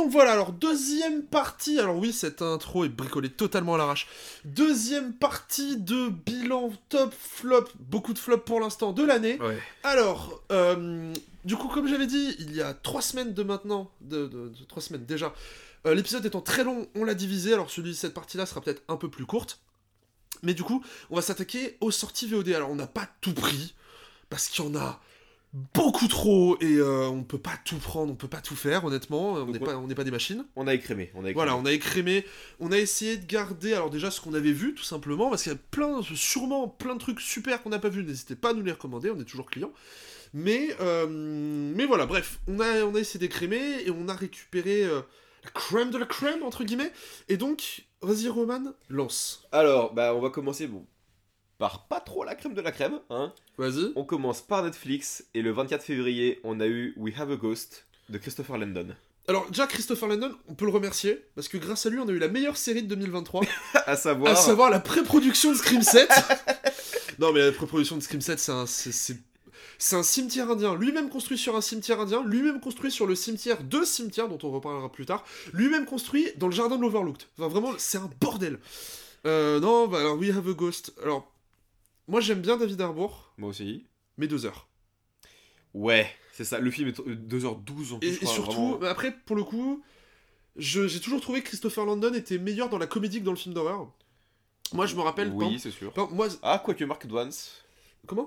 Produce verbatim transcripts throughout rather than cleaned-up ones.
donc voilà, alors deuxième partie, alors oui, cette intro est bricolée totalement à l'arrache. Deuxième partie de bilan top flop, beaucoup de flop pour l'instant de l'année. Ouais. Alors, euh, du coup, comme j'avais dit, il y a trois semaines de maintenant, de, de, de trois semaines déjà, euh, l'épisode étant très long, on l'a divisé, alors celui cette partie-là sera peut-être un peu plus courte. Mais du coup, on va s'attaquer aux sorties V O D. Alors, on n'a pas tout pris, parce qu'il y en a beaucoup trop, et euh, on peut pas tout prendre, on peut pas tout faire, honnêtement, on n'est pas, on n'est pas des machines. On a écrémé, on a écrémé. Voilà, on a écrémé, on a essayé de garder, alors déjà, ce qu'on avait vu, tout simplement, parce qu'il y a plein, sûrement plein de trucs super qu'on n'a pas vu, n'hésitez pas à nous les recommander, on est toujours clients. Mais, euh, mais voilà, bref, on a, on a essayé d'écrémer, et on a récupéré euh, la crème de la crème, entre guillemets, et donc, vas-y Roman, lance. Alors, bah on va commencer, bon, par pas trop la crème de la crème, hein. Vas-y. On commence par Netflix, et le vingt-quatre février, on a eu We Have a Ghost de Christopher Landon. Alors, déjà, Christopher Landon, on peut le remercier, parce que grâce à lui, on a eu la meilleure série de deux mille vingt-trois, à savoir... à savoir la pré-production de Scream sept. Non, mais la pré-production de Scream sept, c'est un, c'est, c'est... c'est un cimetière indien, lui-même construit sur un cimetière indien, lui-même construit sur le cimetière de cimetières, dont on reparlera plus tard, lui-même construit dans le jardin de l'Overlooked. Enfin, vraiment, c'est un bordel. Euh, non, bah alors, We Have a Ghost. Alors, moi, j'aime bien David Harbour. Moi aussi. Mais deux heures. Ouais, c'est ça, le film est deux heures douze en plus, Et, je et crois, surtout, vraiment. après, pour le coup, je, j'ai toujours trouvé que Christopher Landon était meilleur dans la comédie que dans le film d'horreur. Moi, je me rappelle... Oui, par- c'est sûr. par- moi... Ah, quoique Mark Twain. Comment ?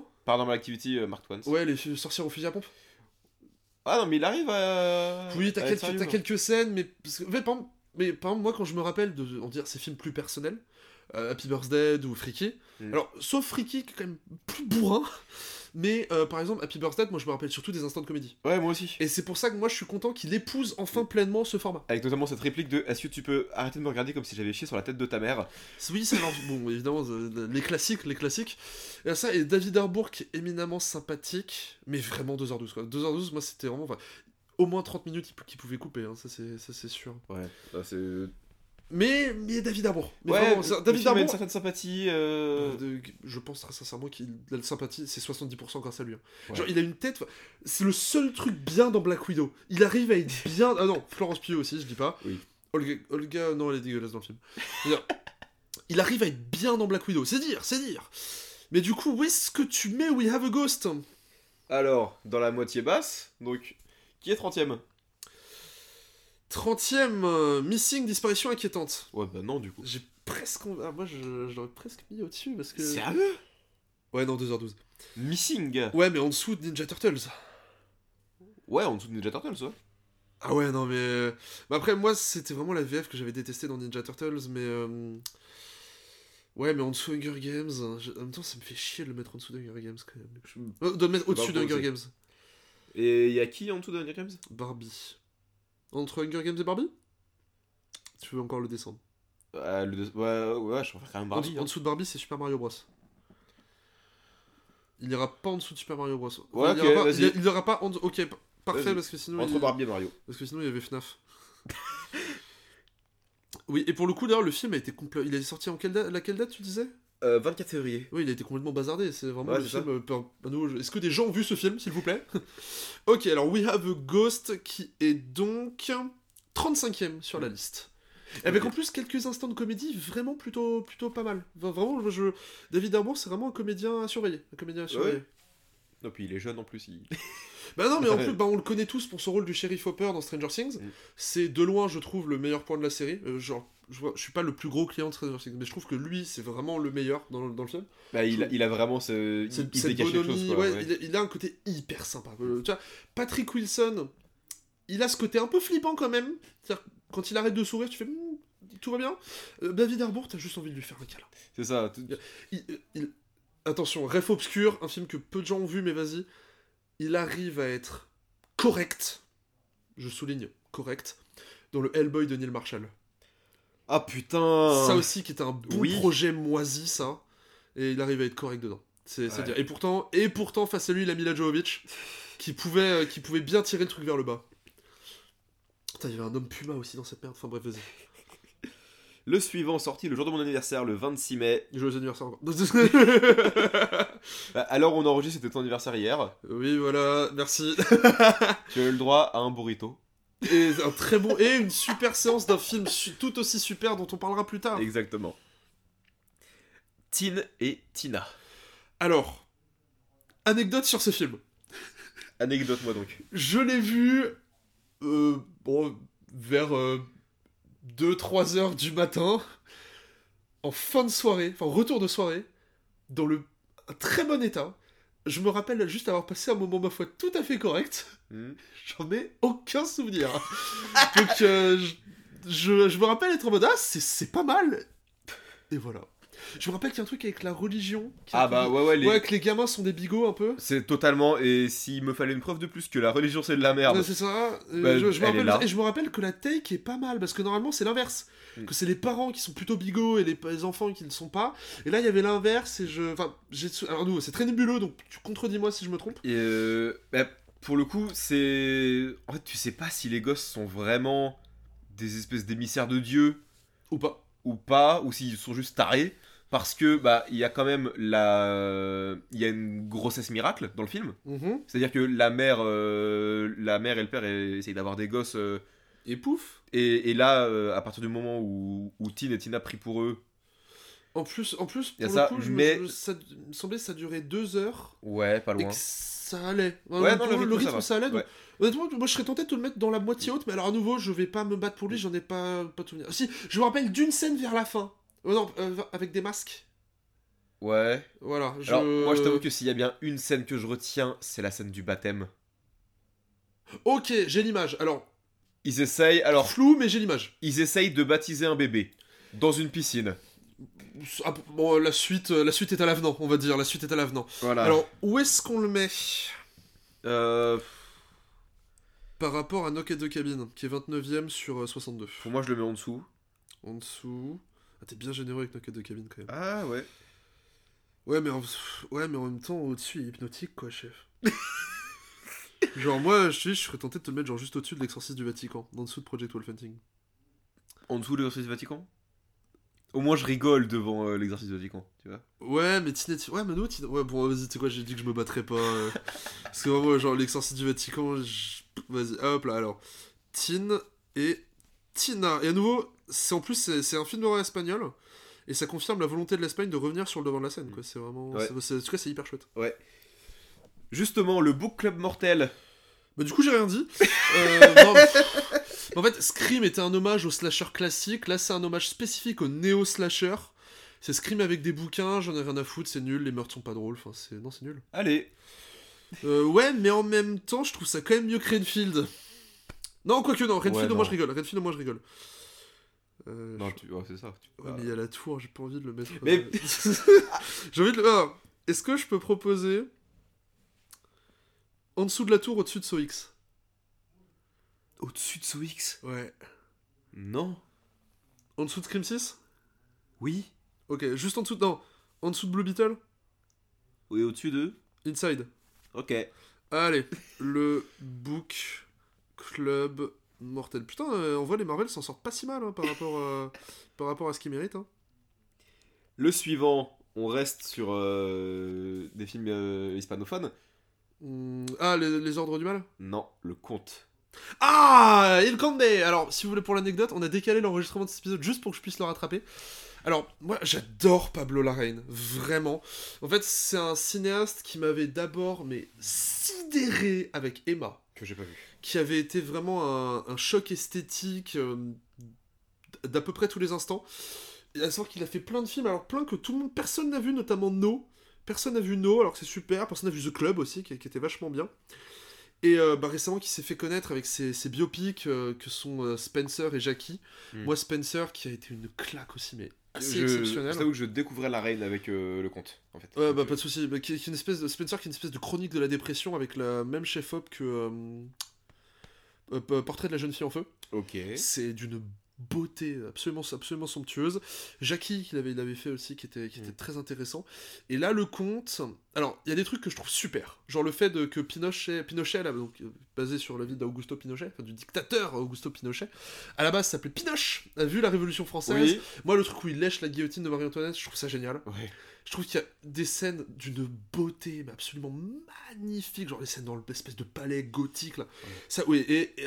Paranormal Activity, euh, Mark Twain. Ouais, les sorcières au fusil à pompe. Ah non, mais il arrive à... Oui, t'as, à quelques, être sérieux, t'as hein. quelques scènes, mais... Parce que, en fait, par exemple, mais, par exemple, moi, quand je me rappelle de on dire, ces films plus personnels, euh, Happy Birthday ou Freaky, Mm. alors, sauf Freaky, qui est quand même plus bourrin, mais euh, par exemple, Happy Birthday, moi, je me rappelle surtout des instants de comédie. Ouais, moi aussi. Et c'est pour ça que moi, je suis content qu'il épouse enfin pleinement ce format. Avec notamment cette réplique de « Est-ce que tu peux arrêter de me regarder comme si j'avais chié sur la tête de ta mère ?» Oui, c'est alors, bon, évidemment, euh, les classiques, les classiques. Et ça, et David Harbour, qui est éminemment sympathique, mais vraiment deux heures douze, quoi. deux heures douze, moi, c'était vraiment... Enfin, au moins trente minutes qu'il pouvait couper, hein, ça, c'est, ça c'est sûr. Ouais, bah, c'est... Mais, mais David Harbour. Mais Ouais, vraiment, le, c'est- le David film a une Harbour... certaine sympathie... Euh... Euh, de- je pense très sincèrement qu'il a de sympathie, c'est soixante-dix pour cent grâce à lui. hein. Ouais. Genre, il a une tête... C'est le seul truc bien dans Black Widow. Il arrive à être bien... Ah non, Florence Pugh aussi, je dis pas. Oui. Olga... Olga... Non, elle est dégueulasse dans le film. C'est-à-dire, il arrive à être bien dans Black Widow, c'est dire, c'est dire. Mais du coup, où est-ce que tu mets We Have a Ghost ? Alors, dans la moitié basse, donc, qui est trentième ? trentième, euh, Missing, disparition inquiétante. Ouais, bah non, du coup. J'ai presque... Ah, moi, je, je l'aurais presque mis au-dessus, parce que... Sérieux ? Ouais, non, deux heures douze. Missing. Ouais, mais en dessous de Ninja Turtles. Ouais, en dessous de Ninja Turtles, ouais. Ah ouais, non, mais... mais après, moi, c'était vraiment la V F que j'avais détesté dans Ninja Turtles, mais... euh, Ouais, mais en dessous Hunger Games... je- En même temps, ça me fait chier de le mettre en dessous d'Hunger Games, quand même. Je- euh, de le mettre C'est au-dessus pas d'Hunger opposé. Games. Et il y a qui en dessous de Hunger Games ? Barbie. Entre Hunger Games et Barbie ? Tu veux encore le descendre. euh, le deux- Ouais, ouais, je préfère quand même En, Barbie. en hein. dessous de Barbie, c'est Super Mario Bros. Il ira pas en dessous de Super Mario Bros. Ouais, il ok, ira pas, vas-y. il, il ira pas en dessous... Ok, pa- parfait, Vas-y. parce que sinon... Entre il... Barbie et Mario. Parce que sinon, il y avait F NAF. Oui, et pour le coup, d'ailleurs, le film a été complet... Il est sorti en quelle date, laquelle date, tu disais ? Euh, vingt-quatre février. Oui, il a été complètement bazardé, c'est vraiment Ouais, le c'est ça. film... euh, par- à nouveau, je- Est-ce que des gens ont vu ce film, s'il vous plaît ? Ok, alors We Have a Ghost, qui est donc trente-cinquième sur la liste. Et avec Ok. en plus quelques instants de comédie vraiment plutôt, plutôt pas mal. Enfin, vraiment, je... David Harbour, c'est vraiment un comédien à surveiller. Un comédien à surveiller. Ouais. Non, puis il est jeune en plus. Il... Bah non, mais en plus, bah, on le connaît tous pour son rôle du shérif Hopper dans Stranger Things. Mm. C'est de loin, je trouve, le meilleur point de la série. Euh, genre, je, vois, je suis pas le plus gros client de Stranger Things, mais je trouve que lui, c'est vraiment le meilleur dans le, dans le film. Bah, il, a, il a vraiment ce. Il, Cette, il cette dégage quelque bonhomie, chose, quoi. ouais, ouais. Il, a, il a un côté hyper sympa. Euh, tu vois, Patrick Wilson, il a ce côté un peu flippant quand même. C'est-à-dire, quand il arrête de sourire, tu fais hmm, tout va bien. Euh, David Harbour, t'as juste envie de lui faire un câlin. C'est ça. tout- Il- il- Attention, Ref Obscur, un film que peu de gens ont vu, mais vas-y. Il arrive à être correct, je souligne correct, dans le Hellboy de Neil Marshall. Ah putain. Ça aussi qui était un bon Oui. projet moisi, ça. Et il arrive à être correct dedans. C'est, c'est Ouais. dire. Et pourtant, et pourtant, face à lui, il a Mila Jovovich, qui pouvait, euh, qui pouvait bien tirer le truc vers le bas. Putain, il y avait un homme puma aussi dans cette merde. Enfin bref, vas-y. Le suivant, sorti le jour de mon anniversaire, le vingt-six mai. Joyeux anniversaire encore. Bah, alors on enregistre, c'était ton anniversaire hier. Oui, voilà, merci. Tu as eu le droit à un burrito. Et un très bon et une super séance d'un film su- tout aussi super dont on parlera plus tard. Exactement. Tin et Tina. Alors, anecdote sur ce film. Anecdote-moi donc. Je l'ai vu euh, bon, vers euh, deux trois heures du matin, en fin de soirée, enfin retour de soirée, dans le un très bon état. Je me rappelle juste avoir passé un moment, ma foi, tout à fait correct. Hmm. J'en ai aucun souvenir. Donc, euh, je, je, je me rappelle être en mode, ah, c'est, c'est pas mal. Et voilà. Je me rappelle qu'il y a un truc avec la religion. qui est un Ah peu bah bi- ouais, ouais, les... Ouais, que les gamins sont des bigots un peu. c'est totalement... Et s'il me fallait une preuve de plus que la religion c'est de la merde... Ouais, c'est ça. Euh, Bah, je, je me elle est rappelle, là. et je me rappelle que la take est pas mal, parce que normalement c'est l'inverse. Mm. Que c'est les parents qui sont plutôt bigots et les, les enfants qui ne le sont pas. Et là il y avait l'inverse, et je. Enfin, j'ai. Alors nous, c'est très nébuleux, donc tu contredis-moi si je me trompe. Et euh, bah, pour le coup, c'est... En fait, tu sais pas si les gosses sont vraiment des espèces d'émissaires de Dieu Ou pas. ou pas, ou s'ils sont juste tarés. Parce que, bah, il y a quand même la... Il y a une grossesse miracle dans le film. Mhm. C'est-à-dire que la mère, euh, la mère et le père eh, essayent d'avoir des gosses. euh, Et pouf. et, et là, euh, à partir du moment où, où Tin et Tina prient pour eux... En plus, en plus Y a pour ça, le coup, je me- mais- je- ça il me semblait que ça durait deux heures. Ouais, pas Et loin. que ça allait. Ouais, Honnêtement, non, le rythme, ça va. ça allait. donc, Ouais. Honnêtement, moi je serais tenté de te le mettre dans la moitié haute, mais alors à nouveau, je vais pas me battre pour lui, j'en ai pas, pas de souvenir. Si, je me rappelle d'une scène vers la fin. Oh non, euh, avec des masques. Ouais. Voilà. Je... Alors, moi, je t'avoue que s'il y a bien une scène que je retiens, c'est la scène du baptême. Ok, j'ai l'image. Alors, Ils essayent, alors, flou, mais j'ai l'image. ils essayent de baptiser un bébé dans une piscine. Ah, bon, la suite, euh, la suite est à l'avenant, on va dire. La suite est à l'avenant. Voilà. Alors, où est-ce qu'on le met Euh, par rapport à Knock at the Cabin, qui est vingt-neuvième sur euh, soixante-deux. pour moi, je le mets en dessous. En dessous. Ah, t'es bien généreux avec Knock at the Cabin quand même. Ah ouais. Ouais, mais en, ouais, mais en même temps, au-dessus, il est hypnotique, quoi, chef. Genre, moi, je, te dis, je serais tenté de te le mettre genre juste au-dessus de l'exorcisme du Vatican, en dessous de Project Wolfenting. En dessous de l'exercice du Vatican. Au moins, je rigole devant euh, l'exercice du Vatican, tu vois. Ouais, mais Tinet... Ouais, mais nous, Tina- Ouais, bon, vas-y, tu sais quoi, j'ai dit que je me battrais pas. euh, Parce que vraiment, genre, l'exorcisme du Vatican, je- vas-y, hop là, alors. Tin et Tina. Et à nouveau, c'est en plus, c'est c'est un film d'horreur espagnol, et ça confirme la volonté de l'Espagne de revenir sur le devant de la scène, quoi. C'est vraiment... Ouais. c'est- c'est- En tout cas, c'est hyper chouette. Ouais. Justement, le Book Club Mortel. Bah du coup j'ai rien dit. Euh, non, mais- en fait Scream était un hommage au slasher classique, là c'est un hommage spécifique au néo-slasher. C'est Scream avec des bouquins, j'en ai rien à foutre, c'est nul, les meurtres sont pas drôles, enfin c'est... Non c'est nul. Allez. Euh, ouais mais en même temps je trouve ça quand même mieux que Renfield. Non quoique non, Renfield Ouais, au non. moins je rigole, Renfield au moins je rigole. Euh, Non, je- tu... ouais, c'est ça. tu- Ouais mais il y a la tour, j'ai pas envie de le mettre... Mais- euh, j'ai envie de le... Alors, est-ce que je peux proposer... En dessous de la tour, au-dessus de So X? Au-dessus de So X. Ouais. Non. En dessous de Scream six? Oui. Ok, juste en dessous de... Non, en dessous de Blue Beetle? Oui, au-dessus de. Inside. Ok. Allez, le Book Club Mortel. Putain, euh, en vrai, les Marvel s'en sortent pas si mal hein, par, rapport à, par rapport à ce qu'ils méritent. Hein. Le suivant, on reste sur euh, des films euh, hispanophones. Hum, ah, les, les Ordres du Mal? Non, le conte. Ah, Il Conde. Alors, si vous voulez pour l'anecdote, on a décalé l'enregistrement de cet épisode juste pour que je puisse le rattraper. Alors, moi, j'adore Pablo Larraín, vraiment. En fait, c'est un cinéaste qui m'avait d'abord, mais sidéré avec Emma, Que j'ai pas vu. qui avait été vraiment un, un choc esthétique euh, d'à peu près tous les instants. Et à savoir qu'il a fait plein de films, alors plein que tout le monde, personne n'a vu, notamment No. Personne n'a vu No, alors que c'est super. Personne n'a vu The Club aussi, qui, qui était vachement bien. Et euh, bah, récemment, qui s'est fait connaître avec ses, ses biopics euh, que sont euh, Spencer et Jackie. Mm. Moi, Spencer, qui a été une claque aussi, mais assez Je, exceptionnelle. je t'avoue que je découvrais la reine avec euh, le conte, en fait. Ouais, Donc, bah euh, pas de soucis. Bah, qui, qui est une espèce de Spencer, qui est une espèce de chronique de la dépression avec la même chef-op que euh, euh, Portrait de la jeune fille en feu. Ok. C'est d'une beauté absolument, absolument somptueuse. Jackie, qu'il avait, il avait fait aussi, qui était, qui était Mm. très intéressant. Et là, le conte... Alors, il y a des trucs que je trouve super. Genre le fait de, que Pinochet, Pinochet là, donc, euh, basé sur la vie d'Augusto Pinochet, enfin du dictateur Augusto Pinochet, à la base s'appelait Pinoche, a vu la Révolution française. Oui. Moi, le truc où il lèche la guillotine de Marie-Antoinette, je trouve ça génial. Ouais. Je trouve qu'il y a des scènes d'une beauté mais absolument magnifique, genre les scènes dans l'espèce de palais gothique là. Ouais. Ça, oui, et, et alors,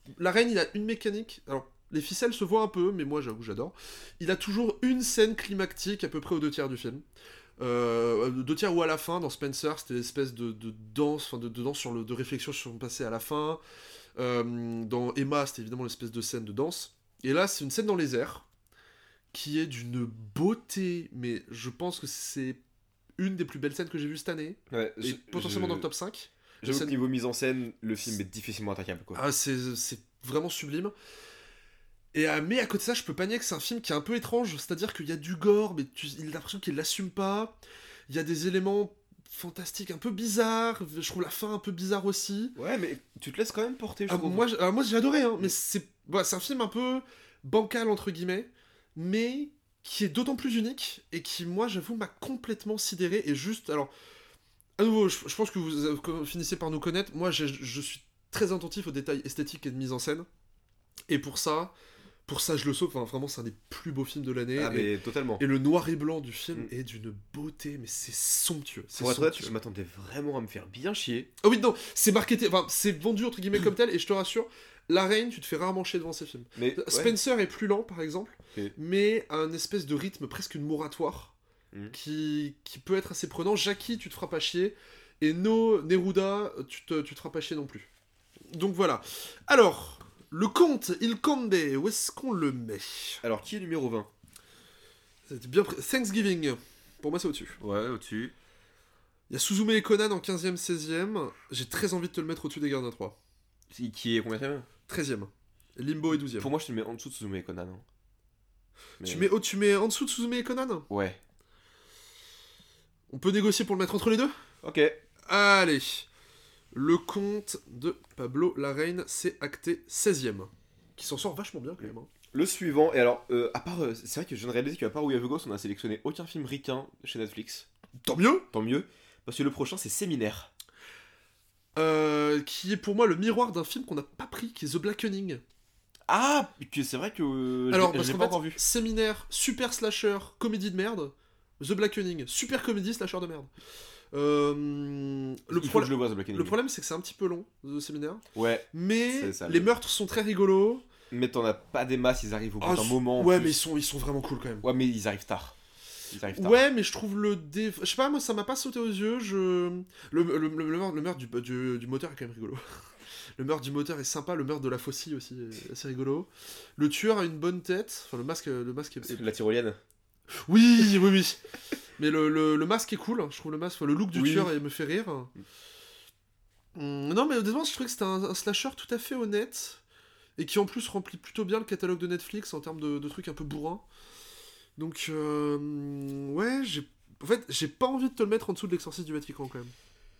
La Reine, il a une mécanique. Alors, les ficelles se voient un peu, mais moi, j'avoue, j'adore. Il a toujours une scène climactique à peu près aux deux tiers du film. Euh, deux tiers ou à la fin, dans Spencer, c'était l'espèce de, de danse, enfin de, de danse sur le, de réflexion sur le passé à la fin. Euh, dans Emma, c'était évidemment l'espèce de scène de danse. Et là, c'est une scène dans les airs qui est d'une beauté, mais je pense que c'est une des plus belles scènes que j'ai vues cette année, Ouais, et je- potentiellement je- dans le top cinq. J'avoue que scène- niveau mise en scène, le film est difficilement attaquable, quoi. Ah, c'est, c'est vraiment sublime. Et, euh, mais à côté de ça, je peux pas nier que c'est un film qui est un peu étrange, c'est-à-dire qu'il y a du gore, mais tu, il a l'impression qu'il l'assume pas. Il y a des éléments fantastiques un peu bizarres, je trouve la fin un peu bizarre aussi. Ouais, mais tu te laisses quand même porter, je Ah, trouve. moi, j'- alors, moi j'ai adoré, hein, mais c'est, voilà, c'est un film un peu bancal, entre guillemets, mais qui est d'autant plus unique, et qui, moi, j'avoue, m'a complètement sidéré, et juste, alors, à nouveau, je, je pense que vous, euh, que vous finissez par nous connaître, moi, je, je suis très attentif aux détails esthétiques et de mise en scène, et pour ça, pour ça, je le sauve, enfin, vraiment, c'est un des plus beaux films de l'année, Ah, et, mais totalement. et le noir et blanc du film Mm. est d'une beauté, mais c'est somptueux, c'est Pour être honnête, somptueux. je m'attendais vraiment à me faire bien chier. Ah oui, non, c'est marketé, enfin, c'est vendu entre guillemets comme tel, et je te rassure, La Reine, tu te fais rarement chier devant ces films. Mais ouais. Spencer est plus lent, par exemple, Ok. mais a un espèce de rythme, presque une moratoire, Mhm. qui, qui peut être assez prenant. Jackie, tu te feras pas chier, et No Neruda, tu te, tu te feras pas chier non plus. Donc voilà. Alors, le comte, Il Conde, où est-ce qu'on le met? Alors, qui est numéro vingt? C'était bien pré- Thanksgiving, pour moi c'est au-dessus. Ouais, au-dessus. Il y a Suzume et Conan en quinzième, seizième, j'ai très envie de te le mettre au-dessus des Gardiens trois. Qui- Qui est combien même? treizième. Limbo est douzième. Pour moi, je te le mets en dessous de Suzume et Conan. hein. Mais- Tu mets, oh, tu mets en dessous de Suzume et Conan? Ouais. On peut négocier pour le mettre entre les deux? Ok. Allez. Le conte de Pablo Larraine, c'est acté seizième. Qui s'en sort vachement bien quand même. hein. Le suivant, et alors, euh, à part, euh, c'est vrai que je viens de réaliser qu'à part We Have a Ghost, on a sélectionné aucun film ricain chez Netflix. Tant mieux. Tant mieux. Parce que le prochain, c'est Séminaire. Euh, qui est pour moi le miroir d'un film qu'on n'a pas pris, qui est The Blackening. Ah, que c'est vrai que euh, Alors, je l'ai- parce je l'ai qu'en pas fait, encore vu. Séminaire, super slasher, comédie de merde. The Blackening, super comédie, slasher de merde. Euh, le, Il faut que problème, je le vois, The Black le problème, c'est que c'est un petit peu long, The Séminaire. Ouais, Mais C'est ça, les le- meurtres sont très rigolos. mais t'en as pas des masses, ils arrivent au bout Ah, d'un c- moment. en ouais, plus. mais ils sont, ils sont vraiment cool quand même. Ouais, mais ils arrivent tard. Ils arrivent tard. Ouais, mais je trouve le dé... Je sais pas, moi, ça m'a pas sauté aux yeux. Je... Le, le, le, le meurtre, le meurtre du, du, du moteur est quand même rigolo. Le meurtre du moteur est sympa, le meurtre de la faucille aussi est assez rigolo. Le tueur a une bonne tête. Enfin, le masque, le masque est... C'est La tyrolienne. Oui, oui, oui. Mais le, le, le masque est cool. Je trouve le masque, enfin, le look du Oui. tueur il me fait rire. Hum, non, mais honnêtement, je trouvais que c'était un, un slasher tout à fait honnête. Et qui en plus remplit plutôt bien le catalogue de Netflix en termes de, de trucs un peu bourrins. Donc, euh, ouais, j'ai. En fait, j'ai pas envie de te le mettre en dessous de l'Exorciste du Vatican quand même.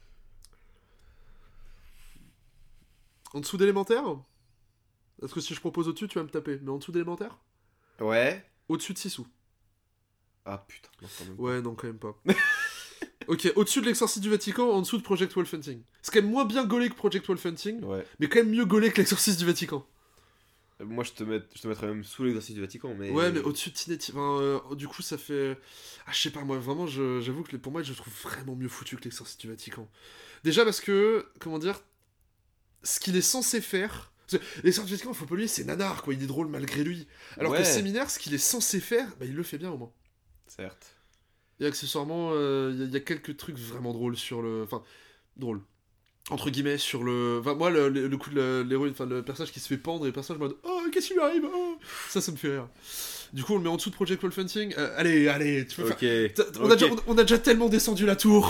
En dessous d'élémentaire? Parce que si je propose au-dessus, tu vas me taper. Mais en dessous d'élémentaire? Ouais. Au-dessus de Sissou. Ah putain, non, quand même. Ouais, non, quand même pas. Ok, au-dessus de l'Exorciste du Vatican, en dessous de Project Wolf Hunting. C'est quand même moins bien gaulé que Project Wolf Hunting, Ouais. mais quand même mieux gaulé que l'Exorciste du Vatican. Euh, Moi, je te, met... je te mettrais même sous l'exercice du Vatican, mais. Ouais, mais au-dessus de Tinetti. Enfin, euh, du coup, ça fait. Ah, je sais pas, moi, vraiment, je- j'avoue que pour moi, je le trouve vraiment mieux foutu que l'Exorciste du Vatican. Déjà parce que, comment dire, ce qu'il est censé faire. parce que L'Exorciste du Vatican, faut pas oublier, c'est nanar, quoi, il est drôle malgré lui. Alors que Ouais. le séminaire, ce qu'il est censé faire, bah, il le fait bien au moins. Certes. Et accessoirement, euh, il y, a- il y a quelques trucs vraiment drôles sur le. Enfin, drôles. Entre guillemets, sur le. Enfin, moi, le, le- le coup de la- l'héroïne, enfin, le personnage qui se fait pendre et le personnage en mode Oh, qu'est-ce qui lui arrive oh Ça, ça me fait rire. Du coup, on le met en dessous de Project Wolf Hunting. Euh, allez, allez, tu peux Ok. faire. T'as- On, Ok. a déjà, on, on a déjà tellement descendu la tour.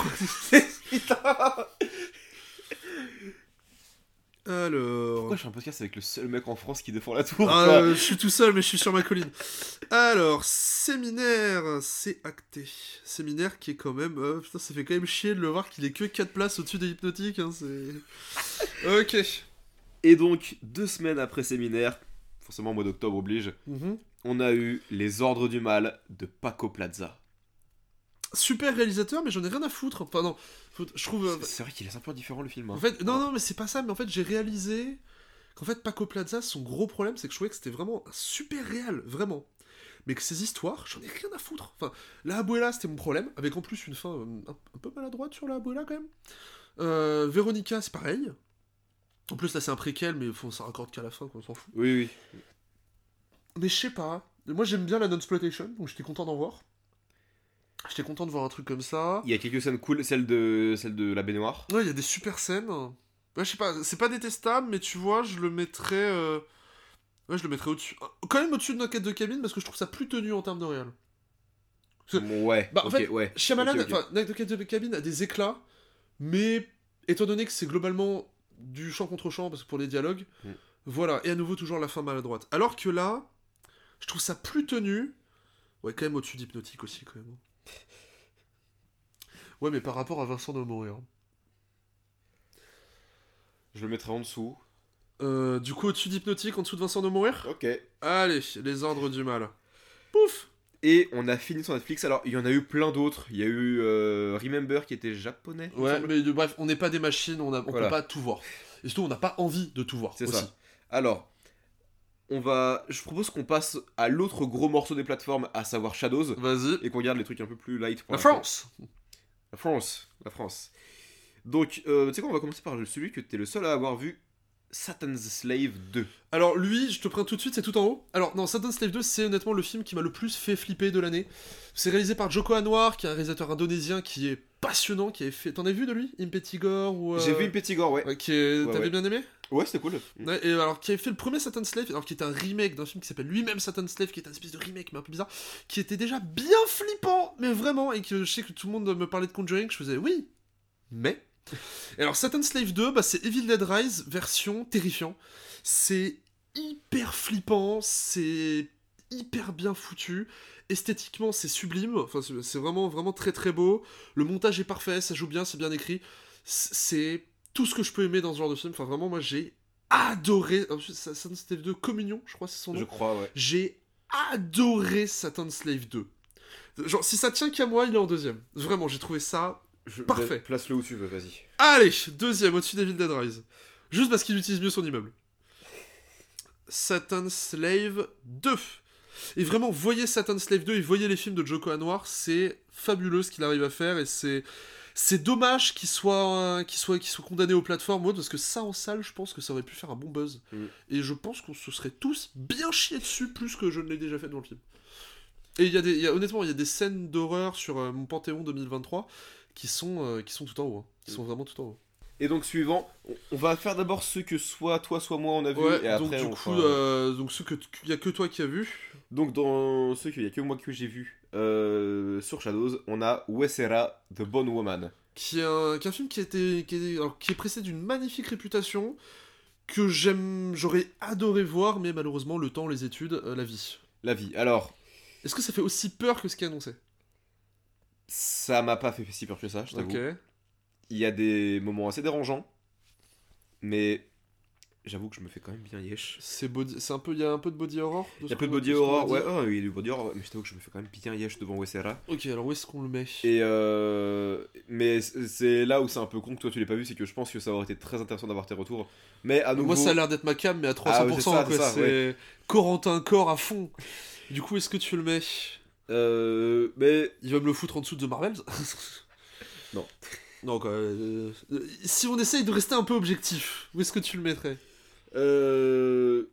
Alors. Pourquoi je fais un podcast avec le seul mec en France qui défend la tour Ah, quoi euh, je suis tout seul, mais je suis sur ma colline. Alors, séminaire, c'est acté. Séminaire qui est quand même. euh, putain, ça fait quand même chier de le voir qu'il est que quatre places au-dessus des hypnotiques. Hein, c'est. Ok. Et donc, deux semaines après Séminaire, forcément mois d'octobre oblige, Mhm. on a eu Les Ordres du Mal de Paco Plaza. Super réalisateur, mais j'en ai rien à foutre. Enfin, non, faut- je trouve. euh, C'est vrai qu'il est un peu différent le film. hein. En fait, non, non, mais c'est pas ça, mais en fait, j'ai réalisé qu'en fait, Paco Plaza, son gros problème, c'est que je trouvais que c'était vraiment un super réal, vraiment. Mais que ses histoires, j'en ai rien à foutre. Enfin, La Abuela, c'était mon problème, avec en plus une fin euh, un, un peu maladroite sur La Abuela, quand même. Euh, Véronica, c'est pareil. En plus, là, c'est un préquel, mais faut, ça raccorde qu'à la fin, quoi, on s'en fout. Oui, oui. Mais je sais pas. Moi, j'aime bien la non-exploitation, donc j'étais content d'en voir. J'étais content de voir un truc comme ça. Il y a quelques scènes cool, celle de, celle de la baignoire. Ouais, il y a des super scènes. Ouais, je sais pas, c'est pas détestable, mais tu vois, je le mettrais... euh, Ouais, je le mettrais au-dessus. Quand même au-dessus de Knock at the Cabin, parce que je trouve ça plus tenu en termes de réel. Parce que- Ouais, Bah, en ok, fait, ouais. Shyamalan, Ok, ok. enfin, Knock at the Cabin a des éclats, mais étant donné que c'est globalement du chant contre chant, parce que pour les dialogues, Mm. voilà, et à nouveau toujours la fin maladroite. Alors que là, je trouve ça plus tenu. Ouais, quand même au-dessus d'Hypnotique aussi, quand même. Ouais, mais par rapport à Vincent de Mourir. Je le mettrai en dessous. Euh, du coup, au-dessus d'Hypnotique, en dessous de Vincent de Mourir. Ok. Allez, les ordres du mal. Pouf. Et on a fini sur Netflix. Alors, il y en a eu plein d'autres. Il y a eu euh, Remember qui était japonais. il me Ouais, semble. mais de- bref, on n'est pas des machines, on, a, on Voilà. peut pas tout voir. Et surtout, on n'a pas envie de tout voir. C'est aussi. ça. Alors, on va. Je propose qu'on passe à l'autre gros morceau des plateformes, à savoir Shadows, Vas-y. et qu'on garde les trucs un peu plus light pour La l'instant. France. La France. La France. Donc, euh, tu sais quoi, on va commencer par celui que t'es le seul à avoir vu, Satan's Slave deux. Alors lui, je te prends tout de suite, c'est tout en haut. Alors non, Satan's Slave deux, c'est honnêtement le film qui m'a le plus fait flipper de l'année. C'est réalisé par Joko Anwar, qui est un réalisateur indonésien qui est passionnant, qui avait fait... T'en as vu de lui Impetigore ou... euh, J'ai vu Pettigore, ouais. Ouais, qui est... Ouais, T'avais ouais. bien aimé Ouais, c'était cool. Ouais, et alors qui avait fait le premier Satan's Slave, alors qui était un remake d'un film qui s'appelle lui-même Satan's Slave, qui est un espèce de remake mais un peu bizarre, qui était déjà bien flippant, mais vraiment, et que je sais que tout le monde me parlait de Conjuring, je faisais oui, mais... Et alors Satan's Slave deux, bah, c'est Evil Dead Rise version terrifiant. C'est hyper flippant, c'est hyper bien foutu. Esthétiquement, c'est sublime. Enfin, c'est c'est vraiment, vraiment très très beau. Le montage est parfait, ça joue bien, c'est bien écrit. C- C'est tout ce que je peux aimer dans ce genre de film. Enfin, vraiment, moi, j'ai adoré. En plus, Satan's Slave deux, Communion, je crois, c'est son nom. Je crois, ouais. J'ai adoré Satan's Slave deux. Genre, si ça tient qu'à moi, il est en deuxième. Vraiment, j'ai trouvé ça. Je- Parfait. Place-le où tu veux, vas-y. Allez, deuxième, au-dessus d'Evil Dead Rise. Juste parce qu'il utilise mieux son immeuble. Satan's Slave deux. Et vraiment, voyez Satan's Slave deux et voyez les films de Joko Anwar, c'est fabuleux ce qu'il arrive à faire et c'est c'est dommage qu'il soit qu'il soit qu'il soit condamné aux plateformes ou autre, parce que ça en salle, je pense que ça aurait pu faire un bon buzz. Mm. Et je pense qu'on se serait tous bien chiés dessus plus que je ne l'ai déjà fait dans le film. Et il y a des il y a, honnêtement, il y a des scènes d'horreur sur euh, mon Panthéon deux mille vingt-trois qui sont euh, qui sont tout en haut, hein. Qui sont vraiment tout en haut. Et donc, suivant, on- on va faire d'abord ceux que soit toi, soit moi on a vu, Ouais, et donc après du on coup, fera- euh, donc ceux que il y a que toi qui as vu. Donc, dans ceux qu'il y a que moi que j'ai vu euh, sur Shadows, on a Wesera, The Bone Woman. Qui est un, qui est un film qui, a été, qui, est, alors, qui est précédé d'une magnifique réputation, que j'aime, j'aurais adoré voir, mais malheureusement, le temps, les études, euh, la vie. La vie. Alors, Est-ce que ça fait aussi peur que ce qui est annoncé? ça m'a pas fait si peur que ça, je t'avoue. Ok. Il y a des moments assez dérangeants, mais j'avoue que je me fais quand même bien yesh. C'est body- c'est un peu, il y a un peu de body horror. Il y a peu de body horror, ouais, oh, il y a du body horror, mais je t'avoue que je me fais quand même bien yesh devant Wesera. Ok, alors où est-ce qu'on le met? Et euh, mais c- c'est là où c'est un peu con que toi tu l'aies pas vu, c'est que je pense que ça aurait été très intéressant d'avoir tes retours. Mais à nouveau, Moi, ça a l'air d'être ma cam, mais à trois cents pour cent, Ah ouais, c'est ça, quoi. c'est ça, C'est Corentin Corps à fond. Du coup, est-ce que tu le mets? euh, mais Il va me le foutre en dessous de The Marvels? Non. Non, quoi. euh, euh, si on essaye de rester un peu objectif, où est-ce que tu le mettrais? euh,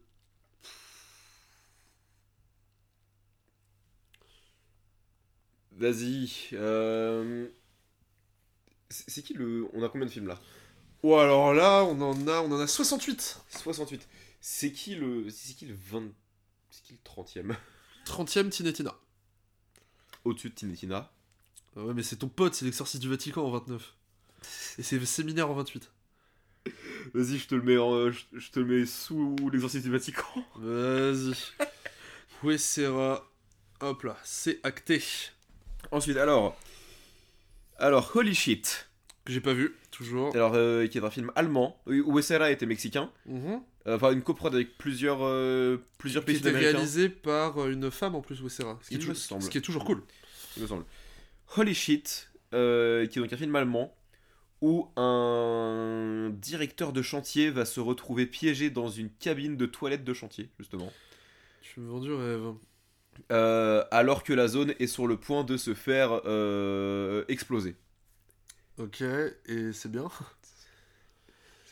vas-y. euh, C'est c'est qui le On a combien de films là? Ou alors là, on en a, on en a soixante-huit. soixante-huit. C'est qui le C'est qui le vingt C'est qui le trentième? trentième, Tinetina. Au-dessus de Tinetina. Ah ouais, mais c'est ton pote, c'est l'exorciste du Vatican en vingt-neuf. Et c'est le séminaire en vingt-huit. Vas-y, je te le mets en, euh, je, je te le mets sous l'exorcisme du Vatican. Vas-y. Wesera. Hop là, c'est acté. Ensuite, alors, alors Holy Shit. Que j'ai pas vu, toujours. Alors, euh, qui est un film allemand. Oui, Wesera était mexicain. Mhm. Euh, Enfin, une coprode avec plusieurs, euh, plusieurs Qui pays était américains. réalisé par euh, une femme en plus, Wesera. Ce qui, est Il me toujours, semble. ce qui est toujours cool. Il me semble. Holy Shit, euh, qui est donc un film allemand où un directeur de chantier va se retrouver piégé dans une cabine de toilette de chantier, justement. Tu me vends du rêve. Euh, alors que la zone est sur le point de se faire euh, exploser. Ok, et c'est bien.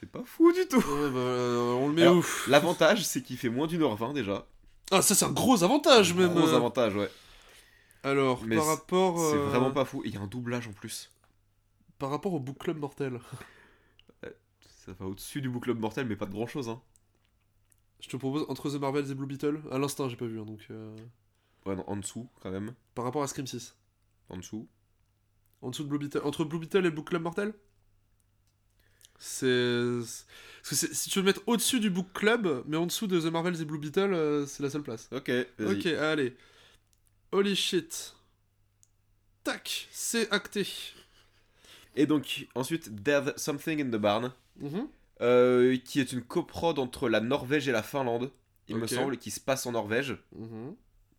C'est pas fou du tout. Ouais, bah, euh, on le met Alors, où? L'avantage, c'est qu'il fait moins d'une heure vingt déjà. Ah, ça, c'est un gros avantage, même. Gros euh. avantage, ouais. Alors, Mais par c'est- rapport... C'est euh, vraiment pas fou. Et il y a un doublage en plus. Par rapport au Book Club Mortel. Ça va au-dessus du Book Club Mortel, mais pas de grand-chose, hein. Je te propose entre The Marvels et Blue Beetle. À l'instant, j'ai pas vu, hein, donc... euh, Ouais, non, en dessous, quand même. Par rapport à Scream six. En dessous. En dessous de Blue Beetle. Entre Blue Beetle et le Book Club Mortel. C'est... c'est- Parce que c'est- si tu veux mettre au-dessus du Book Club, mais en dessous de The Marvels et Blue Beetle, euh, c'est la seule place. Ok, vas-y. Ok, allez. Holy shit. Tac, c'est acté. Et donc, ensuite, There's Something in the Barn, Mhm. euh, qui est une coprode entre la Norvège et la Finlande, il me Ok. semble, qui se passe en Norvège, Mhm.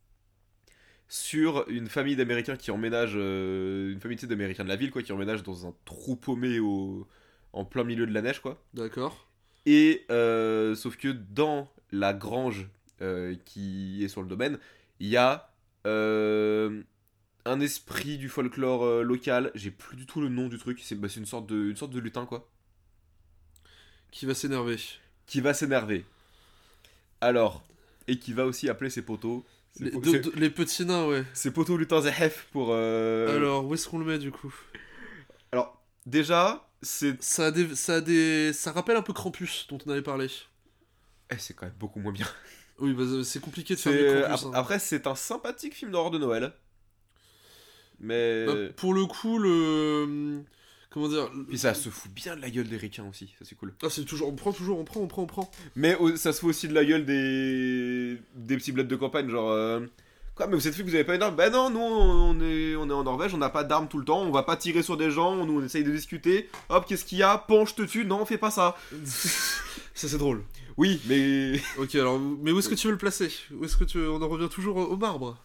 sur une famille d'Américains qui emménage, euh, une famille tu sais, d'Américains de la ville, quoi, qui emménage dans un trou paumé au, en plein milieu de la neige, quoi. D'accord. Et, euh, sauf que dans la grange euh, qui est sur le domaine, il y a euh, un esprit du folklore euh, local, j'ai plus du tout le nom du truc, c'est bah, c'est une, sorte de, une sorte de lutin, quoi. Qui va s'énerver. Qui va s'énerver. Alors, et qui va aussi appeler ses poteaux. Ses, Les, po- de- ses- de- les petits nains, ouais. ses poteaux lutins Zehef pour. euh, Alors, où est-ce qu'on le met, du coup? Alors, déjà, c'est. Ça a des... Ça a des... Ça rappelle un peu Krampus, dont on avait parlé. Eh, c'est quand même beaucoup moins bien. Oui, bah, c'est compliqué de C'est- faire du Krampus. ap- hein. Après, c'est un sympathique film d'horreur de Noël. Mais. Bah, pour le coup, le... Comment dire? Puis ça se fout bien de la gueule des ricains aussi, ça c'est cool. Ah, c'est toujours... On prend toujours, on prend, on prend, on prend. Mais oh, ça se fout aussi de la gueule des. Des petits bleds de campagne, genre. euh, Quoi, mais vous êtes fait que vous avez pas une arme? Bah non, nous on est, on est en Norvège, on n'a pas d'armes tout le temps, on va pas tirer sur des gens, nous on essaye de discuter. Hop, qu'est-ce qu'il y a? Pan, je te tue, non, fais pas ça. Ça, c'est drôle. Oui, mais. Ok, alors, mais où est-ce que tu veux le placer? Où est-ce que tu... On en revient toujours au au marbre.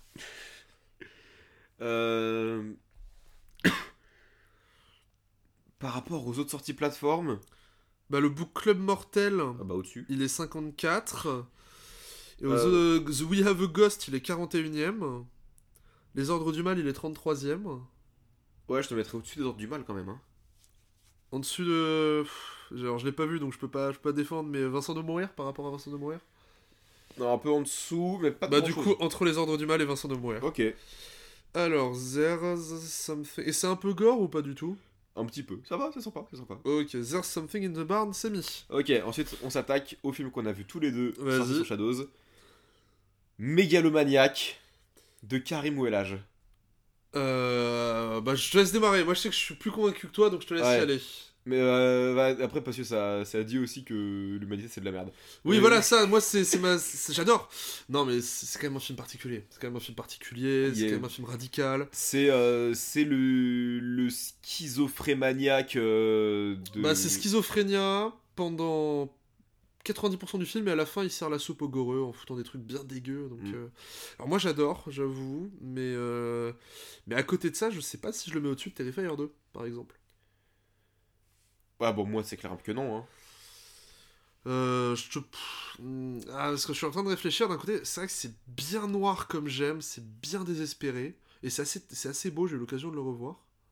Euh... Par rapport aux autres sorties plateformes. Bah, le Book Club Mortel, Ah bah au-dessus. il est cinquante-quatre. Et aux Euh. The, The We Have a Ghost, il est quarante et unième. Les Ordres du Mal, il est trente-troisième. Ouais, je te mettrais au-dessus des ordres du mal quand même. Hein. En dessus de... Pff, Alors, je l'ai pas vu, donc je peux pas, je peux pas défendre, mais Vincent de Mourir, par rapport à Vincent de Mourir. Non, un peu en dessous, mais pas de Bah, du grand-chose. coup, entre Les Ordres du Mal et Vincent de Mourir. Ok, Alors, There's Something... Et c'est un peu gore ou pas du tout? un petit peu. Ça va, c'est sympa, c'est sympa. Ok, There's Something in the Barn, c'est mis. Ok, ensuite on s'attaque au film qu'on a vu tous les deux Vas-y. sorti sur Shadows. Mégalomaniac de Karim Ouelage. Euh... Bah, je te laisse démarrer. Moi, je sais que je suis plus convaincu que toi, donc je te laisse Ouais. y aller. Mais euh, bah, après, parce que ça, ça dit aussi que l'humanité c'est de la merde. Oui, Euh, voilà, ça, moi, c'est c'est ma... c'est- j'adore. Non, mais c'est c'est quand même un film particulier. C'est quand même un film particulier, c'est Yeah. quand même un film radical. C'est euh, c'est le, le schizophrémaniaque euh, de. Bah, c'est Schizophrénia pendant quatre-vingt-dix pour cent du film, et à la fin, il sert la soupe au goreux en foutant des trucs bien dégueux. Donc, Mm. euh, alors, moi, j'adore, j'avoue, mais... euh, mais à côté de ça, je sais pas si je le mets au-dessus de Terrifier deux, par exemple. Ah bon, moi c'est clair que non. Hein. Euh, je te... pff, hmm, ah, parce que je suis en train de réfléchir, d'un côté, c'est vrai que c'est bien noir comme j'aime, c'est bien désespéré, et c'est assez, c'est assez beau, j'ai eu l'occasion de le revoir.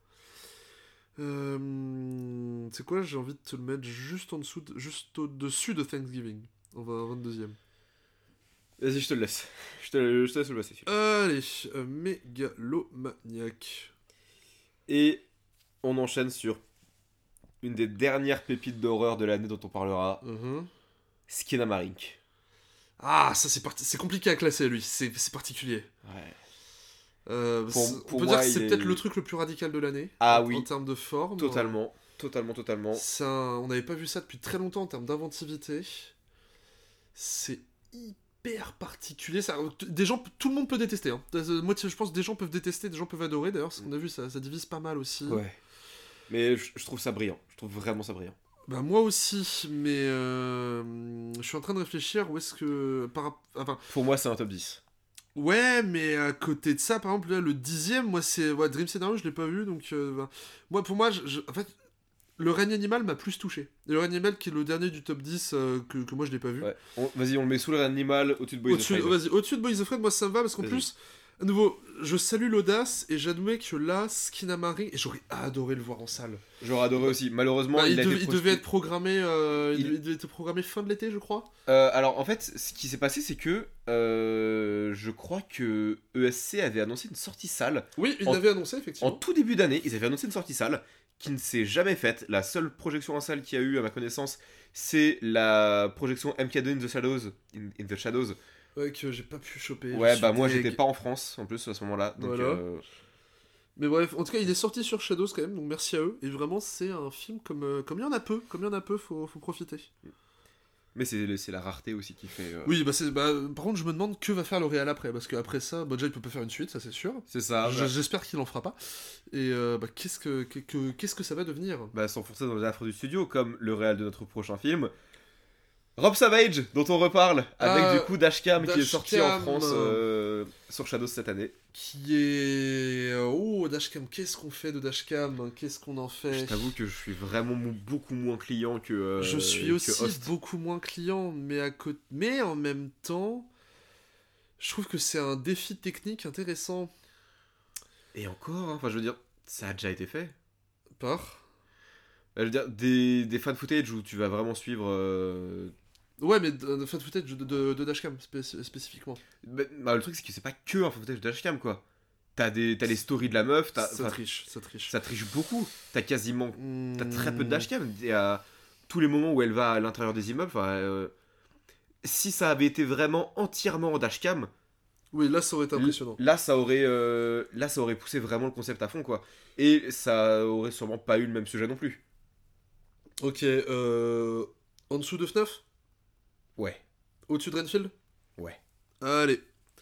Euh, c'est quoi, j'ai envie de te le mettre juste en dessous, de- juste au-dessus de Thanksgiving, en vingt-deuxième. Vas-y, je te le laisse. Je te, je te laisse le passer. celui-là. Allez, euh, Mégalomaniac. Et on enchaîne sur une des dernières pépites d'horreur de l'année dont on parlera, Mhm. Skinamarink. Ah, ça c'est parti... c'est compliqué à classer, lui, c'est c'est particulier. Ouais. Euh, Pour- c'est- pour on peut moi, dire que c'est il est- peut-être le truc le plus radical de l'année, Ah en, oui. en termes de forme. Totalement, totalement, totalement. C'est un- On n'avait pas vu ça depuis très longtemps en termes d'inventivité. C'est hyper particulier. Ça... Des gens, tout le monde peut détester. Hein. Moi, je pense que des gens peuvent détester, des gens peuvent adorer. D'ailleurs, ce qu'on a vu, ça, ça divise pas mal aussi. Ouais. Mais je, je trouve ça brillant. Je trouve vraiment ça brillant. Bah moi aussi, mais euh, je suis en train de réfléchir où est-ce que... Par... rap- Enfin, Pour moi, c'est un top dix. ouais, mais à côté de ça, par exemple, là, le dixième, moi, c'est... Ouais, Dream Scenario, je l'ai pas vu, donc... euh, ben, moi, pour moi, je, je- en fait, le règne animal m'a plus touché. Et le règne animal, qui est le dernier du top dix, euh, que, que moi, je l'ai pas vu. Ouais. On- Vas-y, on le met sous le animal, au-dessus de Boys Au-dessus, of Pride. vas-y, au-dessus de Boys of Fred, moi, ça me va, parce qu'en Vas-y. plus, À nouveau, je salue l'audace et j'admets que là, Skinamarink, et j'aurais adoré le voir en salle. J'aurais adoré aussi. Malheureusement, Bah, il, il, a dev- été il projeté- devait être programmé, euh, il... Il- devait- il devait être programmé fin de l'été, je crois. Euh, alors en fait, ce qui s'est passé, c'est que euh, je crois que E S C avait annoncé une sortie salle. Oui, il En- l'avait annoncé, En effectivement. tout début d'année, ils avaient annoncé une sortie salle qui ne s'est jamais faite. La seule projection en salle qu'il y a eu, à ma connaissance, c'est la projection M K deux in the Shadows. In, in the Shadows. Ouais, que j'ai pas pu choper. je Ouais, suis bah moi deg. j'étais pas en France en plus à ce moment-là. Donc, Voilà. euh, Mais bref, en tout cas, il est sorti sur Shadows quand même, donc merci à eux. Et vraiment, c'est un film comme, euh, comme il y en a peu, comme il y en a peu, faut, faut profiter. Mais c'est c'est la rareté aussi qui fait. euh, Oui, bah, c'est, bah par contre, je me demande que va faire L'Oréal après, parce qu'après ça, bah, déjà, il peut pas faire une suite, ça c'est sûr. C'est ça. Je- Bah, J'espère qu'il en fera pas. Et euh, bah, qu'est-ce que, que- que- qu'est-ce que ça va devenir? bah, s'enfoncer dans les affres du studio, comme le réal de notre prochain film. Rob Savage, dont on reparle, avec Ah, du coup Dashcam qui est sorti en Dashcam. France euh, sur Shadows cette année. Qui est... Oh, Dashcam, qu'est-ce qu'on fait de Dashcam? Qu'est-ce qu'on en Je fait? t'avoue que je suis vraiment mou- beaucoup moins client que. euh, Je suis que aussi Host. beaucoup moins client, mais, à côté... mais en même temps, je trouve que c'est un défi technique intéressant. Et encore, hein, enfin je veux dire, ça a déjà été fait. Par... Bah, je veux dire, des, des fan footage où tu vas vraiment suivre. euh, Ouais, mais de, de fan footage de, de, de Dashcam spé- spécifiquement. bah, bah, le truc, c'est que c'est pas que un fan footage de Dashcam, quoi. T'as des- t'as les stories de la meuf, t'as- Ça enfin, triche, ça triche. ça triche beaucoup. T'as quasiment. T'as très peu de Hmm. dashcam. Et à tous les moments où elle va à l'intérieur des immeubles, enfin, euh, si ça avait été vraiment entièrement en dashcam, Oui, là, ça aurait été impressionnant. là ça aurait, euh, là ça aurait poussé vraiment le concept à fond, quoi. Et ça aurait sûrement pas eu le même sujet non plus. Ok, euh... En dessous de F neuf? Ouais, Au-dessus de Renfield? ouais. Allez.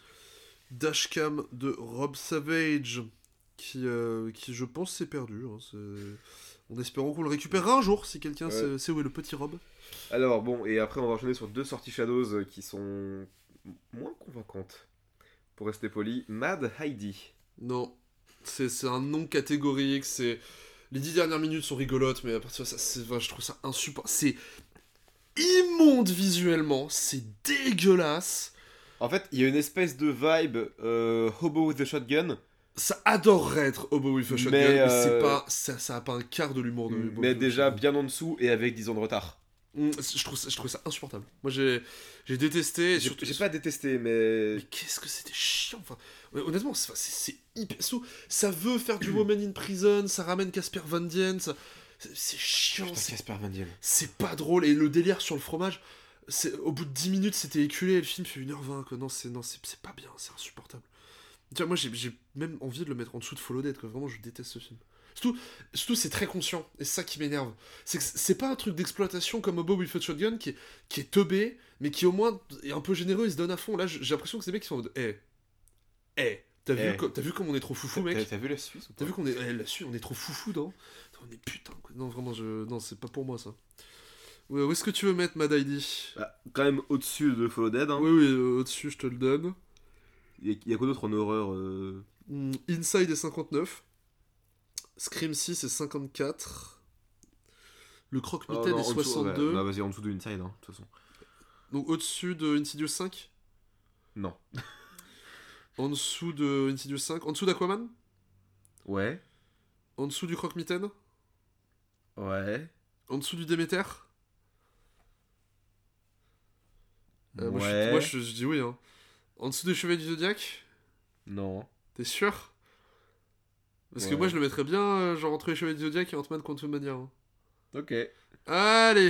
Dashcam de Rob Savage, qui, euh, qui je pense, s'est perdu. Hein, c'est- en espérant qu'on le récupérera un jour, si quelqu'un Ouais. sait, sait où est le petit Rob. Alors bon, et après on va enchaîner sur deux sorties Shadows euh, qui sont moins convaincantes. Pour rester poli, Mad Heidi. Non, c'est c'est un nom catégorique, c'est... Les dix dernières minutes sont rigolotes, mais à partir de ça, c'est, enfin, je trouve ça insupportable. C'est immonde visuellement, c'est dégueulasse. En fait, il y a une espèce de vibe euh, Hobo with a Shotgun, Ça adorerait être Hobo with a Shotgun, Mais, mais, c'est euh, pas, ça, ça a pas un quart de l'humour de Hobo mais with a déjà Shotgun. bien en dessous et avec dix ans de retard. Mm, Je trouve, ça, je trouve ça insupportable. Moi j'ai, j'ai détesté. et J'ai surtout- j'ai pas détesté, mais. Mais qu'est-ce que c'était chiant. Enfin, ouais, honnêtement, c'est, c'est, c'est hyper. surtout, Ça veut faire du Woman in Prison, ça ramène Casper Van Dien. ça- C'est, c'est chiant, Putain, c'est, Casper Van Dien. c'est pas drôle. Et le délire sur le fromage, c'est, au bout de dix minutes, c'était éculé et le film fait une heure vingt. Quoi. Non, c'est, non c'est, c'est pas bien, c'est insupportable. Tu vois, moi j'ai, j'ai même envie de le mettre en dessous de Follow Dead. Quoi. Vraiment, je déteste ce film. Surtout, surtout c'est très conscient, et c'est ça qui m'énerve. C'est que c'est pas un truc d'exploitation comme Hobo with a Shotgun qui est, qui est teubé, mais qui au moins est un peu généreux, il se donne à fond. Là, j'ai l'impression que c'est des mecs qui sont en mode Eh, eh, t'as vu, Eh. co- t'as vu comme on est trop foufou, T'as mec t'as vu la Suisse ou pas? T'as vu qu'on est. Eh, là-dessus, on est trop foufou, non On est putain, quoi. Non, vraiment, je. Non, c'est pas pour moi ça. Ouais, où est-ce que tu veux mettre Mad Heidi? Bah, quand même au-dessus de Follow Dead. Hein. Oui, oui, euh, au-dessus, je te le donne. Il y, a- il y a quoi d'autre en horreur euh, Hmm, Inside est cinquante-neuf. Scream six est cinquante-quatre. Le oh, Croque-Mitaine non, est en dessous, ouais. soixante-deux. Bah, vas-y, en dessous de Inside, hein, de toute façon. Donc au-dessus de Insidious cinq. Non. En dessous de Insidious cinq. En dessous d'Aquaman. Ouais. En dessous du Croque-Mitaine. Ouais. En dessous du Déméter. Euh, moi, je, ouais. moi je, je dis oui. Hein. En dessous des Chevaliers du Zodiac. Non. T'es sûr? Parce que Ouais. moi je le mettrais bien euh, genre entre les Chevaliers du Zodiac et Ant-Man Quantumania. Hein. Ok. Allez.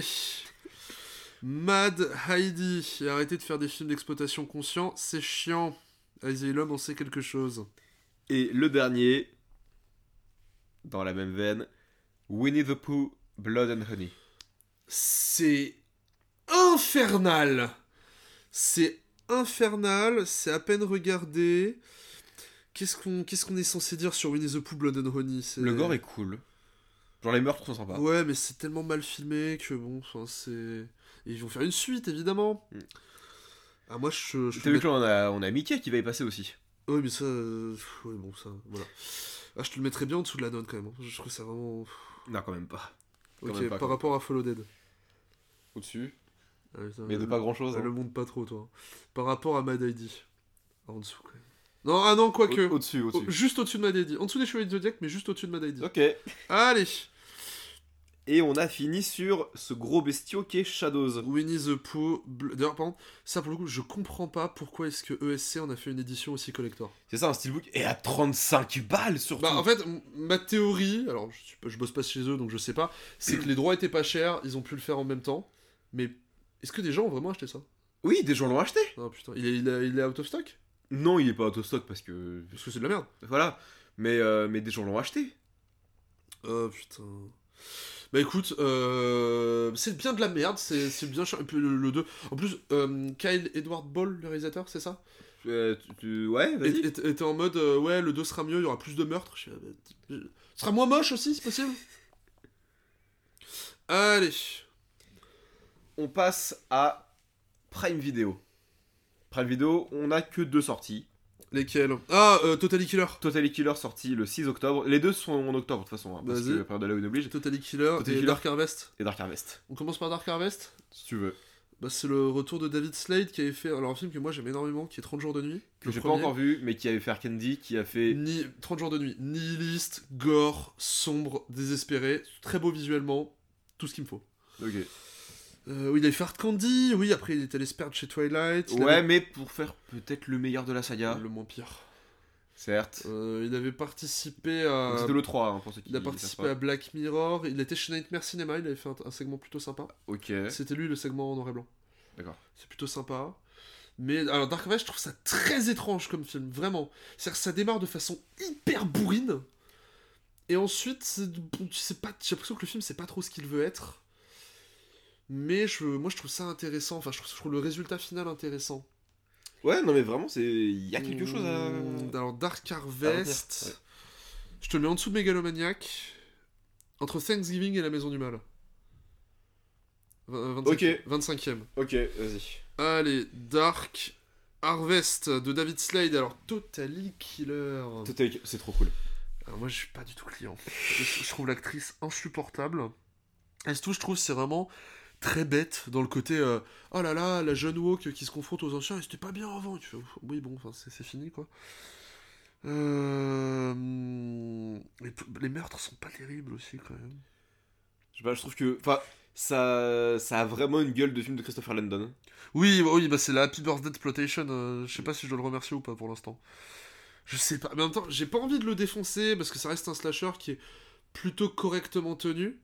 Mad Heidi. Et arrêtez de faire des films d'exploitation conscient, c'est chiant. Asylum, on sait quelque chose. Et le dernier, dans la même veine, Winnie the Pooh, Blood and Honey. C'est infernal. C'est infernal, c'est à peine regardé. Qu'est-ce qu'on qu'est-ce qu'on est censé dire sur Winnie the Pooh, Blood and Honey? C'est- Le gore est cool. Genre les meurtres sont sympas. Ouais, mais c'est tellement mal filmé que bon, enfin c'est... Et ils vont faire une suite, évidemment. Mm. Ah, moi, je... je T'as vu que là on a, on a Mickey qui va y passer aussi. Oui, mais ça... euh, Ouais, bon, ça... Voilà. Ah, je te le mettrais bien en dessous de la note, quand même. hein. Je trouve ça vraiment... Non, quand même pas. Quand Ok, même pas, par quand rapport à Follow Dead. Au-dessus. Ah, putain, Mais de le- pas grand chose. ah, le monte pas trop, toi. Par rapport à Mad Heidi. En dessous, quand même. Non, ah non, quoique. Au- Au-dessus, au-dessus. Au- juste au-dessus de My Lady. En dessous des Chevaliers du Zodiac, mais juste au-dessus de My Lady. Ok. Allez. Et on a fini sur ce gros bestiau qui est Shadows. Winnie the Pooh. Bleu- D'ailleurs, par contre, ça pour le coup, je comprends pas pourquoi est-ce que E S C en a fait une édition aussi collector. C'est ça, un steelbook. Et à trente-cinq balles surtout. Bah, en fait, m- ma théorie, alors je, suis pas- je bosse pas chez eux donc je sais pas, c'est que les droits étaient pas chers, ils ont pu le faire en même temps. Mais est-ce que des gens ont vraiment acheté ça? Oui, des gens l'ont acheté. Ah putain, il est, il est, il est out of stock? Non, il est pas autostock parce que. Parce que c'est de la merde. Voilà. Mais, euh, mais des gens l'ont acheté. Oh putain. Bah écoute, euh, c'est bien de la merde, c'est c'est bien cher. Et puis le, le deux. En plus, euh, Kyle Edward Ball, le réalisateur, c'est ça? Euh, tu- tu- Ouais, vas-y. Et- et- Était en mode, euh, ouais, le deux sera mieux, il y aura plus de meurtres. Je fais, ah, bah, ce sera moins moche aussi, c'est possible? Allez. On passe à Prime Video. Prime Video, on a que deux sorties. Lesquels? Ah, euh, Totally Killer. Totally Killer sorti le six octobre. Les deux sont en octobre de toute façon, hein, parce Vas-y. que la période de Halloween oblige. Totally Killer Totally et Killer. Dark Harvest. Et Dark Harvest, On commence par Dark Harvest. si tu veux. Bah, c'est le retour de David Slade qui avait fait alors, un film que moi j'aime énormément, qui est trente jours de nuit. Que le j'ai pas premier. encore vu, mais qui avait fait Arcandy, qui a fait. Ni... trente jours de nuit. Nihiliste, gore, sombre, désespéré. Très beau visuellement. Tout ce qu'il me faut. Ok. Euh, oui, il avait fait Hard Candy. Oui, après il était l'espère de chez Twilight. Il Ouais, avait- mais pour faire peut-être le meilleur de la saga. Le moins pire. Certes. Euh, il avait participé à. Donc c'était le trois, hein, pour ceux qui Il a savent participé pas. à Black Mirror. Il était chez Nightmare Cinema. Il avait fait un, un segment plutôt sympa. Ok. C'était lui le segment en noir et blanc. D'accord. C'est plutôt sympa. Mais alors Dark Harvest, je trouve ça très étrange comme film, vraiment. C'est-à-dire que ça démarre de façon hyper bourrine. Et ensuite, c'est- bon, tu sais pas, j'ai l'impression que le film sait pas trop ce qu'il veut être. Mais je, moi je trouve ça intéressant. Enfin, je trouve, je trouve le résultat final intéressant. Ouais, non, mais vraiment, c'est. Il y a quelque chose à. Mmh, Alors Dark à Harvest, retenir, ouais. je te le mets en dessous de Megalomaniac. Entre Thanksgiving et La Maison du Mal. vingt- vingt-cinq Ok. vingt-cinquième. Ok, vas-y. Allez, Dark Harvest de David Slade. Alors, Totally Killer. Totally- C'est trop cool. Alors, moi, je suis pas du tout client. je, je trouve l'actrice insupportable. Et surtout, je trouve que c'est vraiment très bête dans le côté euh, oh là là, la jeune woke qui se confronte aux anciens, et c'était pas bien avant. Et tu fais, oui, bon, enfin, c'est c'est fini quoi. Euh... Les, les meurtres sont pas terribles aussi quand même. Je sais pas, je trouve que. Enfin, ça, ça a vraiment une gueule de film de Christopher Landon. Oui, bah oui, bah c'est la Happy Birthday Exploitation. euh, je sais pas si je dois le remercier ou pas pour l'instant. Je sais pas, mais en même temps, j'ai pas envie de le défoncer parce que ça reste un slasher qui est plutôt correctement tenu.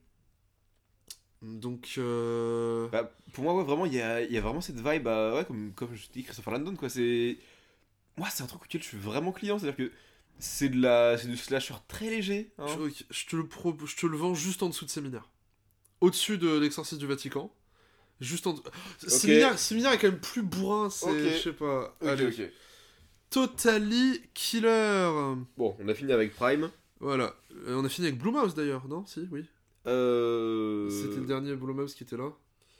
Donc, euh... Bah, pour moi, ouais, vraiment, il y a, il y a vraiment cette vibe, bah, ouais, comme, comme je dis, Christopher Landon, quoi. C'est. Moi, c'est un truc auquel je suis vraiment client, c'est-à-dire que c'est de la, c'est du slasher très léger. Hein. je, ok, je te le pro... je te le vends juste en dessous de Séminaire. Au-dessus de l'Exorciste du Vatican. Juste en... Séminaire, Séminaire est quand même plus bourrin, c'est... Ok. Je sais pas... Ok, Allez. ok. Totally Killer. Bon, on a fini avec Prime. Voilà. Euh, on a fini avec Blumhouse d'ailleurs, non? Si, oui. Euh... C'était le dernier Blumhouse qui était là.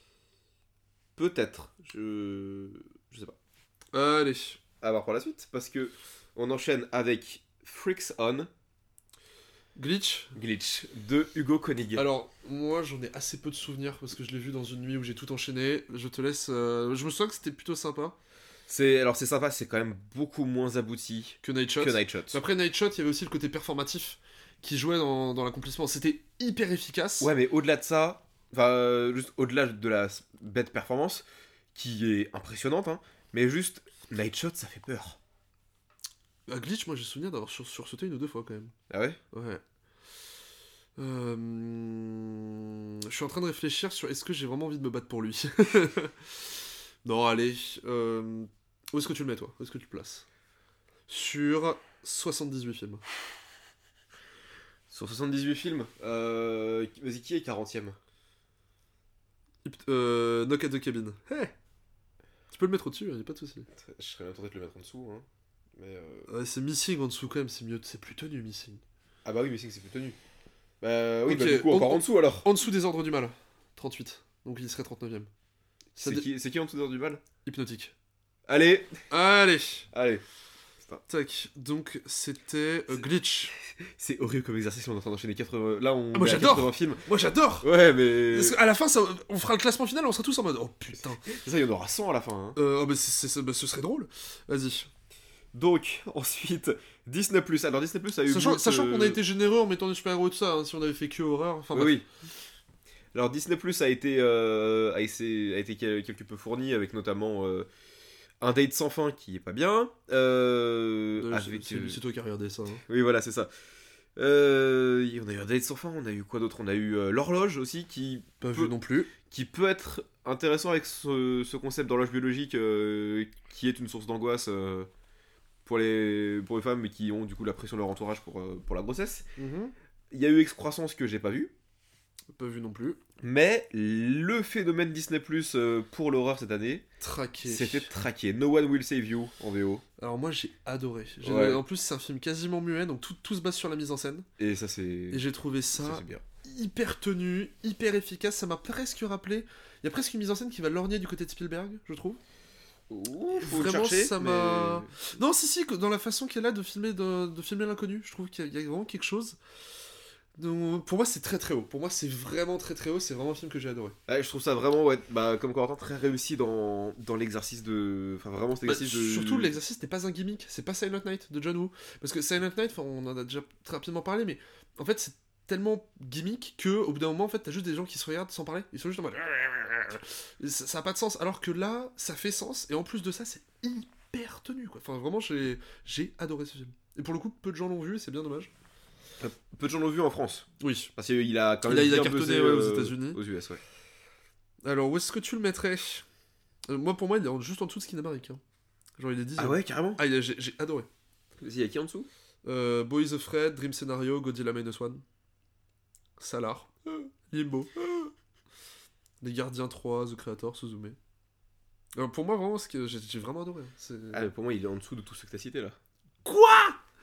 Peut-être. Je. Je sais pas. Allez. À voir pour la suite, parce que on enchaîne avec Freaks On, Glitch. Glitch, de Hugo Koenig. Alors, moi j'en ai assez peu de souvenirs parce que je l'ai vu dans une nuit où j'ai tout enchaîné. Je te laisse. euh, Je me souviens que c'était plutôt sympa C'est, alors c'est sympa, c'est quand même beaucoup moins abouti que Night Shot. que Night Shot. Après Night Shot, il y avait aussi le côté performatif qui jouait dans, dans l'accomplissement. C'était hyper efficace. Ouais, mais au-delà de ça, enfin, euh, juste au-delà de la s- bête performance, qui est impressionnante, hein, mais juste, Night Shot, ça fait peur. À Glitch, moi j'ai souvenir d'avoir sur- sursauté une ou deux fois quand même. Ah ouais? Ouais. Euh, Je suis en train de réfléchir sur est-ce que j'ai vraiment envie de me battre pour lui. Non, allez. euh, Où est-ce que tu le mets toi? Où est-ce que tu le places? Sur soixante-dix-huit films. Sur soixante-dix-huit films, euh, vas-y, qui est quarantième? Hypt- Euh, Knock at the Cabin. Hey, tu peux le mettre au-dessus, y'a pas de soucis. Je serais bien tenté de le mettre en dessous, hein. Mais euh... Ouais, c'est Missing en dessous quand même, c'est mieux, c'est plus tenu Missing. Ah bah oui, mais c'est que c'est plus tenu. Bah oui, Ok, bah du coup, on- encore en dessous alors. En dessous des Ordres du Mal, trente-huit. Donc il serait trente-neuvième. Ça C'est dé- qui, c'est qui en dessous d'heure du mal? Hypnotique. Allez, Allez. allez. Tac, donc c'était euh, Glitch. C'est horrible comme exercice, on est en train d'enchaîner quatre-vingts... Là, on Ah, moi, est à j'adore. quatre-vingts films. Moi j'adore. Ouais, mais... Parce qu'à la fin, ça, on fera le classement final, on sera tous en mode oh putain. C'est ça, il y en aura cent à la fin. Hein. Euh, oh, bah, c'est- c'est- bah, ce serait drôle. Vas-y. Donc, ensuite, Disney plus. Alors, Disney plus a eu. Sachant, moult, sachant euh, qu'on a été généreux en mettant des super-héros et tout ça, hein, si on avait fait que horreur. Enfin, Oui, bref. oui. Alors, Disney plus a été, euh, a été, a été quel- quelque peu fourni avec notamment euh, un date sans fin qui est pas bien. Euh, Euh, avec, c'est euh, c'est toi qui as regardé ça. Hein. Oui, voilà, c'est ça. Euh, on a eu un date sans fin, on a eu quoi d'autre? On a eu euh, l'horloge aussi qui Pas peut, vu non plus. qui peut être intéressant avec ce, ce concept d'horloge biologique euh, qui est une source d'angoisse euh, pour, les, pour les femmes mais qui ont du coup la pression de leur entourage pour, euh, pour la grossesse. Mhm. Il y a eu Excroissance que j'ai pas vu. Pas vu non plus. Mais le phénomène Disney Plus euh, pour l'horreur cette année, Traqué. c'était traqué. No One Will Save You en V O. Alors moi j'ai adoré. J'ai- Ouais. En plus c'est un film quasiment muet, donc tout, tout se base sur la mise en scène. Et ça c'est. Et j'ai trouvé Ça, ça c'est bien. hyper tenu, hyper efficace. Ça m'a presque rappelé. Il y a presque une mise en scène qui va lorgner du côté de Spielberg, je trouve. Ouh, faut Vraiment, le chercher, ça mais- m'a- Non, si, si, dans la façon qu'elle a de filmer, de, de filmer l'inconnu, je trouve qu'il y, a- il y a vraiment quelque chose. Donc, pour moi, c'est très très haut. Pour moi, c'est vraiment très très haut. C'est vraiment un film que j'ai adoré. Ouais, je trouve ça vraiment, ouais, bah, comme Corentin, très réussi dans, dans l'exercice de. Enfin, vraiment, cet Bah, exercice de. Surtout, l'exercice n'est pas un gimmick. C'est pas Silent Night de John Woo. Parce que Silent Night, enfin, on en a déjà très rapidement parlé, mais en fait, c'est tellement gimmick que au bout d'un moment, en fait, t'as juste des gens qui se regardent sans parler. Ils sont juste en mode. Ça, ça a pas de sens. Alors que là, ça fait sens. Et en plus de ça, c'est hyper tenu, quoi. Enfin, vraiment, j'ai j'ai adoré ce film. Et pour le coup, peu de gens l'ont vu, et c'est bien dommage. Euh, Peu de gens l'ont vu en France. Oui. Parce qu'il a quand Il même. a- il a bien cartonné, buzzé, ouais, aux euh, États-Unis. Aux U S, ouais. Alors, où est-ce que tu le mettrais? Euh, Moi, pour moi, il est en- juste en dessous de Skinamarik. Hein. Genre, il est dixième. Ah ouais, carrément. Ah, il est- j'ai j'ai adoré. Il y a qui en dessous? Euh, Boys Afraid, Dream Scenario, Godzilla Minus One. Salar. Euh, Limbo. Euh. Les Gardiens trois, The Creator, Suzume. Alors, pour moi, vraiment, ce que j'ai j'ai vraiment adoré. hein. C'est- Ah, mais pour moi, il est en dessous de tout ce que t'as cité là. Quoi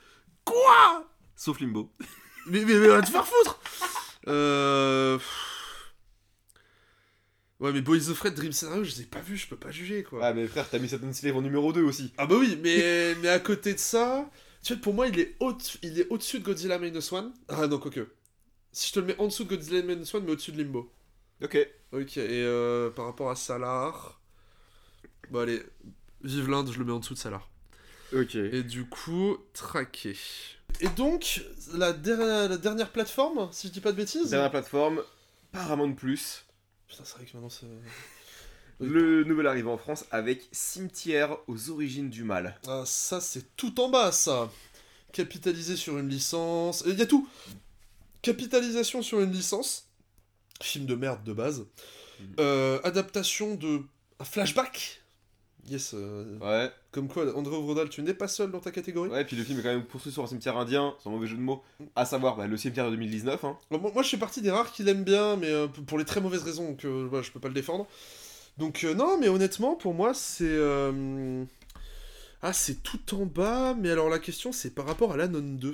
Quoi Sauf Limbo. mais, mais, mais va te faire foutre Euh... pff. Ouais, mais Boys Afraid, Dream Scenario, je les ai pas vus, je peux pas juger, quoi. Ah, mais frère, t'as mis Satan's Slave en numéro deux aussi. Ah bah oui, mais, mais à côté de ça, tu vois, pour moi, il est, au il est au-dessus de Godzilla Minus One. Ah non, quoique. Si je te le mets en dessous de Godzilla Minus One, mais au-dessus de Limbo. Ok. Ok, et euh, par rapport à Salar... Bon allez, vive l'Inde, je le mets en dessous de Salar. Ok. Et du coup, traqué. Et donc, la, der- la dernière plateforme, si je dis pas de bêtises... Dernière plateforme, Paramount Plus. Putain, c'est vrai que maintenant c'est... Le nouvel arrivant en France avec Cimetière aux origines du mal. Ah, ça, c'est tout en bas, ça. Capitalisé sur une licence. Il y a tout. Capitalisation sur une licence. Film de merde de base. Mhm. Euh, adaptation de. Un flashback. Yes. euh, Ouais. Comme quoi, André Ovrodal, tu n'es pas seul dans ta catégorie. Ouais, puis le film est quand même poursuivi sur un cimetière indien, sans mauvais jeu de mots. À savoir, bah, le cimetière de deux mille dix-neuf. Hein. Bon, moi, moi, je fais partie des rares qui l'aiment bien, mais euh, pour les très mauvaises raisons que voilà, je peux pas le défendre. Donc, euh, non, mais honnêtement, pour moi, c'est. euh, Ah, c'est tout en bas, mais alors la question, c'est par rapport à l'Anon deux.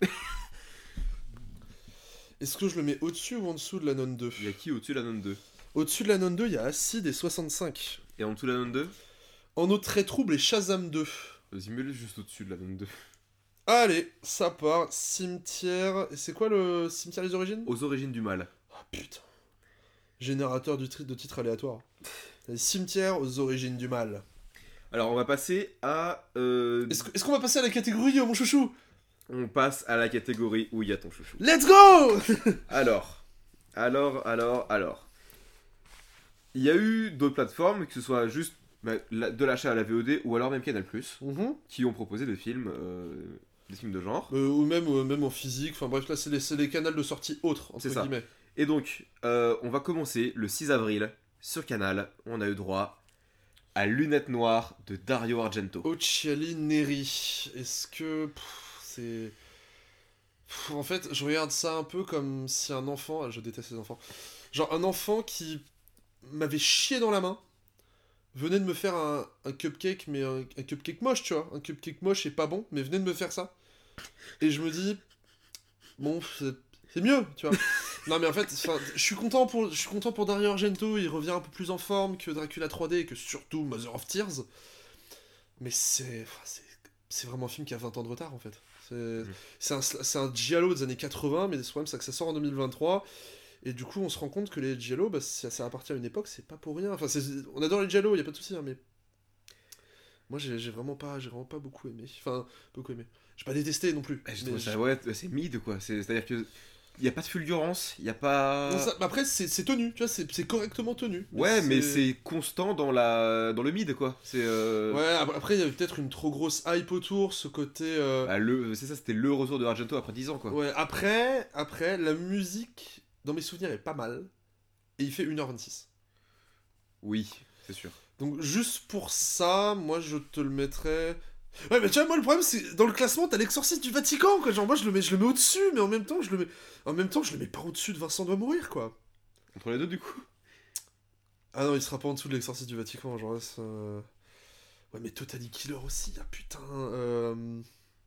Est-ce que je le mets au-dessus ou en dessous de l'Anon deux? Il y a qui au-dessus de la None deux? Au-dessus de l'Anon deux, il y a Acid et soixante-cinq. Et en dessous de la None deux? En eau très trouble et Shazam deux. Vas-y, mets-le juste au-dessus de la None deux. Allez, ça part. Cimetière. Et c'est quoi le cimetière des origines? Aux origines du mal. Oh putain. Générateur du tri- de titres aléatoires. Les cimetières aux origines du mal. Alors, on va passer à. euh, Est-ce que- est-ce qu'on va passer à la catégorie, oh, mon chouchou? On passe à la catégorie où il y a ton chouchou. Let's go! Alors, alors, alors, alors. Il y a eu d'autres plateformes, que ce soit juste bah, la- de l'achat à la V O D ou alors même Canal+, Mhm. qui ont proposé des films, euh, des films de genre. Euh, ou même, euh, même en physique. Enfin bref, là, c'est les, c'est les canaux de sortie autres, entre C'est ça. guillemets. Et donc, euh, on va commencer le six avril sur Canal. On a eu droit à Lunettes Noires de Dario Argento. Occhiali Neri. Est-ce que. Pff, c'est. Pff, En fait, je regarde ça un peu comme si un enfant. ah, Je déteste les enfants. Genre, un enfant qui m'avait chié dans la main venait de me faire un, un cupcake, mais un, un cupcake moche, tu vois. Un cupcake moche et pas bon, mais venait de me faire ça. Et je me dis. Bon, c'est c'est mieux, tu vois. Non, mais en fait, enfin, je suis content pour, je suis content pour Dario Argento. Il revient un peu plus en forme que Dracula trois D et que surtout Mother of Tears. Mais c'est. enfin, c'est c'est vraiment un film qui a vingt ans de retard en fait. C'est Mhm. c'est un, c'est un giallo des années quatre-vingts, mais le problème c'est que ça sort en deux mille vingt-trois. Et du coup, on se rend compte que les giallo, bah, ça, ça appartient à une époque, c'est pas pour rien. Enfin, c'est- on adore les giallo, y a pas de souci, hein, mais. Moi, j'ai j'ai vraiment pas, j'ai vraiment pas beaucoup aimé. Enfin, beaucoup aimé. J'ai pas détesté non plus. Bah, je mais trouve ça, je- ouais, c'est mid quoi. C'est- C'est-à-dire que il y a pas de fulgurance, il y a Non, pas. ça- après, c'est c'est tenu, tu vois, c'est c'est correctement tenu. Ouais, mais c'est constant dans la dans le mid quoi. C'est euh, Ouais, ap- après, il y avait peut-être une trop grosse hype autour, ce côté. euh, bah, le c'est ça, c'était le retour de Argento après dix ans quoi. Ouais, après, après, la musique, dans mes souvenirs, est pas mal. Et il fait une heure vingt-six. Oui, c'est sûr. Donc, juste pour ça, moi, je te le mettrais. Ouais, mais tu vois, moi, le problème, c'est dans le classement, t'as l'exorciste du Vatican, quoi. Genre, moi, je le mets, je le mets au-dessus, mais en même temps, je le mets. En même temps, je le mets pas au-dessus de Vincent doit mourir, quoi. Entre les deux du coup. Ah non, il sera pas en dessous de l'exorciste du Vatican, genre là, ça... Ouais, mais Totally Killer aussi, ah putain. euh,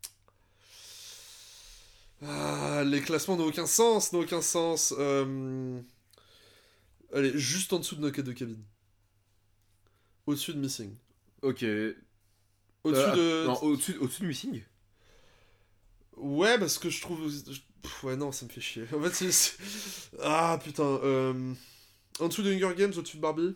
Ah, les classements n'ont aucun sens, n'ont aucun sens. Euh... Allez, juste en dessous de Knocked de Cabine. Au-dessus de Missing. Ok. Au-dessus Euh, de... Non, au-dessus au-dessus de Missing. Ouais, parce que je trouve... je- Pff, ouais, non, ça me fait chier. En fait, c'est... c'est- Ah, putain. euh, En dessous de Hunger Games, au-dessus de Barbie.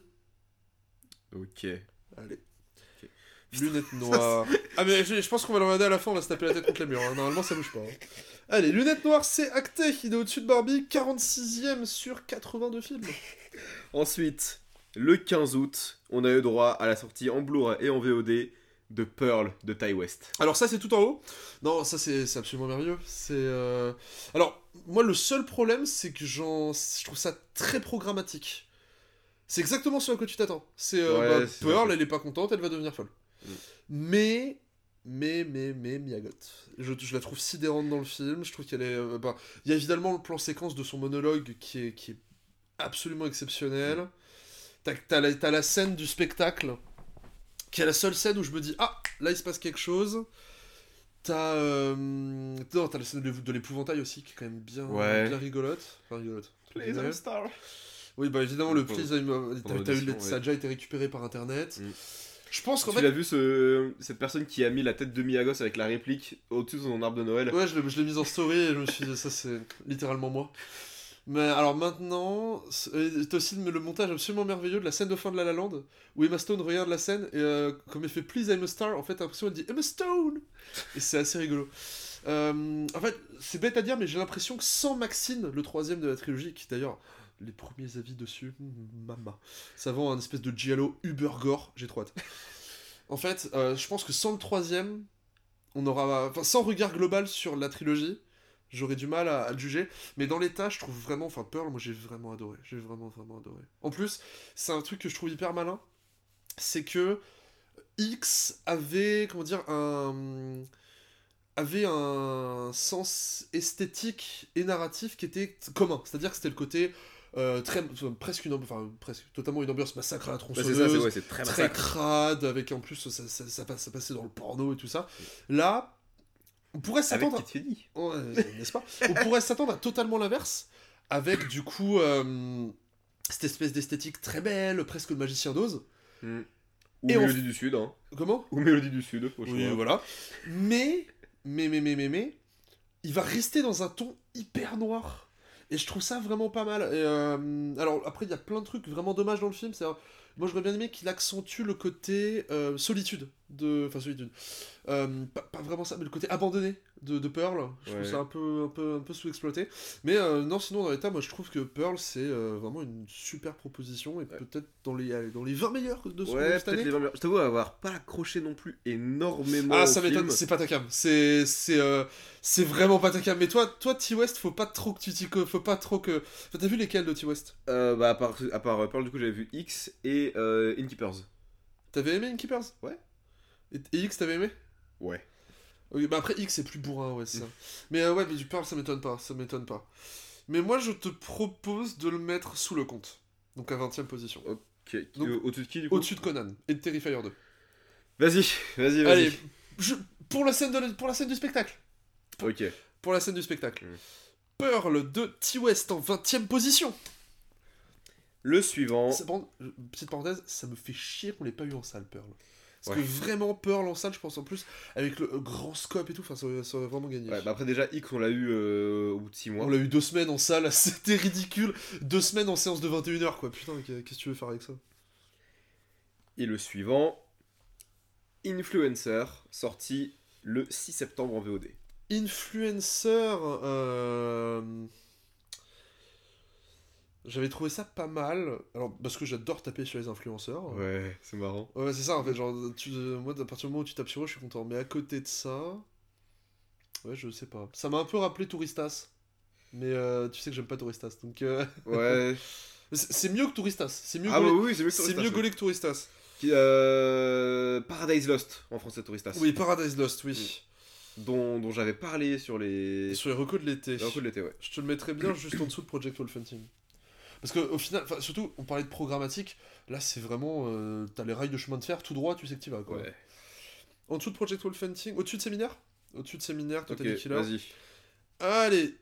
Ok. Allez. Ok. Lunettes noires. Ah, mais je, je pense qu'on va le regarder à la fin, on va se taper la tête contre les murs. hein. Normalement, ça bouge pas. hein. Allez, Lunettes noires, c'est acté. Il est au-dessus de Barbie, quarante-sixième sur quatre-vingt-deux films. Ensuite, le quinze août, on a eu droit à la sortie en Blu-ray et en V O D de Pearl de Ty West. Alors ça c'est tout en haut. Non, ça c'est c'est absolument merveilleux. C'est euh, alors moi le seul problème c'est que j'en je trouve ça très programmatique. C'est exactement ce à quoi tu t'attends. C'est euh, Ouais, bah, c'est Pearl, ça. elle est pas contente, elle va devenir folle. Mm. Mais mais mais mais Miyagot. Je, je la trouve sidérante dans le film. Je trouve qu'elle est euh, bah, il y a évidemment le plan séquence de son monologue qui est qui est absolument exceptionnel. Mm. T'as t'as la, t'as la scène du spectacle qui est la seule scène où je me dis ah là il se passe quelque chose. T'as euh... non, t'as la scène de, de l'épouvantail aussi qui est quand même bien, Ouais. bien rigolote. Enfin rigolote. Please, I'm a star. Oui bah évidemment le Pendant- Please I'm- pendant t'as- t'as eu l'audition, le- ça a ouais. déjà été récupéré par internet. Mm. Je pense qu'en Tu fait l'as vu ce... cette personne qui a mis la tête de Miyagos avec la réplique au-dessus de son arbre de Noël. ouais je l'ai je l'ai mise en story et je me suis dit ça c'est littéralement moi. Mais alors maintenant, c'est- t'as aussi le montage absolument merveilleux de la scène de fin de La La Land où Emma Stone regarde la scène et euh, comme elle fait Please I'm a star, en fait t'as l'impression qu'elle dit Emma Stone et c'est assez rigolo. Euh, en fait, c'est bête à dire, mais j'ai l'impression que sans Maxine, le troisième de la trilogie, qui d'ailleurs les premiers avis dessus, hmm, mama, ça vend un espèce de giallo uber gore, j'ai trop hâte. En fait, euh, je pense que sans le troisième, on aura, enfin sans regard global sur la trilogie. J'aurais du mal à, à le juger, mais dans l'état, je trouve vraiment, enfin Pearl, moi j'ai vraiment adoré, j'ai vraiment vraiment adoré. En plus, c'est un truc que je trouve hyper malin, c'est que X avait, comment dire, un avait un sens esthétique et narratif qui était commun, c'est-à-dire que c'était le côté euh, très, enfin, presque une, ambi- enfin presque totalement une ambiance massacre à la Bah, tronçonneuse, c'est ça, c'est ouais, c'est très très massacre. crade, avec en plus ça, ça, ça, ça passe- ça passait dans le porno et tout ça. Là, on pourrait Avec s'attendre. Kid Cudi. Ouais, n'est-ce pas? On pourrait s'attendre à totalement l'inverse, avec du coup euh, cette espèce d'esthétique très belle, presque le magicien d'Oz. Mm. Ou Et on Mélodie du Sud, hein. Comment? Ou Mélodie du Sud, au Oui, choix. voilà. Mais, mais, mais, mais, mais, mais, il va rester dans un ton hyper noir. Et je trouve ça vraiment pas mal. Et, euh, alors, après, il y a plein de trucs vraiment dommages dans le film. C'est, moi, j'aurais bien aimé qu'il accentue le côté euh, solitude. De... Enfin, solitude. Euh, pas, pas vraiment ça, mais le côté abandonné de, de Pearl. Je Ouais. trouve ça un peu, un peu, un peu sous-exploité. Mais euh, non, sinon, dans l'état, moi, je trouve que Pearl, c'est euh, vraiment une super proposition. Et Ouais. peut-être dans les, allez, dans les vingt meilleurs de ce Ouais, cette peut-être année. les vingt meilleurs. Je t'avoue avoir pas accroché non plus énormément. Ah, au ça m'étonne, film. c'est pas ta cam. C'est c'est euh, c'est vraiment pas ta cam. Mais toi, toi T-West, faut pas trop que tu t'y co- faut pas trop que. Enfin, t'as vu lesquels de T-West? Euh, bah, à part, à part euh, Pearl, du coup, j'avais vu X et euh, Innkeepers. T'avais aimé Innkeepers? Ouais. Et, et X, t'avais aimé? Ouais. Oui, bah après X c'est plus bourrin, ouais, c'est ça. Mais euh, ouais, mais du Pearl, ça m'étonne pas, ça m'étonne pas. Mais moi, je te propose de le mettre sous le compte. Donc à vingtième position. Ok. Donc, Euh, Au-dessus de qui, du coup? Au-dessus de Conan et de Terrifier deux. Vas-y, vas-y, vas-y. Allez, je- pour, la scène de la- pour la scène du spectacle. Ok. Pour la scène du spectacle. Mm. Pearl de T-West en vingtième position. Le suivant. Ça, par contre, je- petite parenthèse, ça me fait chier qu'on l'ait pas eu en salle, Pearl. Parce Ouais. que vraiment, Pearl en salle, je pense en plus, avec le euh, grand scope et tout, enfin, ça, aurait- ça aurait vraiment gagné. Ouais, bah après, déjà, X, on l'a eu euh, au bout de six mois. On l'a eu deux semaines en salle, c'était ridicule. Deux semaines en séance de vingt et une heures, quoi. Putain, qu'est- qu'est-ce que tu veux faire avec ça? Et le suivant. Influencer, sorti le six septembre en V O D. Influencer, euh... j'avais trouvé ça pas mal. Alors, parce que j'adore taper sur les influenceurs. Ouais, c'est marrant. Ouais, c'est ça en fait. Genre, tu... moi, à partir du moment où tu tapes sur eux, je suis content. Mais à côté de ça. Ouais, je sais pas. Ça m'a un peu rappelé Touristas. Mais euh, tu sais que j'aime pas Touristas. Donc. Euh... Ouais. c'est mieux que Touristas. C'est mieux, ah, gaulé... bah oui, c'est mieux que C'est Touristas. mieux ouais. gaulé que Touristas. Qui, euh... Paradise Lost, en français Touristas. Oui, Paradise Lost, oui. Dont, dont j'avais parlé sur les. Sur les recos de l'été. Les recos de l'été, ouais. Je te le mettrais bien juste en dessous de Project Wolfenting. Parce qu'au final, surtout, on parlait de programmatique, là c'est vraiment. Euh, T'as les rails de chemin de fer tout droit, tu sais que tu vas quoi. Ouais. En dessous de Project Wolfenting, au-dessus de Séminaire Au-dessus de Séminaire, toi Ok, t'as dit Killer. vas-y. Allez,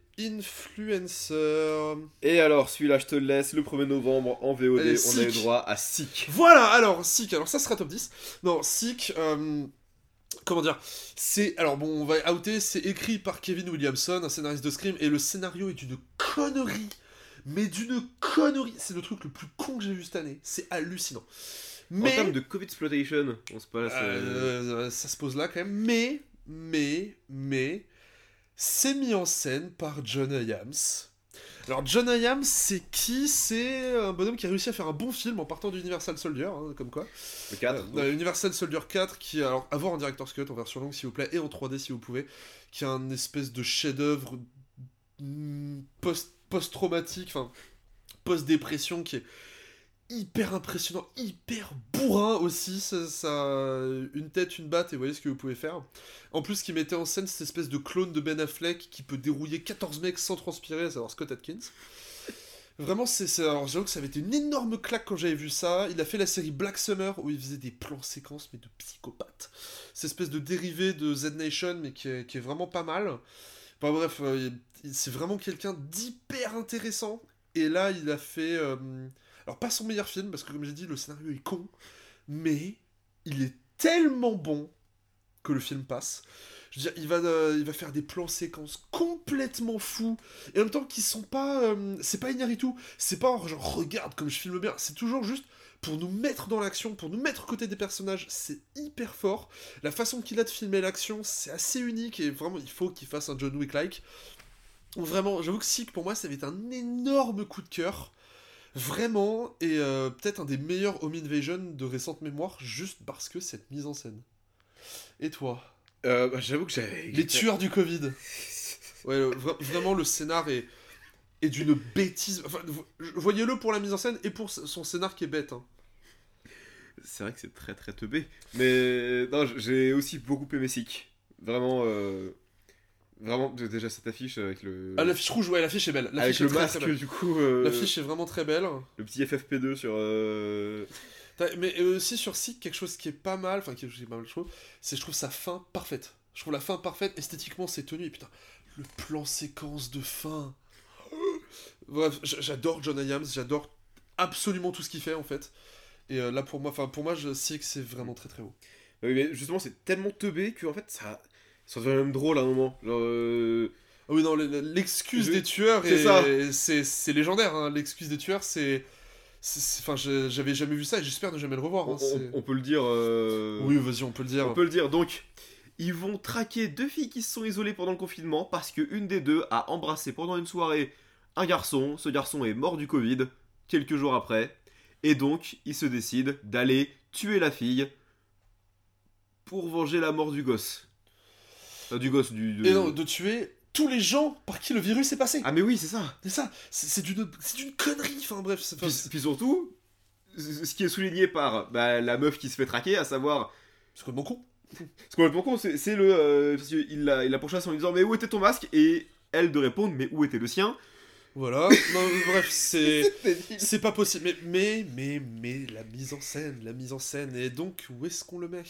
Influencer. Et alors, celui-là, je te le laisse, le premier novembre en V O D, Allez, on a eu Sick. droit à Sick. Voilà, alors, Sick, alors ça sera top dix. Non, Sick, euh, comment dire, c'est, alors bon, on va outer, c'est écrit par Kevin Williamson, un scénariste de Scream, et le scénario est d'une connerie, mais d'une connerie, c'est le truc le plus con que j'ai vu cette année, c'est hallucinant. Mais, En termes de Covid-exploitation, on se passe... euh, ça se pose là quand même, mais, mais, mais, c'est mis en scène par John Hyams. Alors John Hyams, c'est qui? C'est un bonhomme qui a réussi à faire un bon film en partant d'Universal Soldier, hein, comme quoi. Le quatre. Euh, Universal Soldier quatre, qui, alors, à voir en Director's Cut, en version longue s'il vous plaît, et en trois D si vous pouvez, qui a un espèce de chef-d'œuvre mm, post- post-traumatique, enfin, post-dépression, qui est hyper impressionnant, hyper bourrin aussi, ça, ça- une tête, une batte, et vous voyez ce que vous pouvez faire. En plus, qui mettait en scène cette espèce de clone de Ben Affleck qui peut dérouiller quatorze mecs sans transpirer, à savoir Scott Atkins. Vraiment, c'est, c'est- alors j'avoue que ça avait été une énorme claque quand j'avais vu ça. Il a fait la série Black Summer où il faisait des plans séquences mais de psychopathe. Cette espèce de dérivé de Z Nation mais qui est, qui est vraiment pas mal. Enfin bref, euh, il- c'est vraiment quelqu'un d'hyper intéressant. Et là, il a fait, euh, alors pas son meilleur film parce que comme j'ai dit, le scénario est con, mais il est tellement bon que le film passe. Je veux dire, il va, euh, il va faire des plans séquences complètement fous, et en même temps qui sont pas... euh, c'est pas Iñárritu, c'est pas genre regarde comme je filme bien, c'est toujours juste pour nous mettre dans l'action, pour nous mettre aux côtés des personnages, c'est hyper fort. La façon qu'il a de filmer l'action, c'est assez unique, et vraiment il faut qu'il fasse un John Wick-like. Vraiment, j'avoue que Sick pour moi ça va être un énorme coup de cœur. Vraiment, et euh, peut-être un des meilleurs Home Invasion de récente mémoire, juste parce que cette mise en scène. Et toi? Euh, bah, j'avoue que j'avais... Les tueurs du Covid. Ouais, le- vra- vraiment le scénar est, est d'une bêtise. Enfin, vo- voyez-le pour la mise en scène et pour s- son scénar qui est bête. Hein. C'est vrai que c'est très très teubé. Mais non, j'ai aussi beaucoup aimé Sick. Vraiment... Euh... Vraiment, déjà cette affiche avec le... Ah, l'affiche rouge, ouais, l'affiche est belle. avec L'affiche le est très, masque, très belle. du coup... euh, L'affiche est vraiment très belle. Le petit F F P deux sur... Euh... T'as- Mais euh, aussi sur Sick, quelque chose qui est pas mal, enfin quelque chose qui est pas mal, je trouve, c'est je trouve sa fin parfaite. Je trouve la fin parfaite, esthétiquement c'est tenu, et putain, le plan séquence de fin. Bref, j- j'adore John Hyams, j'adore absolument tout ce qu'il fait en fait. Et euh, là pour moi, enfin pour moi, je sais que c'est vraiment très très haut. Oui, mais justement, c'est tellement teubé que en fait, ça... Ça devient même drôle à un moment. Genre... Euh... Ah oui, non, l- l- l'excuse Je- des tueurs, c'est est- ça. c'est c'est légendaire, hein. L'excuse des tueurs, c'est... c'est- c'est- Enfin, je- j'avais jamais vu ça et j'espère ne jamais le revoir. On, hein, on- c'est- on peut le dire... Euh... Oui, vas-y, on peut le dire. On peut le dire. Donc, ils vont traquer deux filles qui se sont isolées pendant le confinement parce qu'une des deux a embrassé pendant une soirée un garçon. Ce garçon est mort du Covid quelques jours après. Et donc, ils se décident d'aller tuer la fille pour venger la mort du gosse. Euh, du gosse, du... de- Et non, de tuer tous les gens par qui le virus est passé. Ah mais oui, c'est ça. C'est ça, c'est c'est d'une c'est d'une connerie, enfin bref. c'est- enfin, Puis, c'est- puis surtout, ce ce qui est souligné par bah, la meuf qui se fait traquer, à savoir... C'est complètement con. C'est complètement con, c'est c'est le... Euh, parce qu'il la, il la pourchasse en lui disant « Mais où était ton masque ?» Et elle de répondre « Mais où était le sien ?» Voilà, non, bref, c'est... C'est pas possible, mais, mais, mais, mais, la mise en scène, la mise en scène, et donc, où est-ce qu'on le met?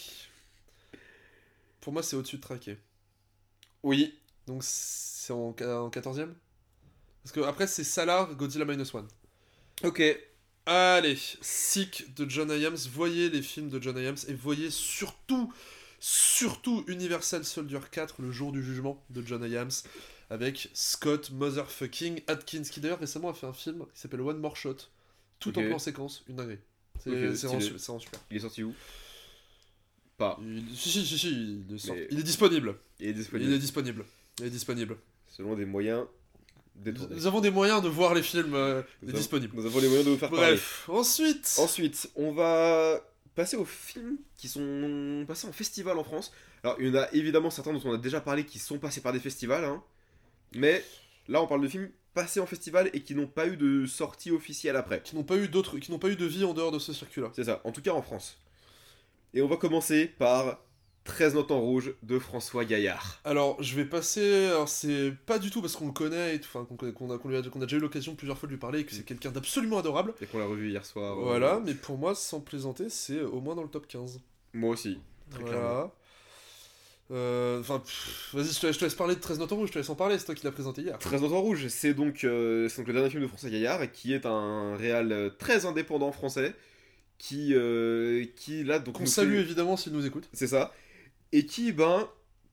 Pour moi, c'est au-dessus de Traqué. Oui. Donc, c'est en, en quatorzième. Parce que après, c'est Salar, Godzilla Minus One. Ok. Allez, Sick de John Hyams, voyez les films de John Hyams, et voyez surtout, surtout Universal Soldier quatre, le jour du jugement de John Hyams, avec Scott Motherfucking Atkins, qui d'ailleurs récemment a fait un film qui s'appelle One More Shot, tout Ok. en plan séquence, une dinguerie. C'est Ok, c'est vraiment, stylé. su- c'est vraiment super. Il est sorti où? pas. Il... Si, si, si, si, il est, sorti. Mais- Il est disponible. Il est disponible. Il est disponible. Il est disponible. Selon des moyens détournés. Nous avons des moyens de voir les films euh, Nous avons- disponibles. Nous avons les moyens de vous faire Bref, ensuite. parler. Ensuite, on va passer aux films qui sont passés en festival en France. Alors, il y en a évidemment certains dont on a déjà parlé qui sont passés par des festivals, hein. Mais là, on parle de films passés en festival et qui n'ont pas eu de sortie officielle après. Qui n'ont pas eu d'autres, qui n'ont pas eu de vie en dehors de ce circuit-là. C'est ça, en tout cas en France. Et on va commencer par treize notes en rouge de François Gaillard. Alors, je vais passer. Alors, c'est pas du tout parce qu'on le connaît et tout, enfin, qu'on connaît- qu'on a, qu'on lui a, qu'on a déjà eu l'occasion plusieurs fois de lui parler et que c'est quelqu'un d'absolument adorable. Et qu'on l'a revu hier soir. euh, Voilà, mais pour moi, sans plaisanter, c'est au moins dans le top quinze. Moi aussi, très clairement. Voilà. Euh, Enfin, pff, vas-y, je te, je te laisse parler de treize notes en rouge, je te laisse en parler, c'est toi qui l'as présenté hier. treize notes en rouge, c'est donc, euh, c'est donc le dernier film de François Gaillard, qui est un réal euh, très indépendant français, qui, euh, qui là, donc... Qu'on nous salue fait- évidemment s'il nous écoute. C'est ça. Et qui, ben,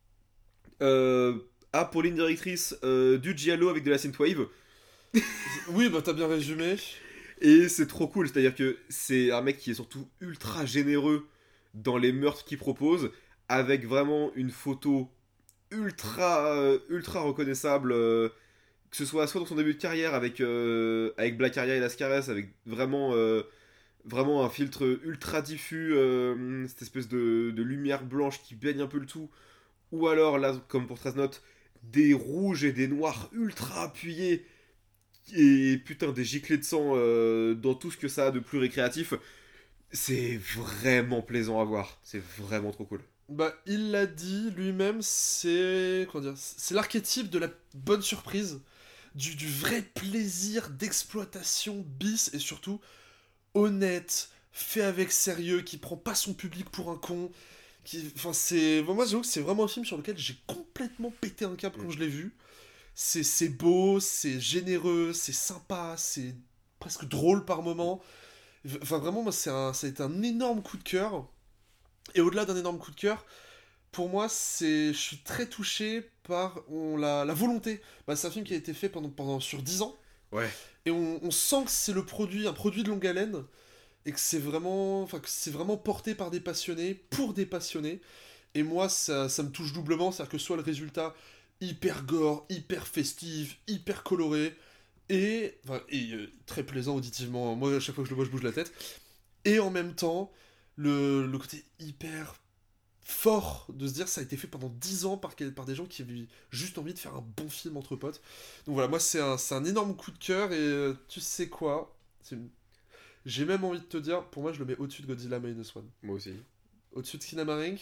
euh, a pour ligne directrice euh, du giallo avec de la synthwave. Oui, bah t'as bien résumé. Et c'est trop cool, c'est-à-dire que c'est un mec qui est surtout ultra généreux dans les meurtres qu'il propose, avec vraiment une photo ultra, euh, ultra reconnaissable, euh, que ce soit soit dans son début de carrière avec, euh, avec Black Aria et Lascaris, avec vraiment, euh, vraiment un filtre ultra diffus, euh, cette espèce de, de lumière blanche qui baigne un peu le tout, ou alors là, comme pour treize notes, des rouges et des noirs ultra appuyés, et putain des giclées de sang euh, dans tout ce que ça a de plus récréatif. C'est vraiment plaisant à voir, c'est vraiment trop cool. Bah, il l'a dit lui-même, c'est. Comment dire C'est l'archétype de la bonne surprise, du, du vrai plaisir d'exploitation bis et surtout honnête, fait avec sérieux, qui prend pas son public pour un con. Qui... Enfin, c'est. Bon, moi, j'avoue que c'est vraiment un film sur lequel j'ai complètement pété un câble quand je l'ai vu. C'est c'est beau, c'est généreux, c'est sympa, c'est presque drôle par moments. Enfin, vraiment, moi, c'est un, ça a été un énorme coup de cœur. Et au-delà d'un énorme coup de cœur, pour moi, c'est, je suis très touché par on, la, la volonté. Bah, c'est un film qui a été fait pendant, pendant sur dix ans. Ouais. Et on, on sent que c'est le produit, un produit de longue haleine. Et que c'est vraiment, enfin, que c'est vraiment porté par des passionnés, pour des passionnés. Et moi, ça, ça me touche doublement. C'est-à-dire que soit le résultat hyper gore, hyper festif, hyper coloré, et, enfin, et euh, très plaisant auditivement. Moi, à chaque fois que je le vois, je bouge la tête. Et en même temps, le, le côté hyper fort de se dire ça a été fait pendant dix ans par, par des gens qui avaient juste envie de faire un bon film entre potes. Donc voilà, moi c'est un, c'est un énorme coup de cœur et euh, tu sais quoi c'est une- j'ai même envie de te dire, pour moi je le mets au-dessus de Godzilla Minus One. Moi aussi. Au-dessus de Skinamarink.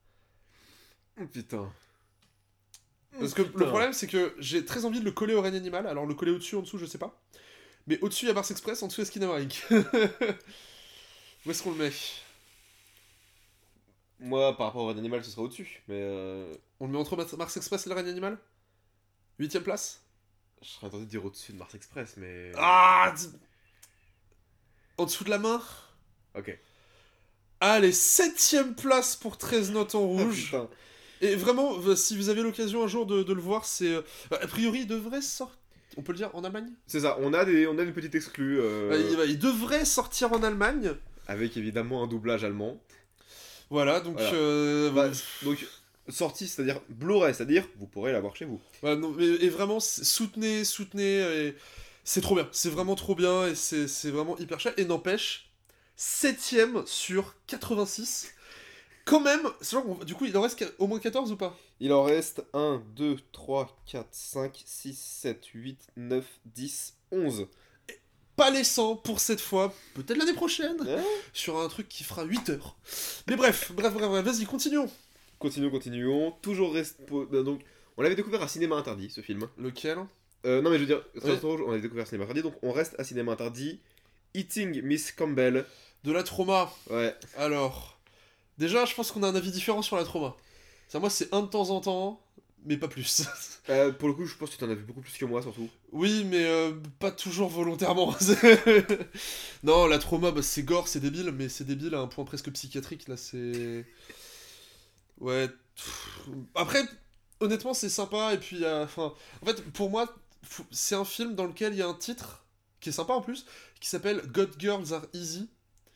Oh, putain. Parce que Putain. le problème c'est que j'ai très envie de le coller au règne animal, alors le coller au-dessus, en dessous je sais pas. Mais au-dessus il y a Mars Express, en dessous il y a Skinamarink. Où est-ce qu'on le met? Moi, par rapport au Red Animal, ce sera au-dessus, mais euh, On le met entre Mars Mars Express et le règne animal? Huitième place? je serais tenté de dire au-dessus de Mars Express, mais... Ah dis- En dessous de la main? Ok. Allez, septième place pour treize notes en Ah, rouge. putain. Et vraiment, euh, si vous avez l'occasion un jour de, de le voir, c'est... euh, a priori, il devrait sortir... On peut le dire en Allemagne? C'est ça, on a des, on a des petites exclus, euh, Euh, il, va- il devrait sortir en Allemagne. avec évidemment un doublage allemand. Voilà, donc... Voilà. euh, Bah, donc, sortie, c'est-à-dire Blu-ray, c'est-à-dire vous pourrez l'avoir chez vous. voilà, non, mais- et vraiment, c'est- soutenez, soutenez. Et c'est trop bien. C'est vraiment trop bien et c'est c'est vraiment hyper cher. Et n'empêche, septième sur quatre-vingt-six. Quand même, c'est genre qu'on- du coup, il en reste qu'à- au moins quatorze ou pas? Il en reste un, deux, trois, quatre, cinq, six, sept, huit, neuf, dix, onze. Pas les cent pour cette fois, peut-être l'année prochaine, Ouais. sur un truc qui fera huit heures. Mais bref, bref, bref, bref, vas-y, continuons. Continuons, continuons. Toujours reste. po- euh, Donc, on l'avait découvert à Cinéma Interdit, ce film. Lequel? Euh, non, mais je veux dire, Ouais. on avait découvert Cinéma Interdit, donc on reste à Cinéma Interdit. Eating Miss Campbell. De la trauma. Ouais. Alors, déjà, je pense qu'on a un avis différent sur la trauma. Ça, moi, c'est un de temps en temps, mais pas plus. Euh, pour le coup, je pense que tu en as vu beaucoup plus que moi, surtout. Oui, mais euh, pas toujours volontairement. Non, la trauma, bah, c'est gore, c'est débile, mais c'est débile à un point presque psychiatrique, là, c'est... Ouais... pff, Après, honnêtement, c'est sympa, et puis, il y a- enfin... En fait, pour moi, faut- c'est un film dans lequel il y a un titre, qui est sympa en plus, qui s'appelle God Girls Are Easy,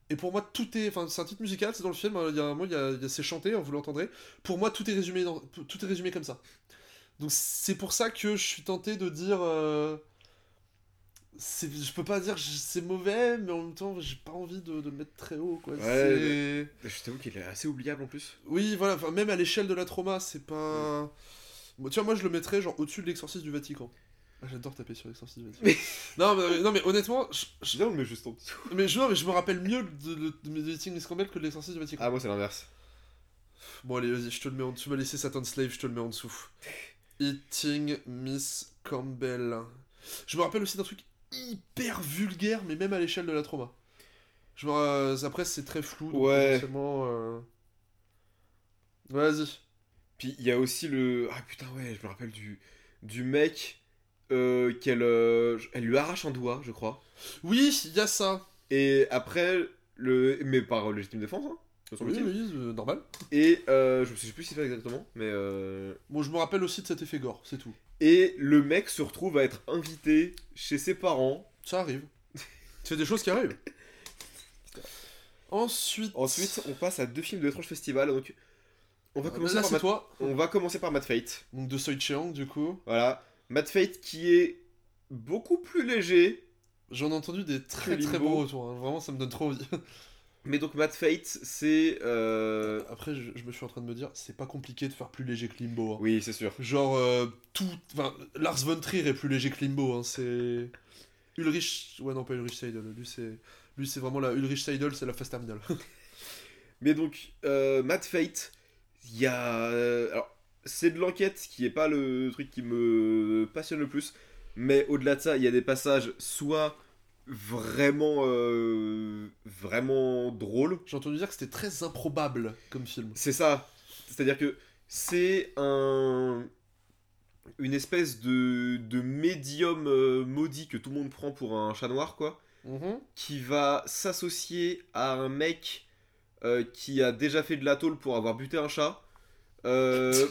Et pour moi, tout est. Enfin, c'est un titre musical, c'est dans le film, il y a un mot, il y a, il y a c'est chanté, vous l'entendrez. Pour moi, tout est résumé, dans, tout est résumé comme ça. Donc c'est pour ça que je suis tenté de dire. Euh, c'est, je peux pas dire que c'est mauvais, mais en même temps, j'ai pas envie de, de le mettre très haut, quoi. Ouais, c'est... je t'avoue qu'il est assez oubliable en plus. Oui, voilà, enfin, même à l'échelle de la trauma, c'est pas. Mm. Bon, tiens, moi je le mettrais genre au-dessus de l'exorcisme du Vatican. Ah, j'adore taper sur l'exorcisme du Vatican. Mais... non, mais, non, mais honnêtement. Je, je... Non, mais juste en dessous. Mais je, non, mais je me rappelle mieux de, de, de, de Eating Miss Campbell que de l'exorcisme du Vatican. Ah, moi c'est l'inverse. Bon, allez, vas-y, je te le mets en dessous. Tu m'as laissé Satan Slave, je te le mets en dessous. Eating Miss Campbell. Je me rappelle aussi d'un truc hyper vulgaire, mais même à l'échelle de la trauma. Je me... euh, après, c'est très flou, donc ouais. potentiellement. Euh... Vas-y. Puis il y a aussi le. Ah putain, ouais, je me rappelle du, du mec euh, qu'elle euh, elle lui arrache un doigt, je crois. Oui, il y a ça. Et après, le. Mais par légitime défense, hein. Oui, oui, euh, normal. Et euh, je sais plus si c'est exactement, mais. Euh... Bon, je me rappelle aussi de cet effet gore, c'est tout. Et le mec se retrouve à être invité chez ses parents. Ça arrive. C'est des choses qui arrivent. Ensuite. Ensuite, on passe à deux films de l'étrange festival. Donc, on va commencer Là, par c'est Mad... toi. On va commencer par Mad Fate. Donc de Soi Cheong, du coup. Voilà, Mad Fate qui est beaucoup plus léger. J'en ai entendu des très très bons retours. Hein. Vraiment, ça me donne trop envie. Mais donc Mad Fate, c'est... Euh... Après, je, je me suis en train de me dire, c'est pas compliqué de faire plus léger que Limbo. Hein. Oui, c'est sûr. Genre, euh, tout... Enfin, Lars von Trier est plus léger que Limbo. Hein. C'est... Ulrich... Ouais, non, pas Ulrich Seidel. Lui, c'est... Lui, c'est vraiment la... Ulrich Seidel, c'est la phase terminale. Mais donc, euh, Mad Fate, il y a... Alors, c'est de l'enquête qui est pas le truc qui me passionne le plus. Mais au-delà de ça, il y a des passages soit... vraiment euh, vraiment drôle. J'ai entendu dire que c'était très improbable comme film. C'est ça. C'est-à-dire que c'est un une espèce de, de médium euh, maudit que tout le monde prend pour un chat noir, quoi, mm-hmm. qui va s'associer à un mec euh, qui a déjà fait de la tôle pour avoir buté un chat. Euh...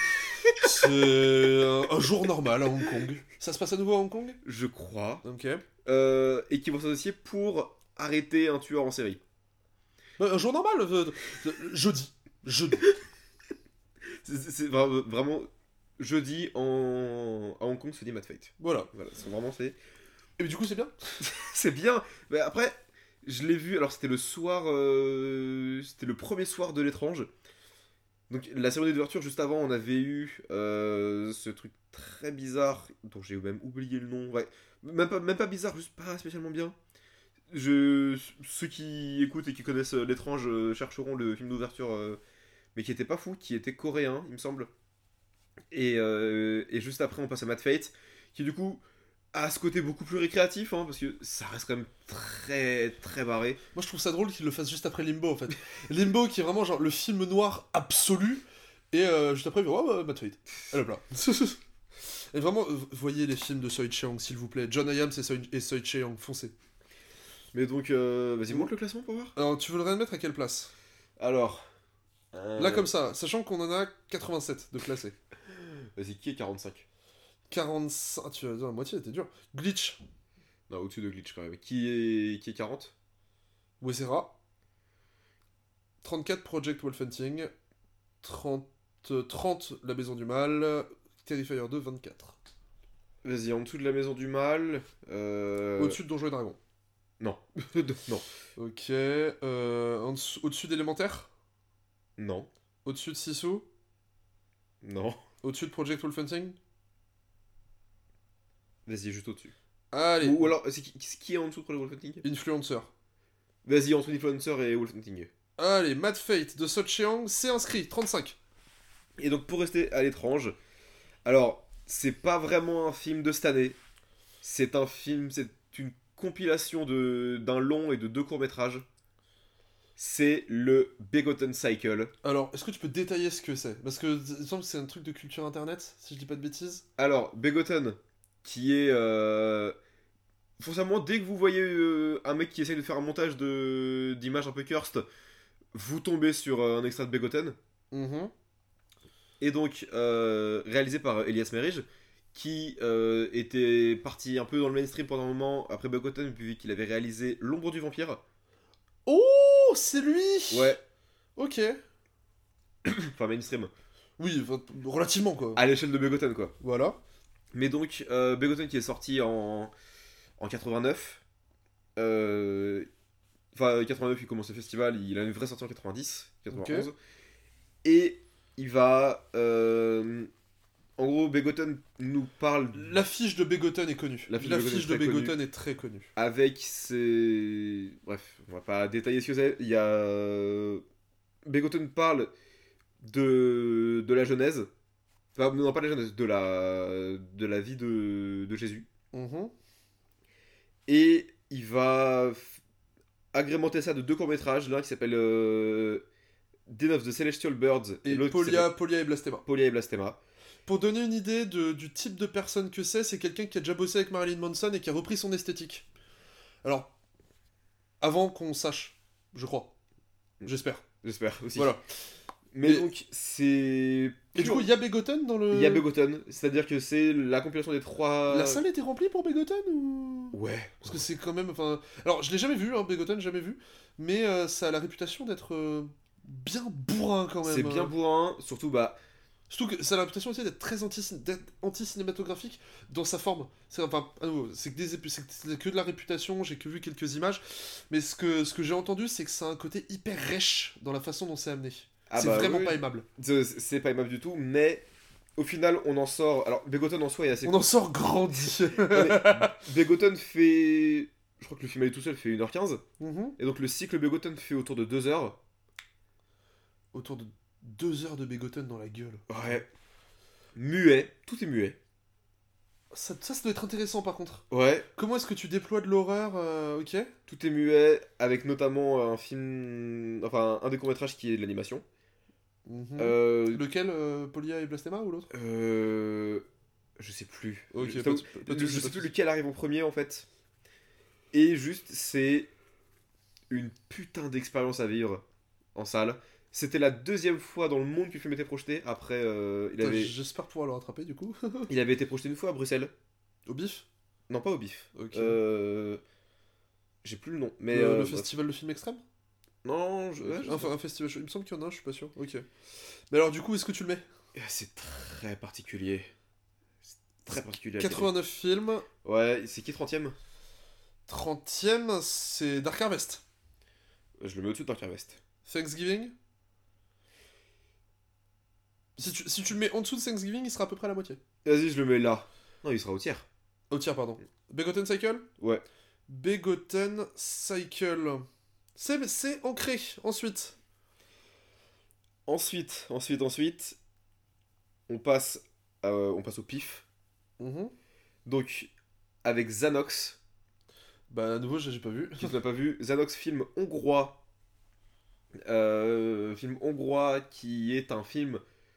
c'est un, un jour normal à Hong Kong. Ça se passe à nouveau à Hong Kong ? Je crois. Ok. Euh, et qui vont s'associer pour arrêter un tueur en série. Un jour normal, euh, jeudi. Jeudi. c'est, c'est vraiment, vraiment jeudi en à Hong Kong se dit Mad Fate. Voilà. Voilà, c'est vraiment c'est. Et du coup c'est bien. c'est bien. Mais après, je l'ai vu. Alors c'était le soir, euh, c'était le premier soir de l'étrange. Donc la cérémonie d'ouverture juste avant, on avait eu euh, ce truc très bizarre dont j'ai même oublié le nom. Ouais. Même pas, même pas bizarre, juste pas spécialement bien. Je, ceux qui écoutent et qui connaissent l'étrange euh, chercheront le film d'ouverture, euh, mais qui était pas fou, qui était coréen, il me semble. Et, euh, et juste après, on passe à Mad Fate, qui du coup a ce côté beaucoup plus récréatif, hein, parce que ça reste quand même très très barré. Moi, je trouve ça drôle qu'ils le fassent juste après Limbo, en fait. Limbo, qui est vraiment genre le film noir absolu, et euh, juste après, ouais, ouais, Mad Fate. Elle est là. Et vraiment, voyez les films de Soi Cheong, s'il vous plaît. John Hyams et Soi, et Soi Cheong, foncez. Mais donc, euh, vas-y, montre le classement pour voir. Alors, tu veux le remettre à quelle place ? Alors... Euh... Là, comme ça, sachant qu'on en a quatre-vingt-sept de classés. Vas-y, qui est quarante-cinq ? quarante-cinq... Ah, tu vas dire la moitié, t'es dur. Glitch. Non, au-dessus de Glitch, quand même. Qui est, qui est quarante ? Wesera. trente-quatre, Project Wolfenting. trente, trente, La Maison du Mal. Terrifier deux, vingt-quatre. Vas-y, en dessous de La Maison du Mal. Euh... Au-dessus de Donjons et Dragons. Non. non. Ok. Euh, en dessous, au-dessus d'Élémentaire. Non. Au-dessus de Sisu. Non. Au-dessus de Project Wolfenting. Vas-y, juste au-dessus. Allez. Ou, ou alors, c'est qui, qui est en dessous de Project Wolfenting ? Influencer. Vas-y, en dessous d'Influencer et Wolfenting. Allez, Mad Fate de Soi Cheong, c'est inscrit, trente-cinq. Et donc, pour rester à l'étrange, alors, c'est pas vraiment un film de cette année. C'est un film, c'est une compilation de, d'un long et de deux courts-métrages. C'est le Begotten Cycle. Alors, est-ce que tu peux détailler ce que c'est ? Parce que il me semble que c'est un truc de culture internet, si je dis pas de bêtises. Alors, Begotten, qui est... Euh... Forcément, dès que vous voyez euh, un mec qui essaye de faire un montage de, d'images un peu cursed, vous tombez sur euh, un extrait de Begotten. Mm-hmm. Et donc, euh, réalisé par Elias Merige, qui euh, était parti un peu dans le mainstream pendant un moment après Begotten, puis qu'il avait réalisé L'Ombre du Vampire. Oh, c'est lui. Ouais, Ok. enfin mainstream. Oui, enfin, relativement, quoi. À l'échelle de Begotten, quoi. Voilà. Mais donc, euh, Begotten qui est sorti en, en quatre-vingt-neuf. Euh, Enfin, quatre-vingt-neuf, il commence le festival, il a une vraie sortie en quatre-vingt-dix, quatre-vingt-onze. Ok. Et il va. euh, En gros, Begotten nous parle L'affiche de Begotten est connue. L'affiche de L'affiche de Begotten est très Begotten est très connue. avec ses. Bref, on va pas détailler ce que c'est. Il y a. Begotten parle de, de la Genèse. Enfin, non, pas de la Genèse, de la, de la vie de, de Jésus. Mhm. Et il va f- agrémenter ça de deux courts-métrages. L'un qui s'appelle euh, Den of the Celestial Birds Et l'autre qui Polia, s'appelle Polia et Blastema. Polia et Blastema. Pour donner une idée de- du type de personne que c'est, c'est quelqu'un qui a déjà bossé avec Marilyn Manson et qui a repris son esthétique. Alors, avant qu'on sache, je crois. J'espère. J'espère aussi. Voilà. Mais Et- donc, c'est. Et du coup, il y a Begotten dans le... Il y a Begotten, c'est-à-dire que c'est la compilation des trois. La salle était remplie pour Begotten ou... Ouais. Parce que c'est quand même... Enfin... Alors, je l'ai jamais vu, hein, Begotten, jamais vu. Mais euh, ça a la réputation d'être euh, bien bourrin quand même. C'est bien hein. bourrin, surtout bah. Surtout que ça a la réputation aussi d'être très anti- d'être anti-cinématographique dans sa forme. C'est enfin, à nouveau, c'est que, des ép- c'est que c'est que de la réputation, j'ai que vu quelques images. Mais ce que, ce que j'ai entendu, c'est que ça a un côté hyper rêche dans la façon dont c'est amené. Ah c'est bah vraiment oui, pas aimable. c'est c'est pas aimable du tout, mais au final, on en sort. Alors, Begotten en soi est assez. On en sort grandi. Non, mais Begotten fait. Je crois que le film est tout seul fait une heure quinze. Mhm. Et donc, le cycle Begotten fait autour de deux heures. Autour de deux heures de Begotten dans la gueule. Ouais. Muet. Tout est muet. Ça, ça, ça doit être intéressant par contre. Ouais. Comment est-ce que tu déploies de l'horreur euh, Ok. Tout est muet, avec notamment un film. Enfin, un des courts-métrages qui est de l'animation. Mhm. Euh. Lequel euh, Polia et Blastema ou l'autre Euh. Je sais plus. Ok, je pas t'avoue, de- pas de je soucis, sais pas de plus soucis. lequel arrive en premier en fait. Et juste, c'est une putain d'expérience à vivre en salle. C'était la deuxième fois dans le monde que le film était projeté. Après, euh, il, Putain, avait, J'espère pouvoir le rattraper du coup. il avait été projeté une fois à Bruxelles. Au bif Non, pas au bif. Ok. Euh, J'ai plus le nom. Mais, le, euh, le bref. festival de film extrême Non, je, ouais, je sais Enfin, pas. un festival, il me semble qu'il y en a un, je suis pas sûr. Ok. Mais alors, du coup, où est-ce que tu le mets C'est très particulier. C'est très particulier. à quel quatre-vingt-neuf films. point. Ouais, c'est qui trentième? trentième, c'est Dark Harvest. Je le mets au-dessus de Dark Harvest. Thanksgiving. Si tu, si tu le mets en dessous de Thanksgiving, il sera à peu près à la moitié. Vas-y, je le mets là. Non, il sera au tiers. Au tiers, pardon. Begotten Cycle Ouais. Begotten Cycle. C'est c'est ancré. Ensuite. Ensuite, ensuite, ensuite, on passe, euh, on passe au pif. Mhm. Donc, avec Xanox, Bah, à nouveau, j'ai j'ai pas vu. qui tu n'as pas vu, Xanox, film hongrois. Euh, film hongrois qui est un film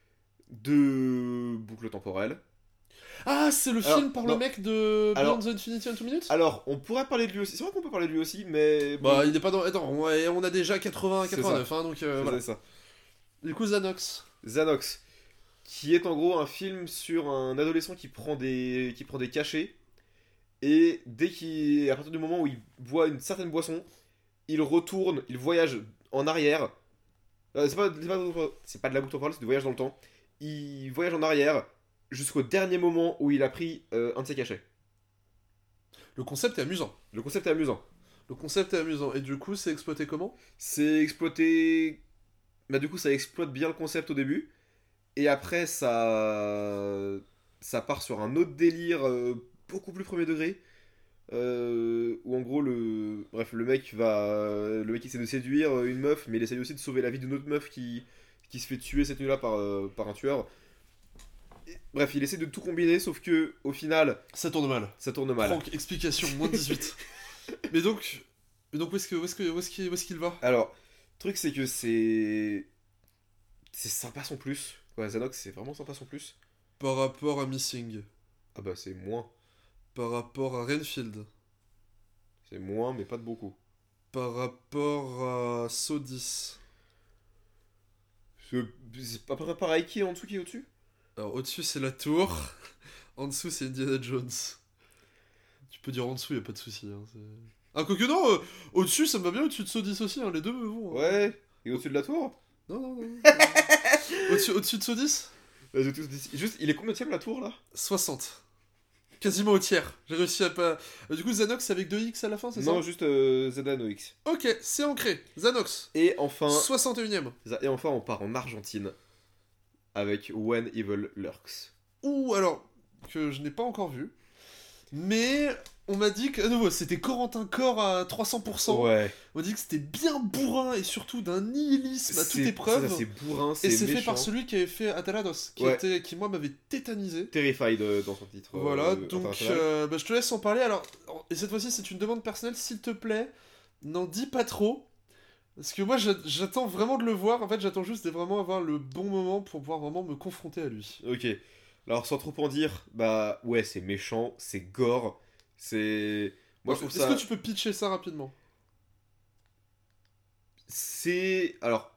de boucle temporelle. Ah, c'est le Alors, film par non. le mec de Alors- Beyond the Infinity in Two Minutes Alors, on pourrait parler de lui aussi. C'est vrai qu'on peut parler de lui aussi, mais. Bah, bon, il est pas dans. Attends, on a, on a déjà quatre-vingts, C'est quatre-vingt-neuf, hein, donc euh, c'est voilà. ça. Du coup, Xanox. Xanox, qui est en gros un film sur un adolescent qui prend des, qui prend des cachets. Et dès qu'il. À partir du moment où il boit une certaine boisson, il retourne, il voyage en arrière. Euh, c'est pas, c'est pas, c'est pas de la boucle temporelle, c'est du voyage dans le temps. Il voyage en arrière jusqu'au dernier moment où il a pris euh, un de ses cachets. Le concept est amusant. Le concept est amusant. Le concept est amusant. Et du coup, c'est exploité comment C'est exploité. Bah, du coup, ça exploite bien le concept au début. Et après, ça. Ça part sur un autre délire euh, beaucoup plus premier degré. Euh, où en gros, le. Bref, le mec va. Le mec essaie de séduire une meuf, mais il essaie aussi de sauver la vie d'une autre meuf qui, qui se fait tuer cette nuit-là par, euh, par un tueur. Et- bref, il essaie de tout combiner, sauf que au final, Ça tourne mal. ça tourne mal. Franck, explication, moins dix-huit. Mais donc. Mais donc, où est-ce que- où est-ce que- où est-ce qu'il où est-ce qu'il va Alors, le truc c'est que c'est. C'est sympa son plus. Ouais, Xanox, c'est vraiment sympa son plus. Par rapport à Missing. Ah bah, c'est moins. Par rapport à Renfield. C'est moins, mais pas de beaucoup. Par rapport à Saw dix. C'est c'est pas pas pareil qui est en dessous, qui est au-dessus? Alors, au-dessus, c'est la tour. En dessous, c'est Indiana Jones. Tu peux dire en dessous, y a pas de souci. Hein, c'est- Ah, quoique non, euh, au-dessus, ça me va bien, au-dessus de Sodis aussi, hein, les deux me vont. hein. Ouais. Et au-dessus de la tour? Non, non, non. non. euh, au-dessus, au-dessus de Sodis Vas-y, tous d'ici. Juste, il est combien de la tour là? soixante. Quasiment au tiers. J'ai réussi à pas... Euh, du coup, Xanox c'est avec deux X à la fin, c'est ça? Non, juste euh, Z N O X. Ok, c'est ancré. Xanox. Et enfin, soixante et unième. et enfin, on part en Argentine avec When Evil Lurks. Ou alors, que je n'ai pas encore vu. Mais on m'a dit que, à nouveau, c'était Corentin Corps à trois cents pour cent. Ouais. On m'a dit que c'était bien bourrin et surtout d'un nihilisme à toute C'est- épreuve. C'est ça, c'est bourrin, c'est Et c'est fait méchant. par celui qui avait fait Atalados, qui, Ouais. était, qui moi m'avait tétanisé. Terrified euh, dans son titre. Voilà, euh, donc international. euh, bah, je te laisse en parler. Alors, et cette fois-ci, c'est une demande personnelle, s'il te plaît, n'en dis pas trop. Parce que moi, j'a- j'attends vraiment de le voir. En fait, j'attends juste de vraiment avoir le bon moment pour pouvoir vraiment me confronter à lui. Ok. Alors, sans trop en dire, bah ouais, c'est méchant, c'est gore, c'est. Moi, je trouve Est-ce ça. que tu peux pitcher ça rapidement? C'est. Alors.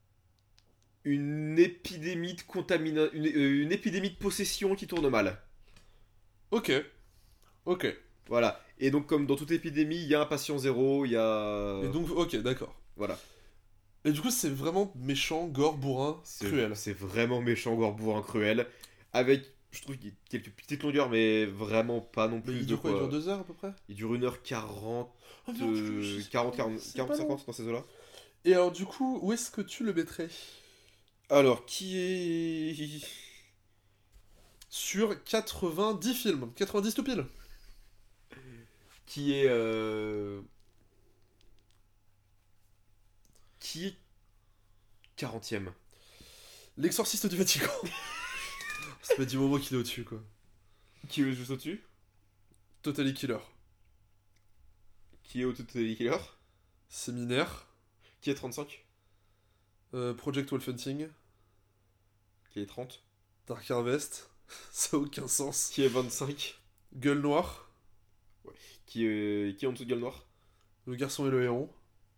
Une épidémie de contamination. Une, euh, une épidémie de possession qui tourne mal. Ok. Ok. Voilà. Et donc, comme dans toute épidémie, il y a un patient zéro, il y a. Et donc, ok, d'accord. Voilà. Et du coup, c'est vraiment méchant, gore, bourrin, C'est- cruel. C'est vraiment méchant, gore, bourrin, cruel. Avec, je trouve, qu'il y a quelques petites longueurs, mais vraiment pas non Mais plus. il de dure quoi? Il quoi- dure deux heures à peu près? Il dure une heure quarante, Oh merde, je- je sais quarante, pas, quarante, c'est quarante, pas long. cinquante dans ces eaux-là. Et alors, du coup, où est-ce que tu le mettrais? Alors, qui est. Sur quatre-vingt-dix films. quatre-vingt-dix tout pile. Qui est. euh, Qui est quarantième? L'exorciste du Vatican. Ça fait du moment qu'il est au-dessus, quoi. Qui est juste au-dessus? Totally Killer. Qui est au-dessus de Teddy Killer? Séminaire. Qui est trente-cinq? euh, Project Wolfenting. Qui est trente? Dark Harvest. Ça a aucun sens. Qui est vingt-cinq? Gueule Noire. Qui est, qui est en dessous de Gueule Noire? Le garçon et le héron.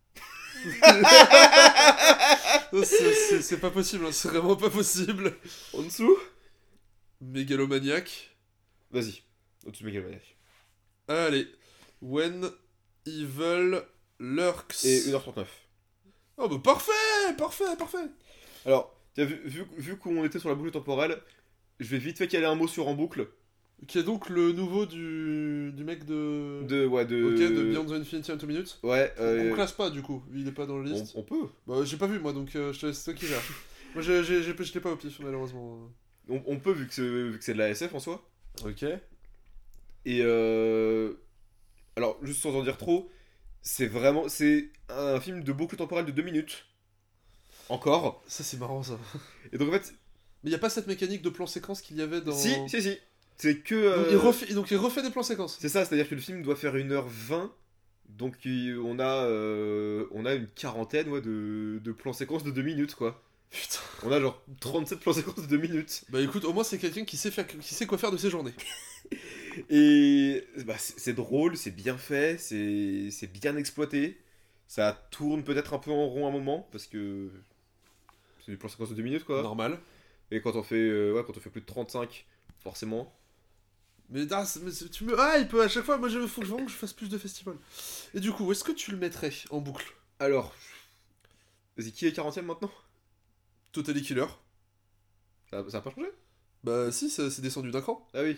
Non, c'est- c'est c'est pas possible, hein, c'est vraiment pas possible. En dessous? Mégalomaniac. Vas-y, au-dessus de Megalomaniac. Allez. When Evil Lurks. Et une heure trente-neuf. Oh bah parfait, parfait, parfait. Alors, t'as vu, vu, vu qu'on était sur la boucle temporelle, je vais vite fait caler un mot sur En Boucle. Qui est donc le nouveau du, du mec de... De, ouais, de... Ok, de Beyond the Infinity in two minutes. Ouais, On euh, classe pas du coup, il est pas dans la on, liste. on peut. Bah j'ai pas vu moi donc euh, je te laisse, c'est toi qui gère. Moi j'ai, j'ai, j'ai, je l'ai pas au pif malheureusement. On, on peut, vu que c'est vu que c'est de la S F en soi. Ok. Et euh... Alors, juste sans en dire trop, c'est vraiment... C'est un film de boucle temporelle de deux minutes. Encore. Ça c'est marrant ça. Et donc en fait... Mais y a pas cette mécanique de plan séquence qu'il y avait dans... Si, si, si. C'est que... Donc, euh, il refait, donc il refait des plans séquences. C'est ça, c'est-à-dire que le film doit faire une heure vingt. Donc il- on a, euh, on a une quarantaine ouais, de, de plans séquences de deux minutes, quoi. Putain. On a genre trente-sept plans séquences de deux minutes. Bah écoute, au moins c'est quelqu'un qui sait, faire, qui sait quoi faire de ses journées. Et bah, c'est c'est drôle, c'est bien fait, c'est c'est bien exploité. Ça tourne peut-être un peu en rond à un moment, parce que c'est du plan séquence de deux minutes, quoi. Normal. Et quand on fait, euh, ouais, quand on fait plus de trente-cinq, forcément. Mais, ah, c'est- mais c'est- tu me hype à chaque fois, moi il faut vraiment que je fasse plus de festivals. Et du coup, où est-ce que tu le mettrais en boucle? Alors, vas-y, qui est quarantième maintenant? Totally Killer. Ça, ça a pas changé? Bah si, ça- c'est descendu d'un cran. Ah oui.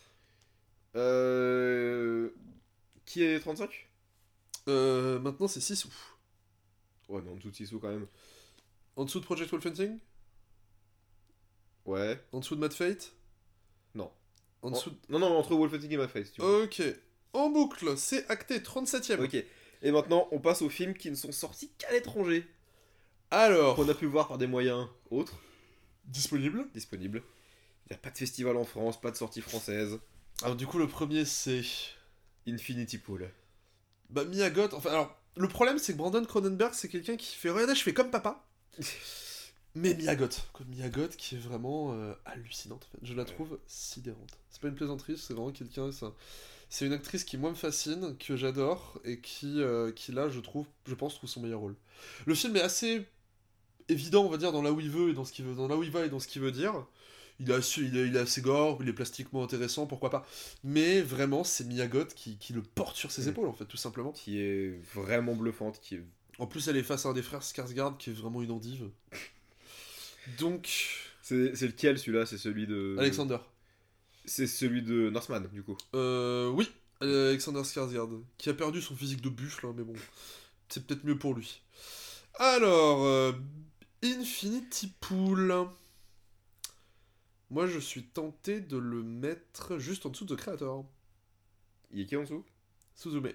Euh... Qui est trente-cinq? Euh, maintenant c'est six sous. Ouais, mais en dessous de six sous quand même. En dessous de Project Wolfenting? Ouais. En dessous de Mad Fate? Non. En En- dessous de... Non, non, entre Wolfenstein et Mad Face, tu vois. Ok. En boucle, c'est acté, trente-septième. Ok. Et maintenant, on passe aux films qui ne sont sortis qu'à l'étranger. Alors, Qu'on a pu voir par des moyens autres, disponible. disponibles. Il n'y a pas de festival en France, pas de sortie française. Alors du coup, le premier c'est... Infinity Pool. Bah Miyagot, enfin alors, le problème c'est que Brandon Cronenberg c'est quelqu'un qui fait, regardez je fais comme papa. Mais Miyagot, comme Miyagot qui est vraiment euh, hallucinante en fait. Je la trouve sidérante. C'est pas une plaisanterie, c'est vraiment quelqu'un, c'est un- c'est une actrice qui moi me fascine, que j'adore, et qui, euh, qui là je trouve, je pense, trouve son meilleur rôle. Le film est assez évident on va dire dans là où il veut et dans ce qu'il veut, dans là où il va et dans ce qu'il veut dire. il est assez, il est, il est assez gore, il est plastiquement intéressant, pourquoi pas. Mais vraiment, c'est Mia Goth qui, qui le porte sur ses Mm. épaules, en fait, tout simplement. Qui est vraiment bluffante, qui est... En plus, elle est face à un des frères Skarsgård qui est vraiment une endive. Donc, C'est, c'est lequel celui-là? C'est celui de... Alexander. C'est celui de Northman, du coup. Euh, oui, Alexander Skarsgård, qui a perdu son physique de buffle, hein, mais bon, c'est peut-être mieux pour lui. Alors, euh, Infinity Pool. Moi, je suis tenté de le mettre juste en dessous de The Creator. Il est qui en dessous? Suzume.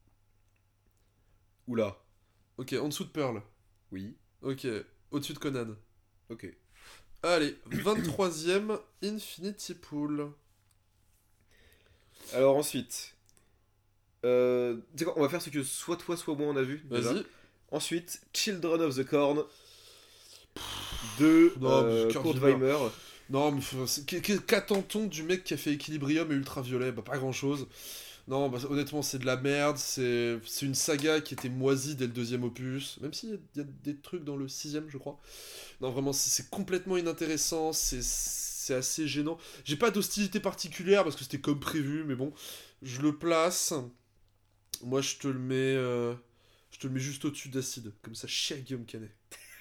Oula. Ok, en dessous de Pearl. Oui. Ok, au-dessus de Conan. Ok. Allez, vingt-troisième Infinity Pool. Alors ensuite... Euh, tu sais quoi, on va faire ce que soit toi, soit moi on a vu. déjà. Vas-y. Ensuite, Children of the Corn de Non, mais euh, Kurt Kurt Weimer. Weimer. Non, mais faut- c'est- qu'est- qu'est- qu'attend-on du mec qui a fait Equilibrium et Ultraviolet? Bah, pas grand-chose. Non, bah, honnêtement, c'est de la merde. C'est c'est une saga qui était moisie dès le deuxième opus. Même s'il y, a- il y a des trucs dans le sixième, je crois. Non, vraiment, c'est c'est complètement inintéressant. C'est c'est assez gênant. J'ai pas d'hostilité particulière parce que c'était comme prévu, mais bon, je le place. Moi, je te le mets. euh, Je te le mets juste au-dessus d'Acide. Comme ça, chie à Guillaume Canet.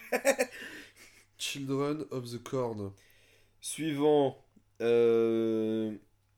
Children of the Corn. Suivant, euh...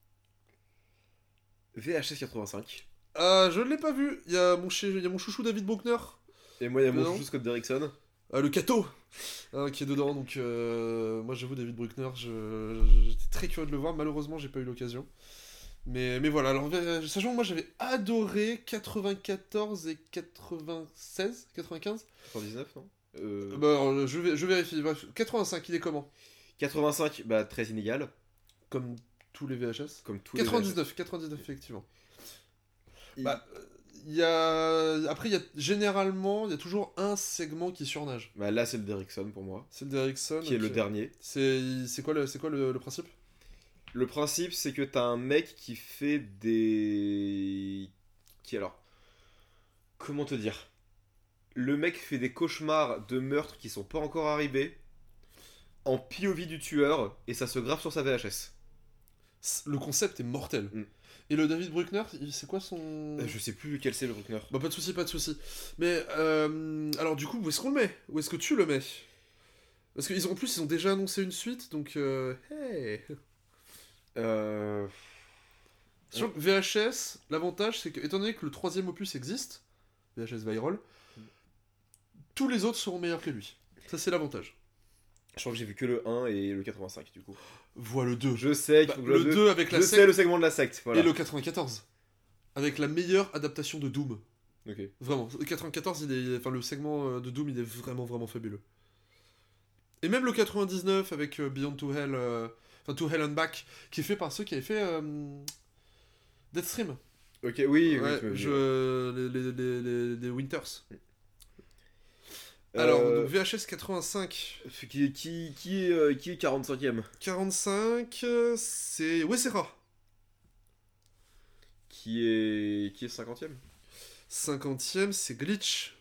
V H S quatre-vingt-cinq. Ah, je ne l'ai pas vu. Il y a mon, chez... il y a mon chouchou David Bruckner. Et moi, il y a mon Non. chouchou Scott Derrickson. Ah, le Cato hein, qui est dedans. Donc, euh, moi, j'avoue, David Bruckner, je... j'étais très curieux de le voir. Malheureusement, j'ai pas eu l'occasion. Mais, mais voilà. Alors, euh, sachant que moi, j'avais adoré quatre-vingt-quatorze et quatre-vingt-seize, quatre-vingt-quinze. quatre-vingt-dix-neuf, non euh... Bah, alors, je, vais, je vérifie. Bref, quatre-vingt-cinq, il est comment? quatre-vingt-cinq, bah très inégal. Comme tous les V H S. Comme tous les quatre-vingt-dix-neuf, quatre-vingt-dix-neuf, effectivement. Il- Bah, il y a... Après, il y a généralement, il y a toujours un segment qui surnage. Bah là, c'est le Derrickson pour moi. C'est le d'Erickson. Qui est le ok. dernier. C'est c'est quoi, le, c'est quoi le, le principe? Le principe, c'est que t'as un mec qui fait des... Qui alors... Comment te dire? Le mec fait des cauchemars de meurtres qui sont pas encore arrivés en P O V du tueur et ça se grave sur sa V H S. C- Le concept est mortel. Mm. Et le David Bruckner, il- c'est quoi son... Euh, Je sais plus lequel c'est le Bruckner. Bah pas de souci, pas de souci. Mais euh, alors du coup, où est-ce qu'on le met? Où est-ce que tu le mets? Parce qu'en plus, ils ont déjà annoncé une suite, donc... Euh... Hey. Euh... Sur V H S, l'avantage, c'est que, étant donné que le troisième opus existe, V H S Viral, tous les autres seront meilleurs que lui. Ça, c'est l'avantage. Je crois que j'ai vu que le un et le quatre-vingt-cinq du coup. Vois le deux. Je sais qu'il Bah, faut que je le le deux avec la Je sais secte le segment de la secte, voilà. et le quatre-vingt-quatorze. Avec la meilleure adaptation de Doom. Ok. Vraiment. Le quatre-vingt-quatorze, il est... enfin, le segment euh, de Doom, il est vraiment, vraiment fabuleux. Et même le quatre-vingt-dix-neuf avec euh, Beyond to Hell, euh, enfin To Hell and Back, qui est fait par ceux qui avaient fait euh, Deathstream. Ok, oui, oui, Ouais, tu m'as dit. je... les, les, les, les- les Winters. Euh, Alors, donc V H S quatre-vingt-cinq, Qui, qui, qui est, euh, qui est quarante-cinquième? quarante-cinq, euh, c'est Wessera. Qui est, qui est cinquantième? cinquantième, c'est Glitch.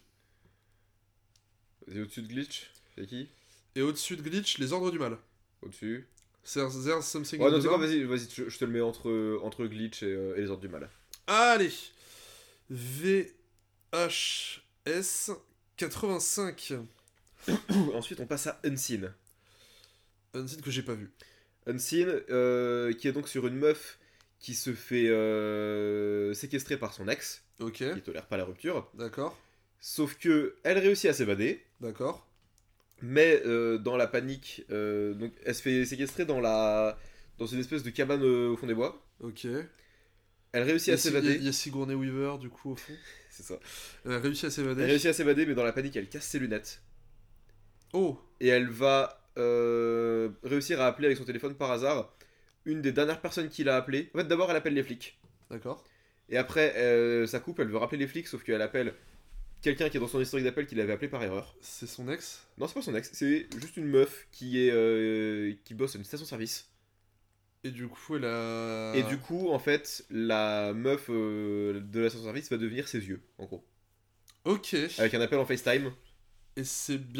Et au-dessus de Glitch? C'est qui? Et au-dessus de Glitch, les Ordres du Mal. Au-dessus? C'est There's Something Ouais, in non, the tu sais quoi, Dark. vas-y, vas-y, je, je te le mets entre, entre Glitch et, euh, et les Ordres du Mal. Allez, V H S quatre-vingt-cinq. Ensuite, on passe à Unseen. Un site que j'ai pas vu. Unseen, euh, qui est donc sur une meuf qui se fait euh, séquestrer par son ex, Ok, qui tolère pas la rupture. d'accord, Sauf que elle réussit à s'évader, d'accord. mais euh, dans la panique, euh, donc elle se fait séquestrer dans la dans une espèce de cabane euh, au fond des bois. Ok. Elle réussit Il y à a, Si- il y a- s'évader. il y a Sigourney Weaver, du coup, au fond. C'est ça. Elle a réussi à Elle s'évader. réussit à s'évader, mais dans la panique, elle casse ses lunettes. Oh, Et elle va euh, réussir à appeler avec son téléphone par hasard une des dernières personnes qu'il a appelées. En fait, d'abord, elle appelle les flics. d'accord. Et après, euh, ça coupe, elle veut rappeler les flics, sauf qu'elle appelle quelqu'un qui est dans son historique d'appel qu'il avait appelé par erreur. C'est son ex. Non, c'est pas son ex, c'est juste une meuf qui est euh, qui bosse à une station-service. Et du coup, elle a... Et du coup, en fait, la meuf euh, de la station-service va devenir ses yeux, en gros. Ok. Avec un appel en FaceTime. Et c'est bien.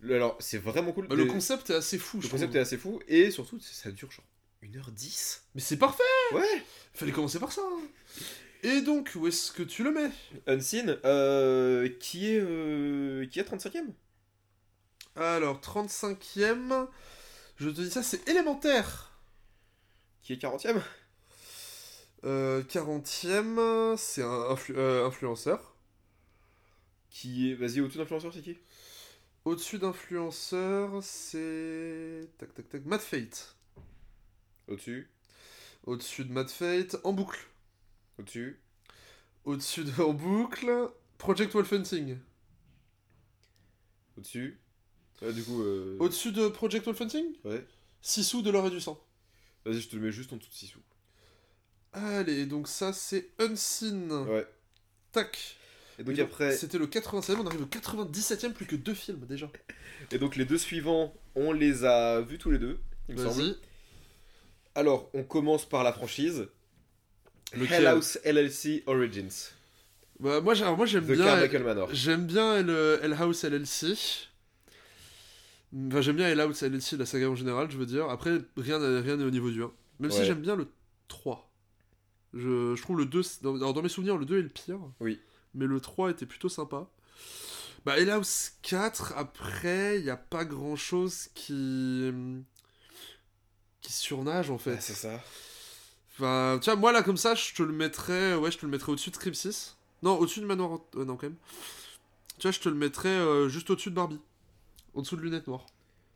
Le- Alors, c'est vraiment cool. Bah, le Les- concept est assez fou, le je concept trouve. est assez fou, et surtout, ça dure genre une heure dix. Mais c'est parfait. Ouais. Fallait commencer par ça. hein. Et donc, où est-ce que tu le mets? Unseen, euh, qui est euh, qui est trente-cinquième. Alors, trente-cinquième, je te dis ça, c'est élémentaire. Qui est quarantième. Euh, quarantième, c'est un influ- euh, influenceur. Qui est... Vas-y, au-dessus d'influenceur, c'est qui? Au-dessus d'influenceur, c'est... Tac, tac, tac, Mad Fate. Au-dessus. Au-dessus de Mad Fate, en boucle. Au-dessus. Au-dessus de en boucle, Project Wolf Hunting. Au-dessus. Ouais, du coup... Euh... Au-dessus de Project Wolf Hunting, Ouais. Sissou de l'or et du sang. Vas-y, je te le mets juste en dessous de six sous. Allez, donc ça c'est Unseen. Ouais. Tac. Et donc Et donc, après... C'était le quatre-vingt-septième, on arrive au quatre-vingt-dix-septième, plus que deux films déjà. Et donc les deux suivants, on les a vus tous les deux, il me semble. Vas-y. Alors, on commence par la franchise. Lequel? Hell House L L C Origins. Bah, moi, j'ai- alors, moi j'aime The bien. Carmichael Manor. J'aime bien Hell, Hell House L L C. Enfin, j'aime bien Hell House L L C, la saga en général, je veux dire. Après, rien n'est rien n'est au niveau du un. Même si Ouais. j'aime bien le trois. Je, je trouve le deux. c'est- Dans, alors, dans mes souvenirs, le deux est le pire. Oui. Mais le trois était plutôt sympa. Bah, Hell House quatre, après, il n'y a pas grand chose qui. qui surnage en fait. Ouais, c'est ça. Enfin, tu vois, moi là, comme ça, je te le mettrais. Ouais, je te le mettrais au-dessus de Scream six. Non, au-dessus de Manoir. euh, non, quand même. Tu vois, je te le mettrais euh, juste au-dessus de Barbie. En dessous de Lunettes Noires.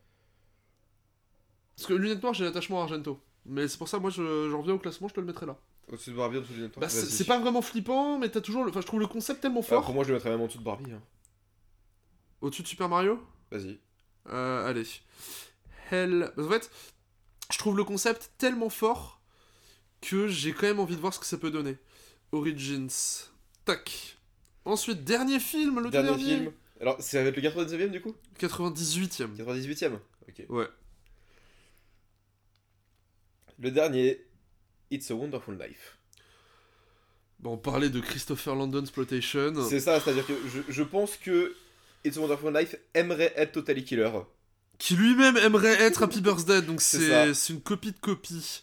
Parce que Lunettes Noires, j'ai l'attachement à Argento. Mais c'est pour ça, moi, je- j'en reviens au classement, je te le mettrais là. Au-dessus de Barbie, au-dessus de Lunettes Noires. Bah, c'est Vas-y. c'est pas vraiment flippant, mais t'as toujours. le- Enfin, je trouve le concept tellement Ah, fort. pour moi, je le mettrais même en dessous de Barbie. Hein. Au-dessus de Super Mario. Vas-y. Euh, allez. Hell. En fait, je trouve le concept tellement fort que j'ai quand même envie de voir ce que ça peut donner. Origins. Tac. Ensuite, dernier film, le tout Dernier dernier. film. Alors, c'est avec le quatre-vingt-dix-neuvième du coup quatre-vingt-dix-huitième. quatre-vingt-dix-huitième. Ok. Ouais. Le dernier, It's a Wonderful Life. Bon, on parlait de Christopher Landon Exploitation. C'est ça, c'est-à-dire que je, je pense que It's a Wonderful Life aimerait être Totally Killer. Qui lui-même aimerait être Happy Birthday, donc C'est c'est ça. c'est une copie de copie.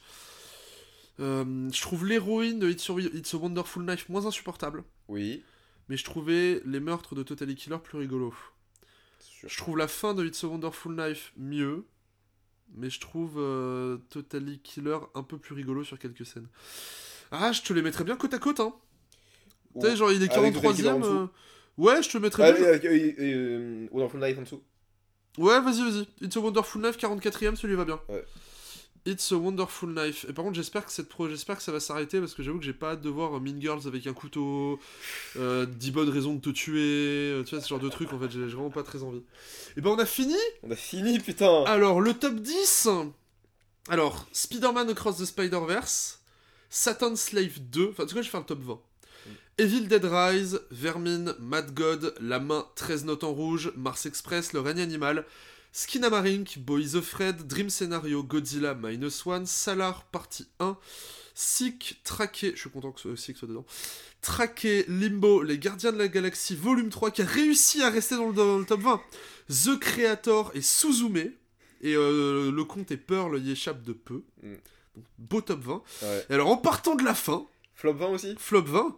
Euh, je trouve l'héroïne de It's a, It's a Wonderful Life moins insupportable, Oui. mais je trouvais les meurtres de Totally Killer plus rigolos. Sûr. Je trouve la fin de It's a Wonderful Life mieux, mais je trouve euh, Totally Killer un peu plus rigolo sur quelques scènes. Ah, je te les mettrais bien côte à côte, hein. Tu sais, genre il est Avec Totally Killer en quarante-troisième. dessous. euh, Ouais, je te le mettrais Ah, bien. oui, avec euh, euh, Wonderful Life en dessous. Ouais, vas-y, vas-y. It's a Wonderful Life, quarante-quatrième, celui va bien. Ouais. It's a Wonderful Life. Et par contre, j'espère que cette pro, j'espère que ça va s'arrêter parce que j'avoue que j'ai pas hâte de voir Mean Girls avec un couteau, euh, dix bonnes raisons de te tuer, euh, tu vois, ce genre de truc en fait, j'ai j'ai vraiment pas très envie. Et ben on a fini. On a fini, putain. Alors, le top dix. Alors, Spider-Man Across the Spider-Verse, Satan's Slave deux, enfin, en tout cas, je vais faire le top vingt. Evil Dead Rise, Vermin, Mad God, La Main, treize notes en rouge, Mars Express, Le règne animal, Skinamarink, Boys Afraid, Dream Scenario, Godzilla Minus One, Salar Partie un, Sick, Traqué, je suis content que ce- Sick soit dedans, Traqué, Limbo, Les Gardiens de la Galaxie, volume trois, qui a réussi à rester dans le, dans le top vingt, The Creator et Suzume, et euh, le compte et Pearl y échappe de peu. Mm. Donc, beau top vingt. Ouais. Et alors, en partant de la fin, Flop vingt aussi. flop vingt,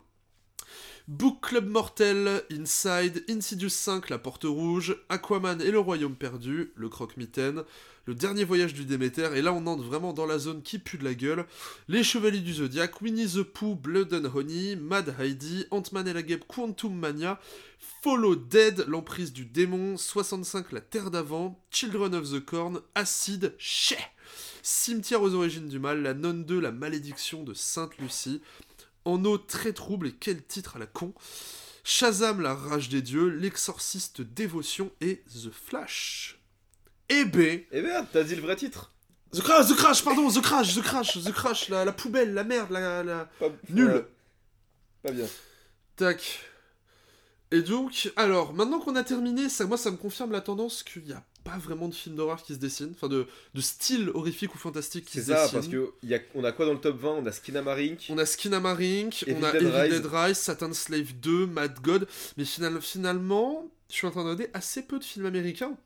Book Club Mortel, Inside, Insidious cinq, La Porte Rouge, Aquaman et le Royaume Perdu, Le Croque-Mitaine, Le Dernier Voyage du Déméter, et là on entre vraiment dans la zone qui pue de la gueule, Les Chevaliers du Zodiaque, Winnie the Pooh, Blood and Honey, Mad Heidi, Ant-Man et la Guêpe, Quantum Mania, Follow Dead, L'Emprise du Démon, soixante-cinq, La Terre d'Avant, Children of the Corn, Acide, Chais, Cimetière aux origines du mal, La Nonne deux, La Malédiction de Sainte-Lucie, En eau très trouble, et quel titre à la con, Shazam, La Rage des Dieux, L'Exorciste, Dévotion et The Flash. Eh ben... Eh merde, t'as dit le vrai titre. The Crash, The Crash, pardon, The Crash, The Crash, The Crash, la, la poubelle, la merde, la... la... Pas... Nul. Ouais. Pas bien. Tac. Et donc, alors, maintenant qu'on a terminé, ça, moi ça me confirme la tendance qu'il n'y a pas vraiment de film d'horreur qui se dessine, enfin de, de style horrifique ou fantastique qui C'est se ça, dessine. parce que y a... on a quoi dans le top vingt? On a Skinamarink. On a Skinamarink, Evil on a Dead Evil Rise. Dead Rise, Satan's Slave deux, Mad God, mais final- finalement, je suis en train de regarder assez peu de films américains.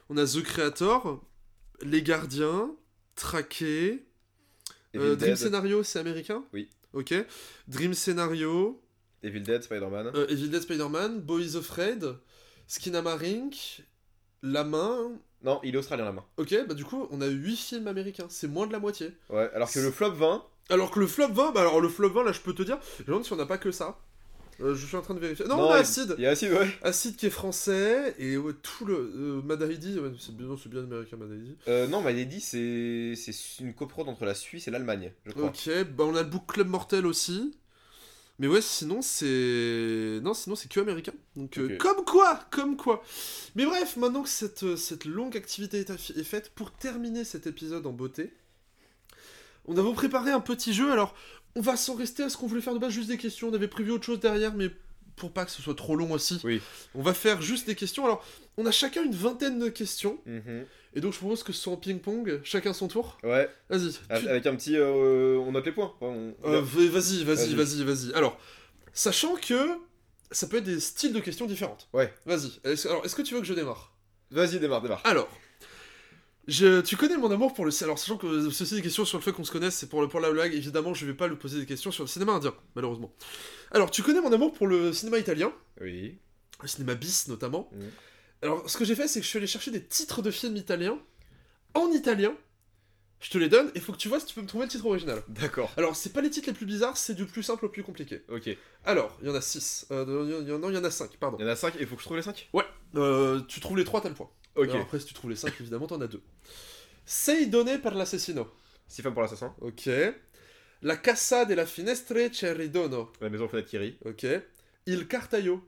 On a The Creator, Les Gardiens, Traqué, Evil euh, Dream Dead. Scenario, c'est américain? Oui. Ok. Dream Scenario, Evil Dead, Spider-Man. euh, Evil Dead Spider-Man, Boys Afraid, Skinamarink, La Main. Non, il est australien la main. Ok, bah du coup, on a huit films américains, c'est moins de la moitié. Ouais, alors que le flop vingt. Alors que le flop vingt, bah alors le flop vingt, là je peux te dire, je me demande si on n'a pas que ça. Euh, je suis en train de vérifier. Non, on a il- Acid. Il y a Acid, ouais. Acid qui est français, et ouais, tout le. Euh, Madaidi, ouais, c'est bien, c'est bien américain Madaidi. Euh, non, Malady, c'est c'est une coprode entre la Suisse et l'Allemagne, je crois. Ok, bah on a le Book Club Mortel aussi. Mais ouais, sinon c'est. Non, sinon c'est que américain. Donc, euh, Ok. comme quoi Comme quoi Mais bref, maintenant que cette, cette longue activité est, affi- est faite, pour terminer cet épisode en beauté, on a vous préparé un petit jeu. Alors, on va s'en rester à ce qu'on voulait faire de base, juste des questions. On avait prévu autre chose derrière, mais pour pas que ce soit trop long aussi, Oui. on va faire juste des questions. Alors, on a chacun une vingtaine de questions. Mhm. Et donc, je propose que ce soit en ping-pong, chacun son tour. Ouais, Vas-y. tu- avec un petit. euh, on note les points. Ouais, on- Euh, v- vas-y, vas-y, Vas-y. vas-y, vas-y. Alors, sachant que ça peut être des styles de questions différentes. Ouais. Vas-y. Est-ce- Alors, est-ce que tu veux que je démarre? Vas-y, démarre, démarre. Alors, je, tu connais mon amour pour le... Alors, sachant que ceci des questions sur le fait qu'on se connaisse, c'est pour, le, pour la blague, évidemment, je vais pas lui poser des questions sur le cinéma indien, malheureusement. Alors, tu connais mon amour pour le cinéma italien, Oui. le cinéma bis notamment. Mhm. Alors, ce que j'ai fait, c'est que je suis allé chercher des titres de films italiens, en italien, je te les donne, et il faut que tu vois si tu peux me trouver le titre original. D'accord. Alors, c'est pas les titres les plus bizarres, c'est du plus simple au plus compliqué. Ok. Il Alors, il y en a six. Euh, il y en, non, il y en a cinq, pardon. y en a cinq, il faut que je trouve les cinq. Euh, tu trouves les trois, t'as le point. Ok. Alors après, si tu trouves les cinq, évidemment, t'en as deux. Sei donné per l'assassino. Six femmes pour l'assassin. Ok. La casa della finestre Ceridono. La maison fenêtre qui rit. Ok. Il cartaio.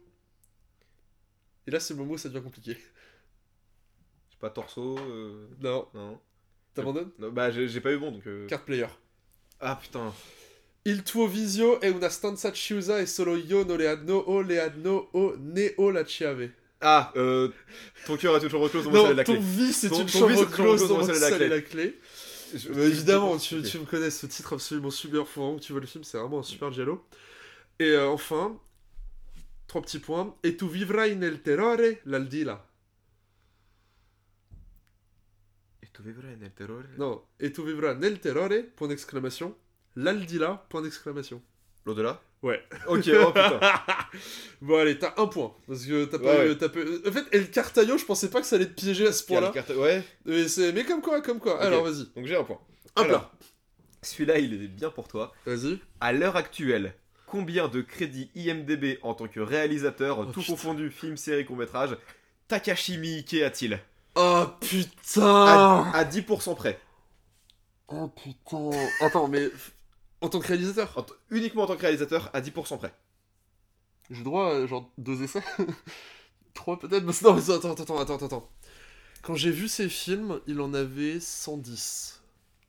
Et là, c'est le moment où ça devient compliqué. Je sais pas, torso. euh, Non, Non. t'abandonnes? Non, bah, j'ai j'ai pas eu bon donc. euh, Card player. Ah putain. Il tuo visio è una stanza chiusa e solo io non le adno o le adno o ne o la chiave. Ah, euh. Ton cœur est une chambre close, on va sceller Non, la ton clé. vie, c'est Ton- une ton vie, chambre c'est une chambre close, close, on on va va sceller la sceller clé. la clé. Je- Bah, évidemment, Ok. tu, tu me connais, ce titre absolument super, faut vraiment que tu vois le film, c'est vraiment un super giallo. Et euh, enfin, trois petits points. Et tu vivrai nel terrore l'aldila. Et tu vivrai nel terrore. Non, et tu vivras nel terrore, point d'exclamation, l'aldila, point d'exclamation. L'au-delà. Ouais. Ok, oh putain. Bon, allez, t'as un point. Parce que t'as pas Ouais, eu- ouais. t'as pas eu- En fait, El Cartaio, je pensais pas que ça allait te piéger à ce point-là. Carte- Ouais, Mais, c'est- mais comme quoi, comme quoi. Ok. Alors, vas-y. donc j'ai un point. Hop Alors, là. celui-là, il est bien pour toi. Vas-y. À l'heure actuelle, combien de crédits I M D B en tant que réalisateur, Oh, tout putain. confondu, film, série, court-métrage, Takashi Miike a-t-il Oh à, putain. à dix pour cent près. Oh putain. Attends, mais en tant que réalisateur, En t- uniquement en tant que réalisateur, à dix pour cent près. j'ai droit à genre deux essais. Trois peut-être. Mais non, mais attends, attends, attends, attends, attends. Quand j'ai vu ces films, il en avait cent dix.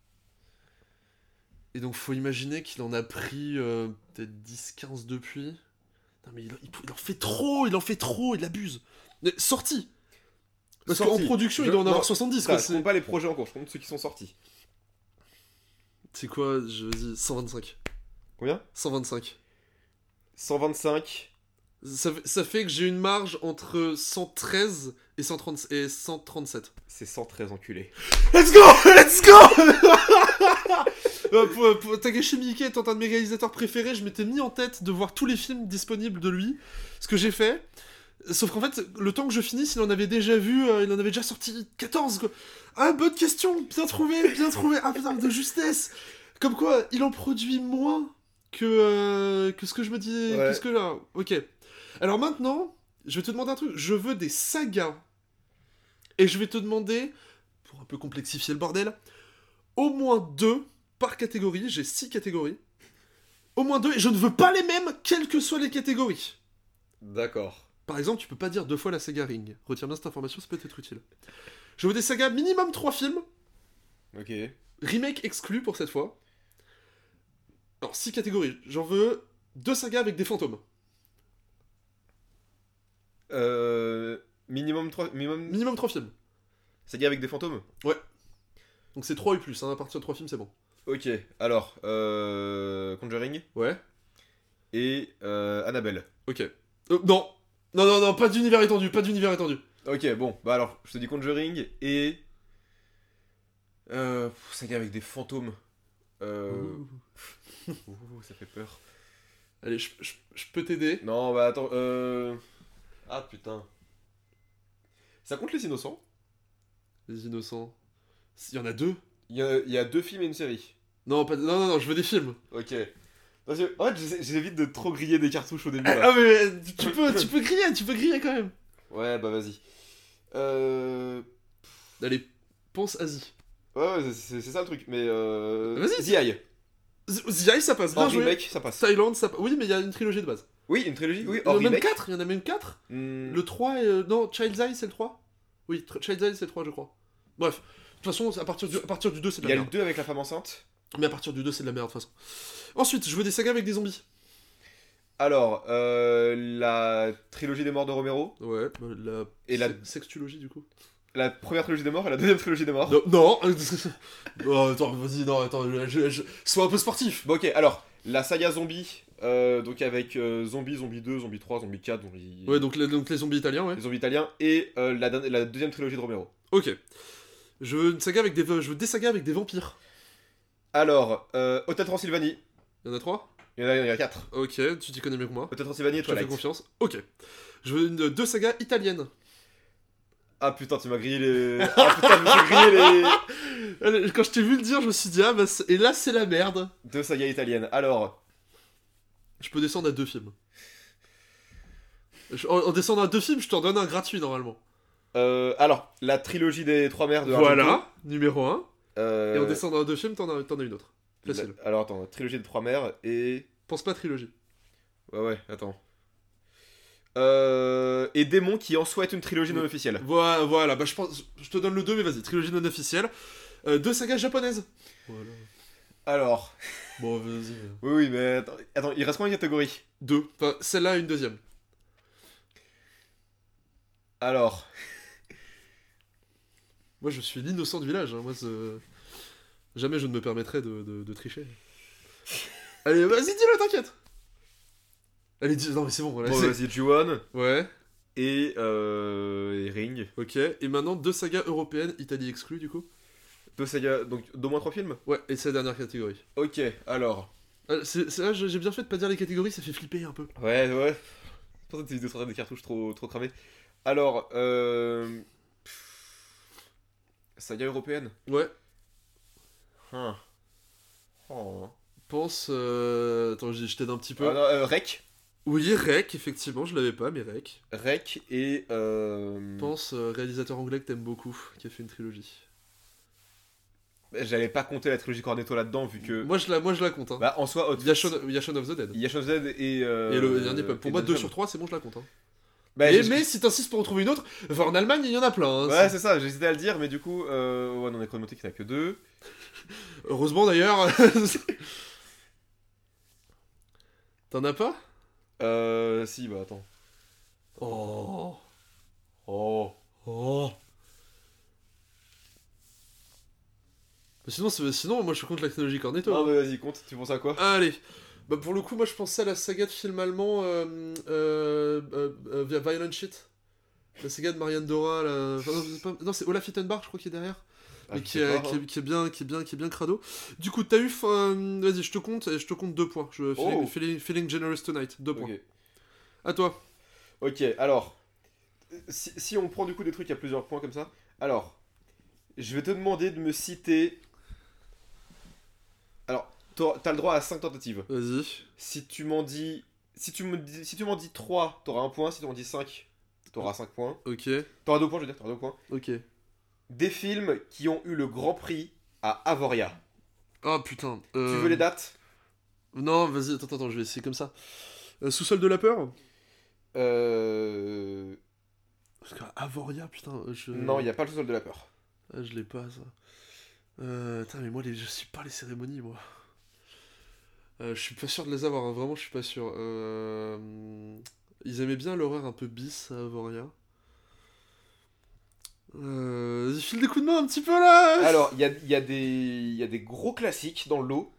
Et donc faut imaginer qu'il en a pris euh, peut-être dix quinze depuis. Non mais il, il- il en fait trop, il en fait trop, il abuse. Mais sorti. Parce qu'en Sorti. production, Je- il doit en avoir non, soixante-dix Ça, quoi. je C'est compte pas les projets en cours, je compte ceux qui sont sortis. c'est quoi, je dis cent vingt-cinq. Combien cent vingt-cinq. cent vingt-cinq. Ça, fait- ça fait que j'ai une marge entre cent treize et, cent trente, et cent trente-sept. C'est cent treize enculés. Let's go. Let's go. Euh, pour, pour- Takashi Miike étant un de mes réalisateurs préférés, je m'étais mis en tête de voir tous les films disponibles de lui. Ce que j'ai fait. Sauf qu'en fait, le temps que je finisse, il en avait déjà vu, euh, il en avait déjà sorti quatorze quoi. Ah, bonne question, bien trouvé, bien trouvé. Ah putain, de justesse. Comme quoi, il en produit moins que, euh, que ce que je me disais. Ouais. Que ce que là. Ok. Alors maintenant, je vais te demander un truc. Je veux des sagas. Et je vais te demander, pour un peu complexifier le bordel, au moins deux par catégorie. J'ai six catégories. Au moins deux, et je ne veux pas les mêmes, quelles que soient les catégories. D'accord. Par exemple, tu peux pas dire deux fois la saga Ring. Retiens bien cette information, ça peut être utile. Je veux des sagas minimum trois films. Ok. Remake exclu pour cette fois. Alors, six catégories. J'en veux deux sagas avec des fantômes. Euh. Minimum trois. Minimum. Minimum trois films. Saga avec des fantômes. Donc c'est trois et plus, hein, à partir de trois films, c'est bon. Ok, alors. Euh. Conjuring Ouais. et euh, Annabelle. Ok. Euh, non. Non, non, non, pas d'univers étendu, pas d'univers étendu. Ok, bon, bah alors, je te dis Conjuring et. Euh. pff, Saga avec des fantômes. Euh. Ouh. Ouh, ça fait peur. Allez, je, je- je peux t'aider. Non, bah attends, euh. Ah putain. Ça compte les innocents? Les innocents. Il y en a deux. Il y a, il y a deux films et une série. Non, pas... non, non, non, je veux des films. Ok. Parce que, en fait, j'essa- j'évite de trop griller des cartouches au début. Ah, Là. ah, mais tu peux, tu peux griller, tu peux griller quand même. Ouais, bah vas-y. Euh. Allez, pense Asie. Ouais, ouais, c'est c'est ça le truc, mais euh. Vas-y. The Eye. Z- The Eye, ça passe, bien En joué. remake, ça passe. Thaïlande, ça passe. Oui, mais il y a une trilogie de base. Oui, une trilogie, oui, Il y en en a même remake. quatre, il y en a même quatre. Hmm. Le trois, est, euh, non, Child's Eye, c'est le trois. Oui, tr- Child's Eye, c'est le trois, je crois. Bref, de toute façon, à partir du, à partir du deux, c'est de Il y la a le merde. deux avec la femme enceinte. Mais à partir du deux, c'est de la merde, de toute façon. Ensuite, je veux des sagas avec des zombies. Alors, euh, la trilogie des morts de Romero. Ouais, euh, la... Et la- se- sextulogie, du coup. La première trilogie des morts et la deuxième trilogie des morts. Non, non. Oh, attends, vas-y, non, attends, je, je- je- sois un peu sportif. Bon, ok, alors, la saga zombie, euh, donc avec euh, Zombie, Zombie deux, Zombie trois, Zombie quatre, Zombie... Ouais, donc les, donc les zombies italiens, ouais. les zombies italiens, et euh, la, dernière- la deuxième trilogie de Romero. Ok. Je veux une saga avec des, je veux des sagas avec des vampires. Alors, euh, Hôtel Transylvanie, Il y en a trois. il y en a, il y en a quatre. Ok, tu t'y connais mieux que moi. Hôtel Transylvanie et Je te fais Twilight. confiance. Ok. Je veux une, deux sagas italiennes. Ah putain, tu m'as grillé les... Ah putain, je me suis grillé les... Allez, quand je t'ai vu le dire, je me suis dit, ah bah, c'est- et là, c'est la merde. Deux sagas italiennes. Alors, Je peux descendre à deux films. Je- en, en descendant à deux films, je t'en donne un gratuit, normalement. euh, alors, la trilogie des trois mères de Argento. Voilà, numéro un. Euh, Et en descendant à deux films, t'en as, t'en as une autre. Facile. la- Alors attends, trilogie des trois mères et... Pense pas trilogie. Ouais ouais, attends. Euh... Et Démon qui en soi est une trilogie non Oui. officielle. Voilà, voilà, bah je pense, je te donne le deux, mais vas-y, trilogie non officielle. Euh, deux sagas japonaises. Voilà. Alors... Bon, vas-y. Oui oui, mais attends, attends, il reste combien de catégories? Deux. Enfin, celle-là, une deuxième. Alors... Moi, je suis l'innocent du village. Hein. Moi, c'est- jamais je ne me permettrai de, de, de tricher. Allez, vas-y, dis-le, t'inquiète. Allez, dis... Non, mais c'est bon. Voilà, Bon c'est- vas-y, Ju-On Ouais, et, euh... et Ring. ok. Et maintenant, deux sagas européennes, Italie exclue, du coup. Deux sagas, donc d'au moins trois films. Ouais, et c'est la dernière catégorie. Ok, alors... Ah, c'est c'est là, j'ai j'ai bien fait de pas dire les catégories, ça fait flipper un peu. Ouais, ouais. Je pensais que t'étais sortir des cartouches trop, trop cramées. Alors, euh... saga européenne. Ouais, Hein. Oh. pense... Euh... Attends, je je t'aide un petit peu. Ah, non, euh, Rec. Oui, Rec, effectivement, je l'avais pas, mais Rec. Rec et... Euh... Pense euh, réalisateur anglais que t'aimes beaucoup, qui a fait une trilogie. J'allais pas compter la trilogie Cornetto là-dedans, vu que... Moi, je la, moi, je la compte. Hein. Bah, en soi, Hot Il y a Shaun, il y a Shaun of the Dead. Il y a Shaun of the Dead et... Euh... Et le dernier peuple. Pour et moi, deux Belgium. sur trois, c'est bon, je la compte. Hein. Bah, mais, j'ai- mais si t'insistes pour en trouver une autre, enfin, en Allemagne, il y en a plein. Hein, Ouais, c'est- c'est ça, j'hésitais à le dire, mais du coup... Euh... Ouais, non, on a chronoté qu'il n'y en a que deux. Heureusement d'ailleurs. T'en as pas? Euh... Si, bah, attends. Oh. Oh... Oh. Mais Sinon, c'est- sinon, moi je compte la trilogie Cornetto. Non, hein. mais vas-y, compte, tu penses à quoi? Allez. Bah pour le coup, moi je pensais à la saga de film allemand euh, euh, euh, euh, via Violent Shit. La saga de Marianne Dora. La... enfin, non, c'est pas- non, c'est Olaf Hittenbach, je crois, qui est derrière. Ah, Mais je qui sais est, pas, qui, hein. est, qui est bien, qui est bien, qui est bien crado. Du coup, t'as eu, euh, vas-y, je te compte, et je te compte deux points. Je feeling, Oh. feeling, feeling generous tonight, deux points. Ok. À toi. Ok, alors, si, si on prend du coup des trucs à plusieurs points comme ça, alors, je vais te demander de me citer... Alors, t'auras- t'as le droit à cinq tentatives. Vas-y. Si tu m'en dis... Si tu me dis, si tu m'en dis trois, t'auras un point. Si tu m'en dis cinq, t'auras cinq points. Ok. T'auras deux points, je veux dire, t'auras deux points. Ok. Des films qui ont eu le Grand Prix à Avoria. Ah putain. euh, Tu veux les dates? Non, vas-y, attends, attends, je vais essayer comme ça. Euh, Sous-sol de la peur? Euh... Parce qu'à Avoria, putain, je... Non, il n'y a pas le sous-sol de la peur. Ah, je l'ai pas, ça. Euh... Putain, mais moi, les... je suis pas les cérémonies, moi. Euh, je suis pas sûr de les avoir, hein, vraiment, je suis pas sûr. Euh... Ils aimaient bien l'horreur un peu bis à Avoria. Euh... Vas-y, file des coups de main un petit peu, là. Alors, il y a, il y, a des- il y a des gros classiques dans le lot.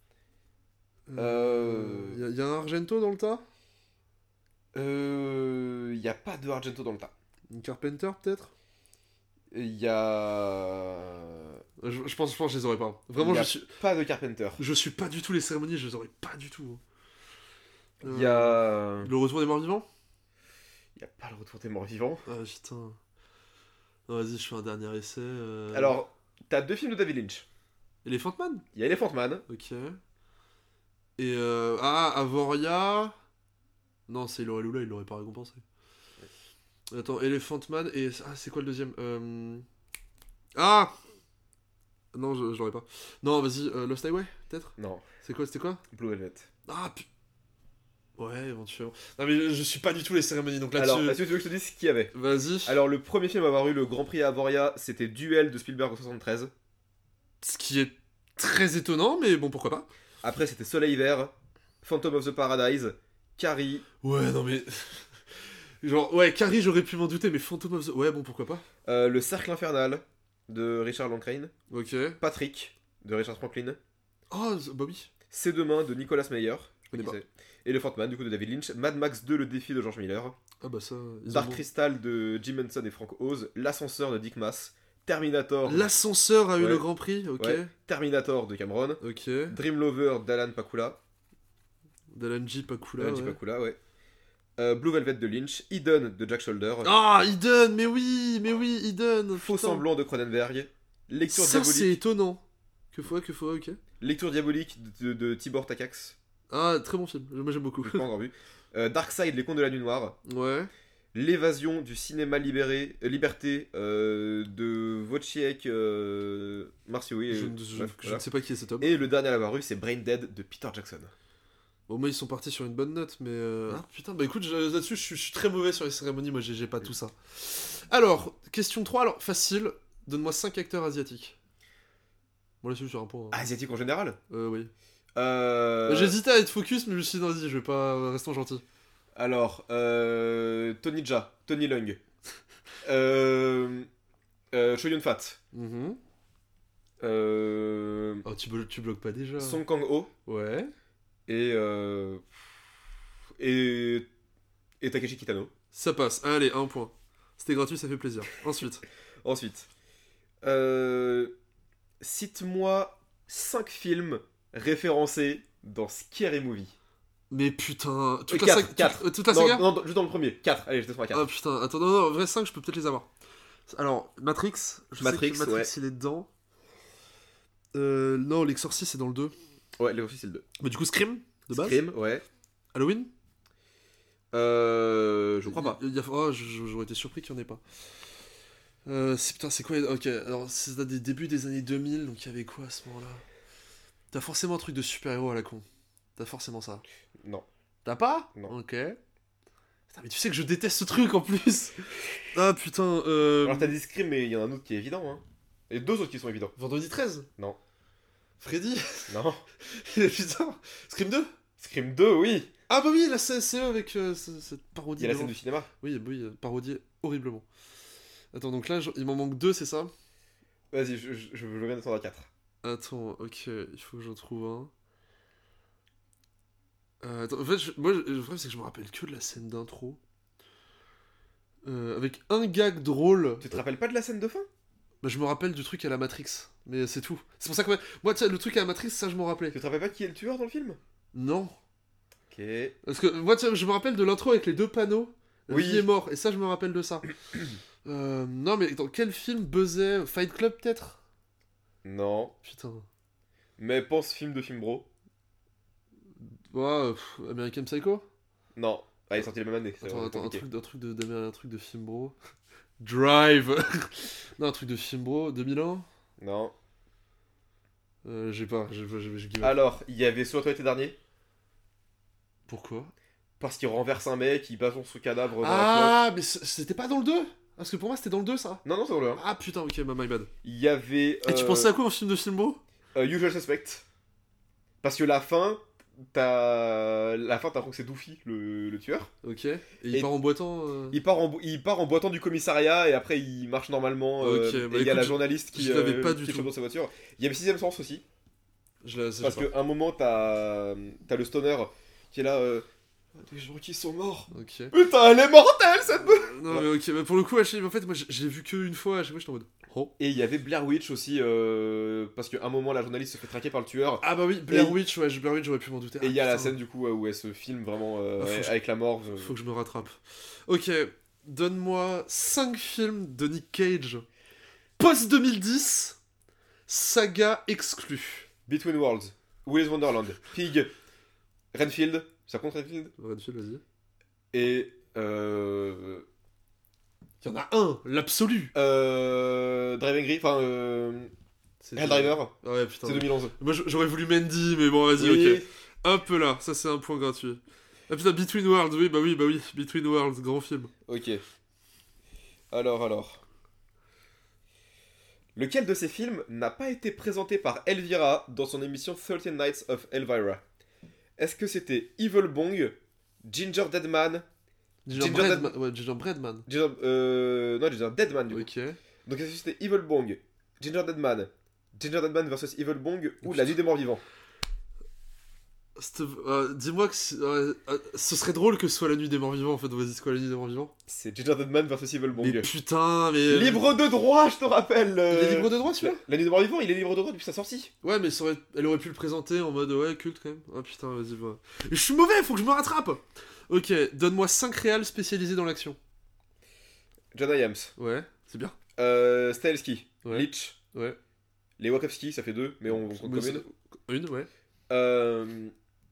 Euh... Il y, a- y a un Argento dans le tas? Euh... Il n'y a pas de Argento dans le tas. Carpenter, peut-être. Il y a. Je, je pense, je pense que je les aurais pas. Vraiment, Il y a je suis, pas de Carpenter. je suis pas du tout les cérémonies, je les aurais pas du tout. Il y a. Le retour des morts vivants. Il y a pas le retour des morts vivants. Ah putain. Non, vas-y, je fais un dernier essai. euh. Alors, t'as deux films de David Lynch. Elephant Man. Il y a Elephant Man. Ok. Et euh... ah, Avoria. Non, c'est il aurait Lula, il l'aurait pas récompensé. Attends, Elephant Man et ah, c'est quoi le deuxième euh... Ah. Non, je, je l'aurais pas. Non, vas-y, euh, Lost Highway, peut-être. Non, C'est quoi, c'était quoi? Blue Velvet. Ah, pu... Ouais, éventuellement. Non, mais je, je suis pas du tout les cérémonies, donc Alors, là-dessus... est-ce que tu veux que je te dise ce qu'il y avait? Vas-y. Alors, le premier film à avoir eu le Grand Prix à Avoria, c'était Duel de Spielberg en soixante-treize. Ce qui est très étonnant, mais bon, pourquoi pas. Après, c'était Soleil Vert, Phantom of the Paradise, Carrie, Ouais, non, mais... Genre, ouais, Carrie, j'aurais pu m'en douter, mais Phantom of the... Ouais, bon, pourquoi pas. euh, Le Cercle Infernal de Richard Loncraine, Ok. Patrick de Richard Franklin, Oh, bah oui. C'est demain de Nicolas Meyer, Je connais qui pas. c'est, Elephant Man du coup de David Lynch, Mad Max deux, Le Défi de George Miller, Ah bah ça... ils Dark ont- Crystal de Jim Henson et Frank Oz, L'Ascenseur de Dick Maas, Terminator, L'ascenseur a eu Ouais. le Grand Prix, ok. Ouais. Terminator de Cameron, Ok. Dream Lover d'Alan Pakula, D'Alanji Pakula, Alan J. ouais. Pakula, ouais. Euh, Blue Velvet de Lynch, Eden de Jack Shoulder, Ah, Eden, mais oui, mais oui, Eden. Faux putain. Semblant de Cronenberg, Lecture Ça, c'est Diabolique, étonnant. Que fois, que fois, ok. Lecture Diabolique de, de Tibor Takacs, Ah, très bon film, moi j'aime beaucoup. j'ai pas encore vu, euh, Dark Side, Les Contes de la Nuit Noire, Ouais. L'évasion du cinéma libéré, euh, liberté euh, de Wojciech euh, Marcioui, je, euh, ne- je- bref, je voilà. ne sais pas qui est cet homme. Et le dernier à l'avoir eu, c'est Brain Dead de Peter Jackson. Bon, moi, ils sont partis sur une bonne note, mais... euh, Ah, putain, bah écoute, je- là-dessus, je suis, je suis très mauvais sur les cérémonies, moi, j'ai j'ai pas tout ça. Alors, question trois, alors, facile. Donne-moi cinq acteurs asiatiques. Bon, là-dessus, sur un point. hein. Asiatique en général Euh, oui. euh... J'hésitais à être focus, mais je me suis dit, non, vas-y, je vais pas... Restons gentils. Alors, euh... Tony Jaa, Tony Leung, euh... euh, Chow Yun-fat, Mhm. euh... Oh, tu, blo- tu bloques pas déjà. Song Kang-ho, Ouais. et... Euh... Et... Et Takeshi Kitano. Ça passe. Allez, un point. C'était gratuit, ça fait plaisir. Ensuite. Ensuite, euh, cite-moi cinq films référencés dans Scary Movie. Mais putain. Toute Euh, la quatre, saga. quatre. toute- euh, toute la non, saga non, juste dans le premier. quatre. Allez, je te fais un quatre. Ah putain, attends, non, non, en vrai cinq, je peux peut-être les avoir. Alors, Matrix. Je Matrix, sais que Matrix, ouais. il est dedans. Euh, non, l'Exorciste, c'est dans le deux. Ouais, les c'est le deux. Mais du coup, Scream, de base. Scream, ouais. Halloween. Euh, je crois pas. Il y a- oh, je- je- j'aurais été surpris qu'il n'y en ait pas. Euh, c'est, putain, c'est quoi? Ok, alors c'est dans des débuts des années deux mille, donc il y avait quoi à ce moment-là? T'as forcément un truc de super-héros à la con. T'as forcément ça. Non. T'as pas? Non. Ok. Putain, mais tu sais que je déteste ce truc en plus! Ah putain, euh. Alors t'as dit Scream, mais il y en a un autre qui est évident, hein. Et deux autres qui sont évidents. Vendredi treize? Non. Freddy? Non. Putain! Scream deux? Scream deux, oui. Ah bah oui, la C E avec euh, ce- cette Il parodie. y a la de scène genre. du cinéma. Oui, oui, euh, parodié horriblement. Attends, donc là, je- il m'en manque deux, c'est ça? Vas-y, je, je, je viens descendre à quatre. Attends, ok, il faut que j'en trouve un. Euh, attends, en fait, je- moi, je- le problème, c'est que je me rappelle que de la scène d'intro. Euh, avec un gag drôle. Tu te rappelles pas de la scène de fin? Bah, je me rappelle du truc à la Matrix, mais c'est tout. C'est pour ça que ouais, moi, tu sais, le truc à la Matrix, ça, je m'en rappelais. Tu te rappelles pas qui est le tueur dans le film? Non. Ok. Parce que moi, tu sais, je me rappelle de l'intro avec les deux panneaux. Oui. Vie et mort, et ça, je me rappelle de ça. Euh, non, mais dans quel film buzzait Fight Club, peut-être? Non. Putain. Mais pense film de film bro. Ouais, euh, pff, American Psycho? Non. Ah, il est sorti la même année. c'est Attends, vraiment attends, un compliqué. truc, un truc de, d'Amer- un truc de film bro. Drive. Non, un truc de film bro, deux mille un? Non. Euh, j'ai pas, j'ai j'ai- j'ai give up. Alors, il y avait Sur toi l'été dernier. Pourquoi? Parce qu'il renverse un mec, il balance son cadavre dans la flotte. Ah, mais c- c'était pas dans le deux? Parce que pour moi, c'était dans le deux, ça. Non, non, c'est dans le un. Ah putain, ok, my bad. Il y avait. Et tu euh, pensais à quoi en film de film bro? euh, Usual Suspect. Parce que la fin, t'as. La fin, t'as l'impression que c'est Doofy, le, le tueur. Ok. Et il Et- part en boitant. euh, Il part, en, bo- il part en boitant du commissariat et après il marche normalement. euh, Ok, bah et il y a écoute, la je- journaliste qui, je l'avais euh, pas qui du chope tout. dans sa voiture. Il y avait Sixième Sens aussi. Je l'ai, je Parce sais pas. qu'à un moment, t'as as le stoner qui est là. euh, Des gens qui sont morts. Ok. Putain, elle est mortelle cette meuf. Euh, non, mais ok, bah pour le coup, Ashley, en fait, moi, j'ai- je l'ai vu qu'une fois, à chaque fois, j'étais en mode. Oh. Et il y avait Blair Witch aussi, euh, parce qu'à un moment, la journaliste se fait traquer par le tueur. Ah bah oui, Blair Et- Witch, ouais, Blair Witch, j'aurais pu m'en douter. Et il y a Ah, la putain. scène du coup où elle se filme vraiment euh, Ah, faut que je- avec la mort. euh. Faut que je me rattrape. Ok, donne-moi cinq films de Nick Cage. Post-deux mille dix, saga exclue. Between Worlds, Willy's Wonderland, Pig, Renfield, ça compte Renfield. Redfield, vas-y. Et euh, Il y en a un, l'absolu. euh, Drive Angry, enfin euh, C'est- Helldriver, Ouais, putain. c'est deux mille onze. Moi, j'aurais voulu Mandy, mais bon, vas-y, Oui. ok. Hop là, ça c'est un point gratuit. Ah putain, Between Worlds, oui, bah oui, bah oui. Between Worlds, grand film. Ok. Alors, alors. Lequel de ces films n'a pas été présenté par Elvira dans son émission thirteen Nights of Elvira? Est-ce que c'était Evil Bong, Ginger Deadman, Ginger Ginger Breadman. Ouais, Ginger Breadman. Ginger, euh, non, Ginger Deadman du coup. Ok. Donc est-ce que c'était Evil Bong, Ginger Deadman, Ginger Deadman versus Evil Bong ou Putain. La Nuit des Morts Vivants? C'était- euh, Dis-moi que c'est- euh, euh, ce serait drôle que ce soit la nuit des morts vivants en fait. Vas-y, c'est quoi la nuit des morts vivants? C'est Ginger Deadman versus Evil Bong. Mais putain, mais. Libre de droit, je te rappelle. Il euh, est libre de droit celui-là? La Nuit des Morts Vivants, il est libre de droit depuis sa sortie. Ouais, mais ça aurait- elle aurait pu le présenter en mode ouais, culte quand même. Ah putain, vas-y, va. Je suis mauvais, faut que je me rattrape! Ok, donne-moi cinq réals spécialisés dans l'action. John Hyams, Ouais, c'est bien. euh, Stahelski, Ouais. Leech, Ouais. les Wachowski, ça fait deux, mais on compte Mais comme une. c'est- Une, ouais. Euh...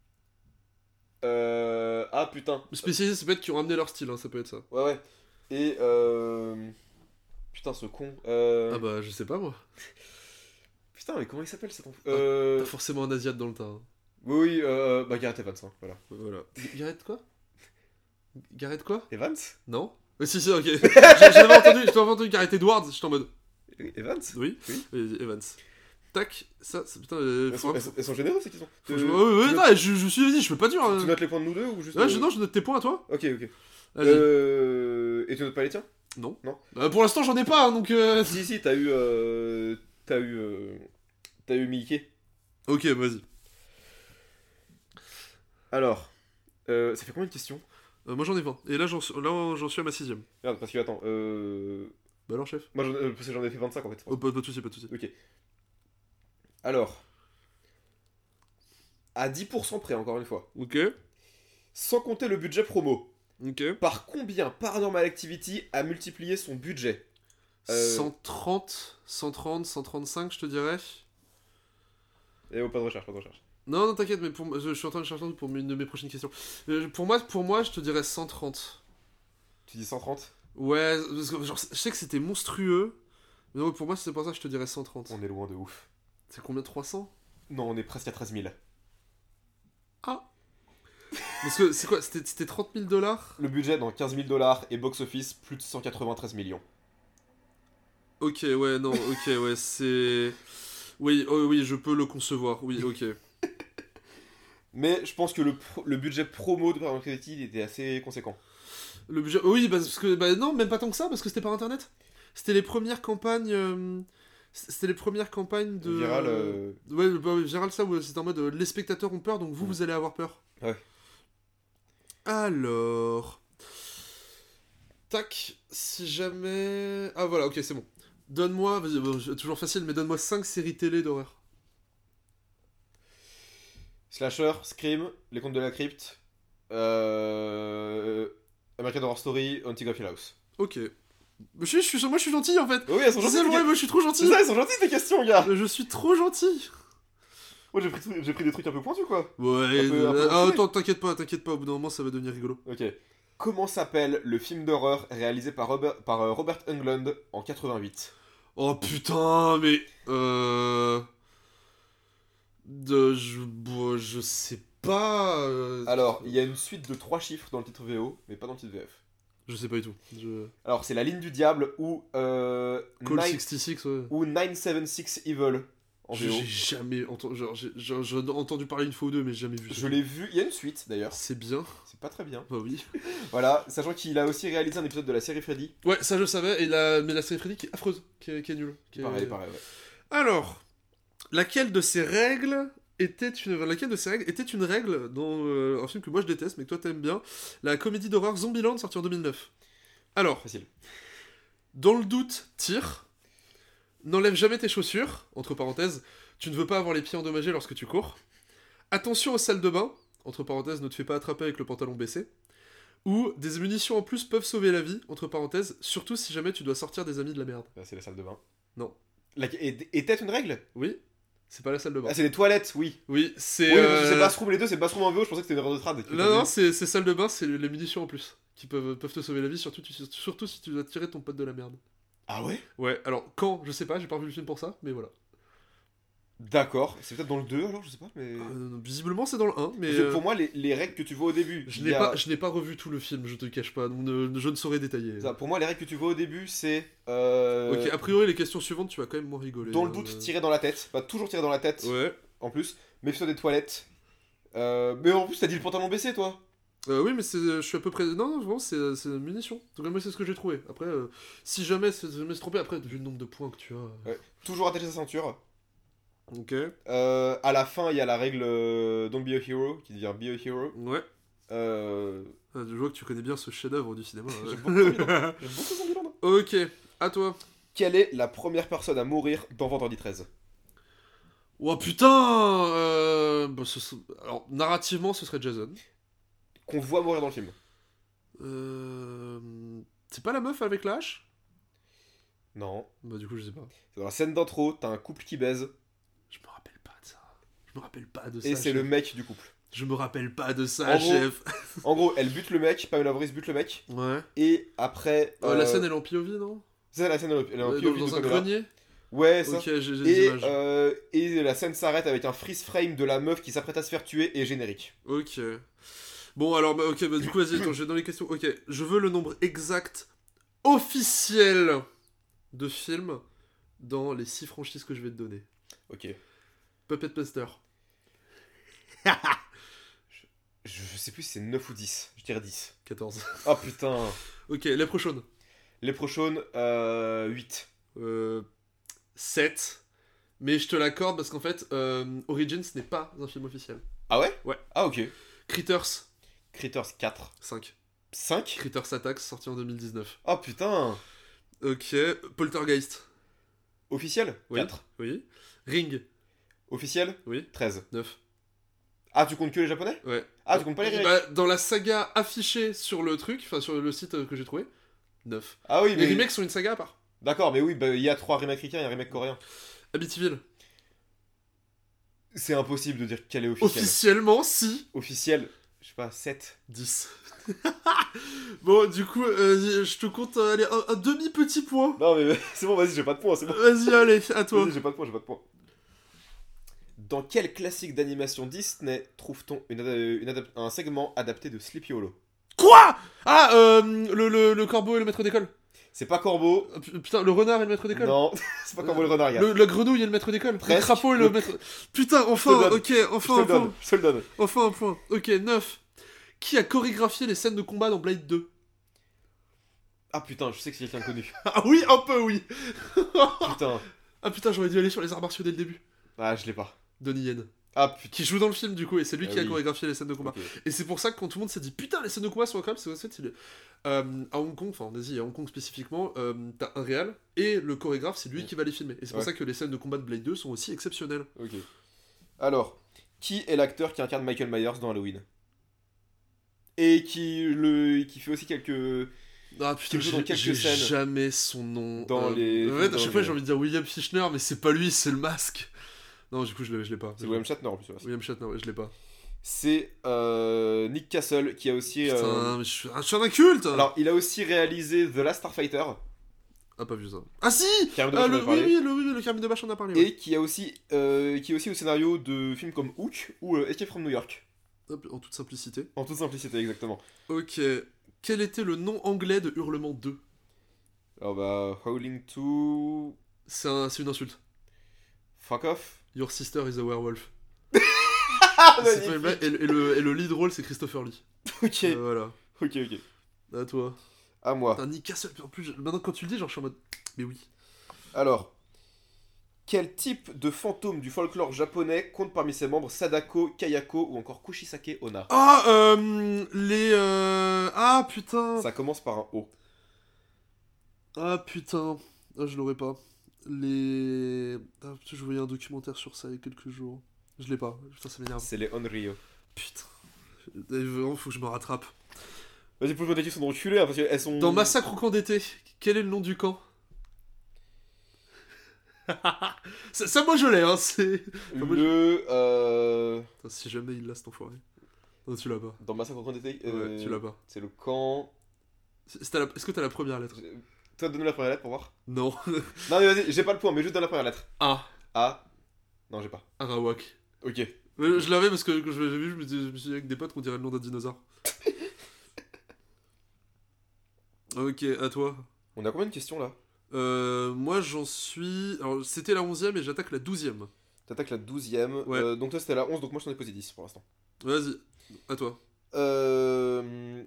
Euh... Ah putain. Spécialisés, ça peut être qui ont ramené leur style, hein, ça peut être ça. Ouais, ouais. Et euh... Putain, ce con. Euh... Ah bah, je sais pas moi. Putain, mais comment il s'appelle cet enfant euh... Pas forcément un Asiate dans le tas. hein. Oui, oui, euh... bah Gareth Evans, hein, voilà. Voilà. Gareth quoi? Gareth quoi? Evans Non? Oui, si, si, ok. J'ai- J'avais entendu, j'avais entendu Gareth Edwards, j'étais en mode. Evans Oui, Oui. oui, Evans. Tac, ça, c'est putain. Euh, elles faut- sont, elles, sont, elles sont généreuses, c'est qu'ils sont. faut que Euh, je- ouais, ouais, ouais, tu, non, je, je suis, vas-y, je peux pas dire. notes, hein. tu notes les points de nous deux ou juste. Ouais, je, euh, non, je note tes points à toi. Ok, ok. Vas-y. Euh... Et tu notes pas les tiens? Non. non. Euh, pour l'instant, j'en ai pas, hein, donc. euh, Si, si, t'as eu. Euh... T'as eu. Euh... T'as eu Mickey. Ok, vas-y. Alors. Euh... Ça fait combien de questions? Euh, moi, j'en ai vingt. Et là, j'en suis, là, j'en suis à ma sixième. Merde, parce que attends. Euh... Bah alors, chef. Moi, j'en euh, parce que j'en ai fait vingt-cinq en fait. Oh, pas, pas de soucis, pas de soucis. Ok. Alors. À dix pour cent près, encore une fois. Ok. Sans compter le budget promo. Ok. Par combien Paranormal Activity a multiplié son budget? Euh, cent trente, cent trente, cent trente-cinq, je te dirais. Et oh, pas de recherche, pas de recherche. Non, non, t'inquiète, mais pour, moi- je, je suis en train de chercher pour une de mes prochaines questions. Euh, pour, moi, pour moi, je te dirais cent trente. Tu dis cent trente? Ouais, parce que genre, je sais que c'était monstrueux. Mais donc, pour moi, c'est pour ça que je te dirais cent trente. On est loin de ouf. C'est combien? Trois cents? Non, on est presque à treize mille. Parce que c'est quoi? C'était c'était trente mille dollars? Le budget dans quinze mille dollars et box-office plus de cent quatre-vingt-treize millions. Ok, ouais, non, ok, ouais, c'est. Oui, oh, oui, je peux le concevoir, oui, ok. Mais je pense que le, pro- le budget promo de Paranormal Activity il était assez conséquent. Le budget. Oui, bah, parce que. Bah, non, même pas tant que ça, parce que c'était par internet. C'était les premières campagnes. euh, C'était les premières campagnes de. Viral, euh, Ouais, bah, oui, viral, ça, où c'était en mode euh, les spectateurs ont peur, donc vous, Mm. vous allez avoir peur. Ouais. Alors. Tac, si jamais. Ah, voilà, ok, c'est bon. Donne-moi, vas-y, bon, c'est toujours facile, mais donne-moi cinq séries télé d'horreur. Slasher, Scream, Les Contes de la Crypte, euh... American Horror Story, Haunting of Hill House. Ok. Je suis, je suis, moi, je suis gentil en fait. Oh oui, elles sont C'est gentilles. vrai, tes moi, je suis trop que- gentil. C'est ça, elles sont gentilles tes questions, gars. Je suis trop gentil. Moi j'ai pris, tout- j'ai pris des trucs un peu pointus quoi. Ouais, Un peu- un peu euh, ah, enculé. attends, t'inquiète pas, t'inquiète pas, au bout d'un moment, ça va devenir rigolo. Ok. Comment s'appelle le film d'horreur réalisé par Robert, par euh, Robert Englund en quatre-vingt-huit? Oh putain, mais. Euh. De. Je, bon, je sais pas. euh, Alors, il y a une suite de trois chiffres dans le titre V O, mais pas dans le titre V F. Je sais pas du tout. Je... Alors, c'est La Ligne du Diable ou, euh, Call Nine- soixante-six, ouais. ou neuf cent soixante-six Evil en J'ai V O. j'ai jamais entendu. Genre, j'ai j'ai- j'ai entendu parler une fois ou deux, mais j'ai jamais vu. ça. Je l'ai vu, il y a une suite d'ailleurs, C'est bien. c'est pas très bien. Bah oui. Voilà, sachant qu'il a aussi réalisé un épisode de la série Freddy. Ouais, ça je savais, et la... mais la série Freddy qui est affreuse, qui est, qui est nulle. qui est- Pareil, pareil, ouais. Alors, laquelle de ces règles était une... laquelle de ces règles était une règle dans euh, un film que moi je déteste, mais que toi t'aimes bien, la comédie d'horreur Zombieland, sortie en deux mille neuf. Alors, Facile. dans le doute, tire. N'enlève jamais tes chaussures, entre parenthèses, tu ne veux pas avoir les pieds endommagés lorsque tu cours. Attention aux salles de bain, entre parenthèses, ne te fais pas attraper avec le pantalon baissé. Ou des munitions en plus peuvent sauver la vie, entre parenthèses, surtout si jamais tu dois sortir des amis de la merde. Bah, c'est la salle de bain. Non. La... Et- Était une règle? Oui, c'est pas la salle de bain. Ah, c'est les toilettes, oui. Oui, c'est... Oui, parce que euh, c'est bathroom, les deux, c'est bathroom en V O, je pensais que c'était une erreur de trad. Non, non, c'est c'est salle de bain, c'est les munitions en plus, qui peuvent, peuvent te sauver la vie, surtout, tu- surtout si tu dois tirer ton pote de la merde. Ah ouais? Ouais, alors, quand, je sais pas, j'ai pas revu le film pour ça, mais voilà. D'accord, c'est peut-être dans le deux alors, je sais pas, mais... Euh, visiblement, c'est dans le un, mais... Parce que euh, pour moi, les, les règles que tu vois au début... Je il n'ai y a- pas, je n'ai pas revu tout le film, je te le cache pas, donc ne- je ne saurais détailler. Ça, pour moi, les règles que tu vois au début, c'est... euh, Ok, a priori, les questions suivantes, tu vas quand même moins rigoler. Dans le euh, doute, tirer dans la tête. Pas toujours tirer dans la tête, Ouais. en plus. Méfie-toi des toilettes. Euh, mais en plus, t'as dit le pantalon baissé, toi. Euh, oui, mais c'est, je suis à peu près... Non, non, vraiment, c'est c'est une munition. En tout cas, moi, c'est ce que j'ai trouvé. Après, euh, si jamais c'est- je me suis trompé, après, vu le nombre de points que tu as... Ouais. Toujours attacher sa ceinture. Ok. Euh, à la fin, il y a la règle euh, Don't be a hero, qui devient be a hero. Ouais. Euh... Ah, je vois que tu connais bien ce chef-d'œuvre du cinéma. ouais. J'aime beaucoup Zombieland. J'aime beaucoup Zombieland. Ok, à toi. Quelle est la première personne à mourir dans Vendredi treize? Oh putain euh... bah, ce- Alors, narrativement, ce serait Jason. Qu'on voit mourir dans le film. Euh... C'est pas la meuf avec la hache? Non. Bah, du coup, je sais pas. C'est dans la scène d'intro, t'as un couple qui baise, Je me rappelle pas de ça. Je me rappelle pas de ça. et c'est chef. le mec du couple. Je me rappelle pas de ça, En gros, chef. En gros, elle bute le mec, Pamela Voorhees bute le mec, Ouais. et après... Euh, La euh, scène, elle est en P O V, non? C'est la scène, elle est en Euh, P O V Dans, de dans un Pamela. grenier? Ouais, ça. Ok, j'ai j'ai des Et, images. euh, et la scène s'arrête avec un freeze frame de la meuf qui s'apprête à se faire tuer et générique. Ok. Bon, alors, bah, ok, bah, du coup, vas-y, attends, je vais dans les questions. Ok, je veux le nombre exact officiel de films dans les six franchises que je vais te donner. Ok. Puppet Master. Je, je sais plus si c'est neuf ou dix. Je dirais dix. quatorze. Oh putain. Ok, les prochaines. Les prochaines, euh, huit. Euh, sept. Mais je te l'accorde parce qu'en fait, euh, Origins n'est pas un film officiel. Ah ouais? Ouais. Ah ok. Critters, Critters quatre. cinq. cinq? Critters Attacks, sorti en deux mille dix-neuf. Oh putain. Ok, Poltergeist. Officiel? Oui. quatre. Oui. Ring. Officiel? Oui. treize. neuf. Ah, tu comptes que les japonais? Ouais. Ah, tu comptes pas les remakes? Bah, dans la saga affichée sur le truc, enfin sur le site euh, que j'ai trouvé, neuf. Ah oui, Les mais... remakes sont une saga à part. D'accord, mais oui, bah, il y a trois remakes américains et un remake coréen. Amityville. C'est impossible de dire quel est officiel. Officiellement, si. Officiel, je sais pas, sept. dix. Bon, du coup, euh, je te compte euh, allez, un, un demi-petit point. Non mais c'est bon, vas-y, j'ai pas de points, c'est bon. Vas-y, allez, à toi. Vas-y, j'ai pas de points, j'ai pas de points. Dans quel classique d'animation Disney trouve-t-on une ada- une adap- un segment adapté de Sleepy Hollow? Quoi? Ah, euh, le, le, le corbeau et le maître d'école. C'est pas Corbeau. Ah, pu- Putain, le renard et le maître d'école. Non, c'est pas Corbeau le renard, regarde. Le, la grenouille et le maître d'école. Le Presque. crapaud et le Le- maître... Putain, Je enfin, te le donne. ok, Je enfin te un le donne, point. je te le donne. Enfin un point. Ok, neuf. Qui a chorégraphié les scènes de combat dans Blade deux? Ah putain, je sais que c'est quelqu'un connu. Ah oui, un peu, oui. Putain. Ah putain, j'aurais dû aller sur les arts martiaux dès le début. Ah, je l'ai pas. Donnie Yen. Ah putain. Qui joue dans le film, du coup, et c'est lui Ah qui a oui. chorégraphié les scènes de combat. Ok. Et c'est pour ça que quand tout le monde s'est dit putain, les scènes de combat sont incroyables, c'est en fait, il est- euh, à Hong Kong, enfin en Asie et à Hong Kong spécifiquement, euh, t'as un réal et le chorégraphe, c'est lui qui va les filmer. Et c'est pour Ouais. ça que les scènes de combat de Blade deux sont aussi exceptionnelles. Ok. Alors, qui est l'acteur qui incarne Michael Myers dans Halloween? Et qui le qui fait aussi quelques Ah putain, Qui joue dans j'ai quelques j'ai scènes. jamais son nom. Dans les- En fait, à dans chaque fois les- j'ai envie de dire William Fichtner, mais c'est pas lui, c'est le masque. Non, du coup je l'ai, je l'ai pas. c'est William Shatner en plus. voilà. William Shatner, ouais, je l'ai pas. C'est euh, Nick Castle qui a aussi. Putain, euh, mais je suis, un- je suis un inculte. Alors, il a aussi réalisé The Last Starfighter Ah, pas vu ça. Ah si. Carmine de Ah, Bâche, le, on en a oui, parlé. oui, le, oui, oui, le Carmine de Bâche, on en a parlé. Ouais. et qui a aussi euh, qui est aussi au scénario de films comme Hook ou euh, Escape from New York. Hop, en toute simplicité. En toute simplicité, exactement. Ok. Quel était le nom anglais de Hurlement deux? Alors bah, Howling to C'est un, c'est une insulte. Fuck off. Your sister is a werewolf. Ah, C'est pas une blague, et, le- et le, et le lead role, c'est Christopher Lee. Ok, Euh, voilà. ok, ok. À toi. À moi. Putain, Nick Castle, en plus, je- maintenant quand tu le dis, genre, je suis en mode. Mais oui. Alors, Quel type de fantôme du folklore japonais compte parmi ses membres Sadako, Kayako ou encore Kushisake Onna? Ah, euh, les... Euh... Ah, putain. Ça commence par un O. Ah, putain. Ah, je l'aurais pas. Les... Ah, putain, je voyais un documentaire sur ça il y a quelques jours. Je l'ai pas. Putain, ça m'énerve. C'est les Onryo. Putain. Vraiment, faut que je me rattrape. Vas-y, pose-moi des questions d'enculé, hein, parce qu'elles sont... Dans Massacre au camp d'été, quel est le nom du camp? ça, ça, moi, je l'ai, hein, c'est... Enfin, moi, Le... Euh... Putain, si jamais il l'a, cet enfoiré. Non, tu l'as pas. Dans Massacre au camp d'été, euh, Ouais, tu l'as pas. c'est le camp... C'est- c'est à la- Est-ce que t'as la première lettre? Toi, donne-nous la première lettre pour voir. Non. Non, mais vas-y, j'ai pas le point, mais juste donne la première lettre. A. A. Non, j'ai pas. Arawak. Ok. Mais je l'avais parce que quand je l'ai vu, je me, dis, je me suis dit avec des potes qu'on dirait le nom d'un dinosaure. Ok, à toi. On a combien de questions, là? Euh, moi j'en suis... Alors c'était la onzième et j'attaque la douzième. T'attaques la douzième. Ouais. Euh, donc toi, c'était la onze, donc moi, je t'en ai posé dix pour l'instant. Vas-y, à toi. Euh...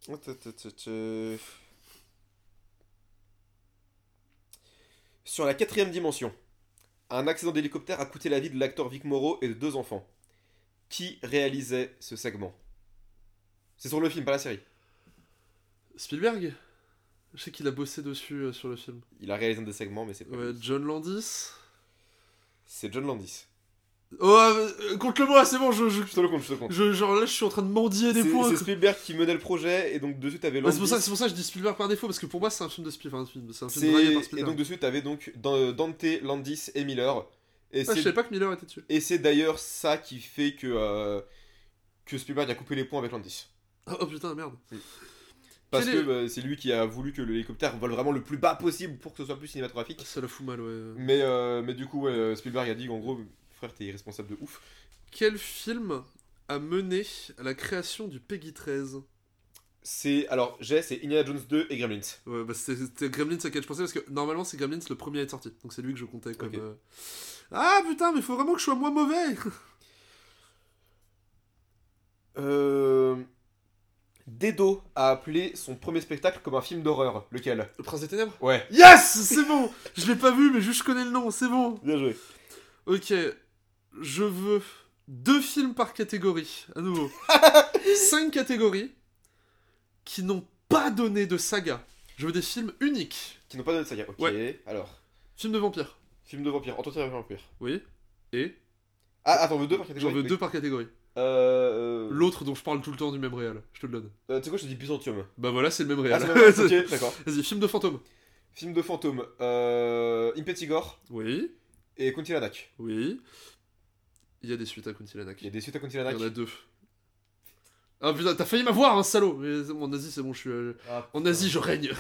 Sur la quatrième dimension, un accident d'hélicoptère a coûté la vie de l'acteur Vic Morrow et de deux enfants. Qui réalisait ce segment? C'est sur le film, pas la série. Spielberg? Je sais qu'il a bossé dessus euh, sur le film. Il a réalisé un des segments, mais c'est pas Ouais, lui. John Landis. C'est John Landis. Oh, euh, compte-le-moi, c'est bon, je, je, Je te le compte, je te le compte. je- genre là je suis en train de mendier des C'est points. c'est quoi. Spielberg qui menait le projet, et donc dessus t'avais Ouais, Landis. c'est pour ça, c'est pour ça que je dis Spielberg par défaut parce que pour moi c'est un film de Spielberg. Enfin, un film, c'est un film C'est- dragué par Et Spielberg. donc dessus t'avais donc Dan- Dante, Landis et Miller. Et Ah, je c'est savais pas que Miller était dessus. et c'est d'ailleurs ça qui fait que, euh, que Spielberg a coupé les ponts avec Landis. Oh, oh, putain, merde. Parce Quel que est- bah, c'est lui qui a voulu que l'hélicoptère vole vraiment le plus bas possible pour que ce soit plus cinématographique. Ça la fout mal, ouais. Mais, euh, mais du coup, ouais, euh, Spielberg a dit en gros, frère, t'es irresponsable de ouf. Quel film a mené à la création du Peggy treize? C'est. Alors, j'ai, c'est Indiana Jones deux et Gremlins. Ouais, bah c'était c'était Gremlins à quel je pensais parce que normalement c'est Gremlins le premier à être sorti. Donc c'est lui que je comptais comme. Ok. euh, Ah putain, mais faut vraiment que je sois moins mauvais! Euh. Dedo a appelé son premier spectacle comme un film d'horreur. Lequel? Le Prince des Ténèbres? Ouais. Yes! C'est bon! Je l'ai pas vu, mais juste je connais le nom, c'est bon! Bien joué. Ok, je veux deux films par catégorie, à nouveau. Cinq catégories qui n'ont pas donné de saga. Je veux des films uniques. Qui n'ont pas donné de saga. Ok. Ouais. Alors. Film de vampire. Film de vampire. Entretien avec un vampire. Oui. Et Ah, attends, on veut deux par j'en catégorie. veux Oui. deux par catégorie. Euh. euh, L'autre dont je parle tout le temps du même réal, je te le donne. euh, tu sais quoi, je te dis Byzantium. Bah voilà, c'est le même Ah, réal. c'est vrai. Ok, d'accord. Vas-y, film de fantôme. Film de fantôme. Euh. Impetigore Oui, et Kuntilanak. oui. Il y a des suites à Kuntilanak. Il y a des suites à Il Kuntilanak. y en a deux. Ah putain, t'as failli m'avoir, un salaud! Mais c'est bon, en Asie, c'est bon, je suis. euh, Ah, En Asie, je règne.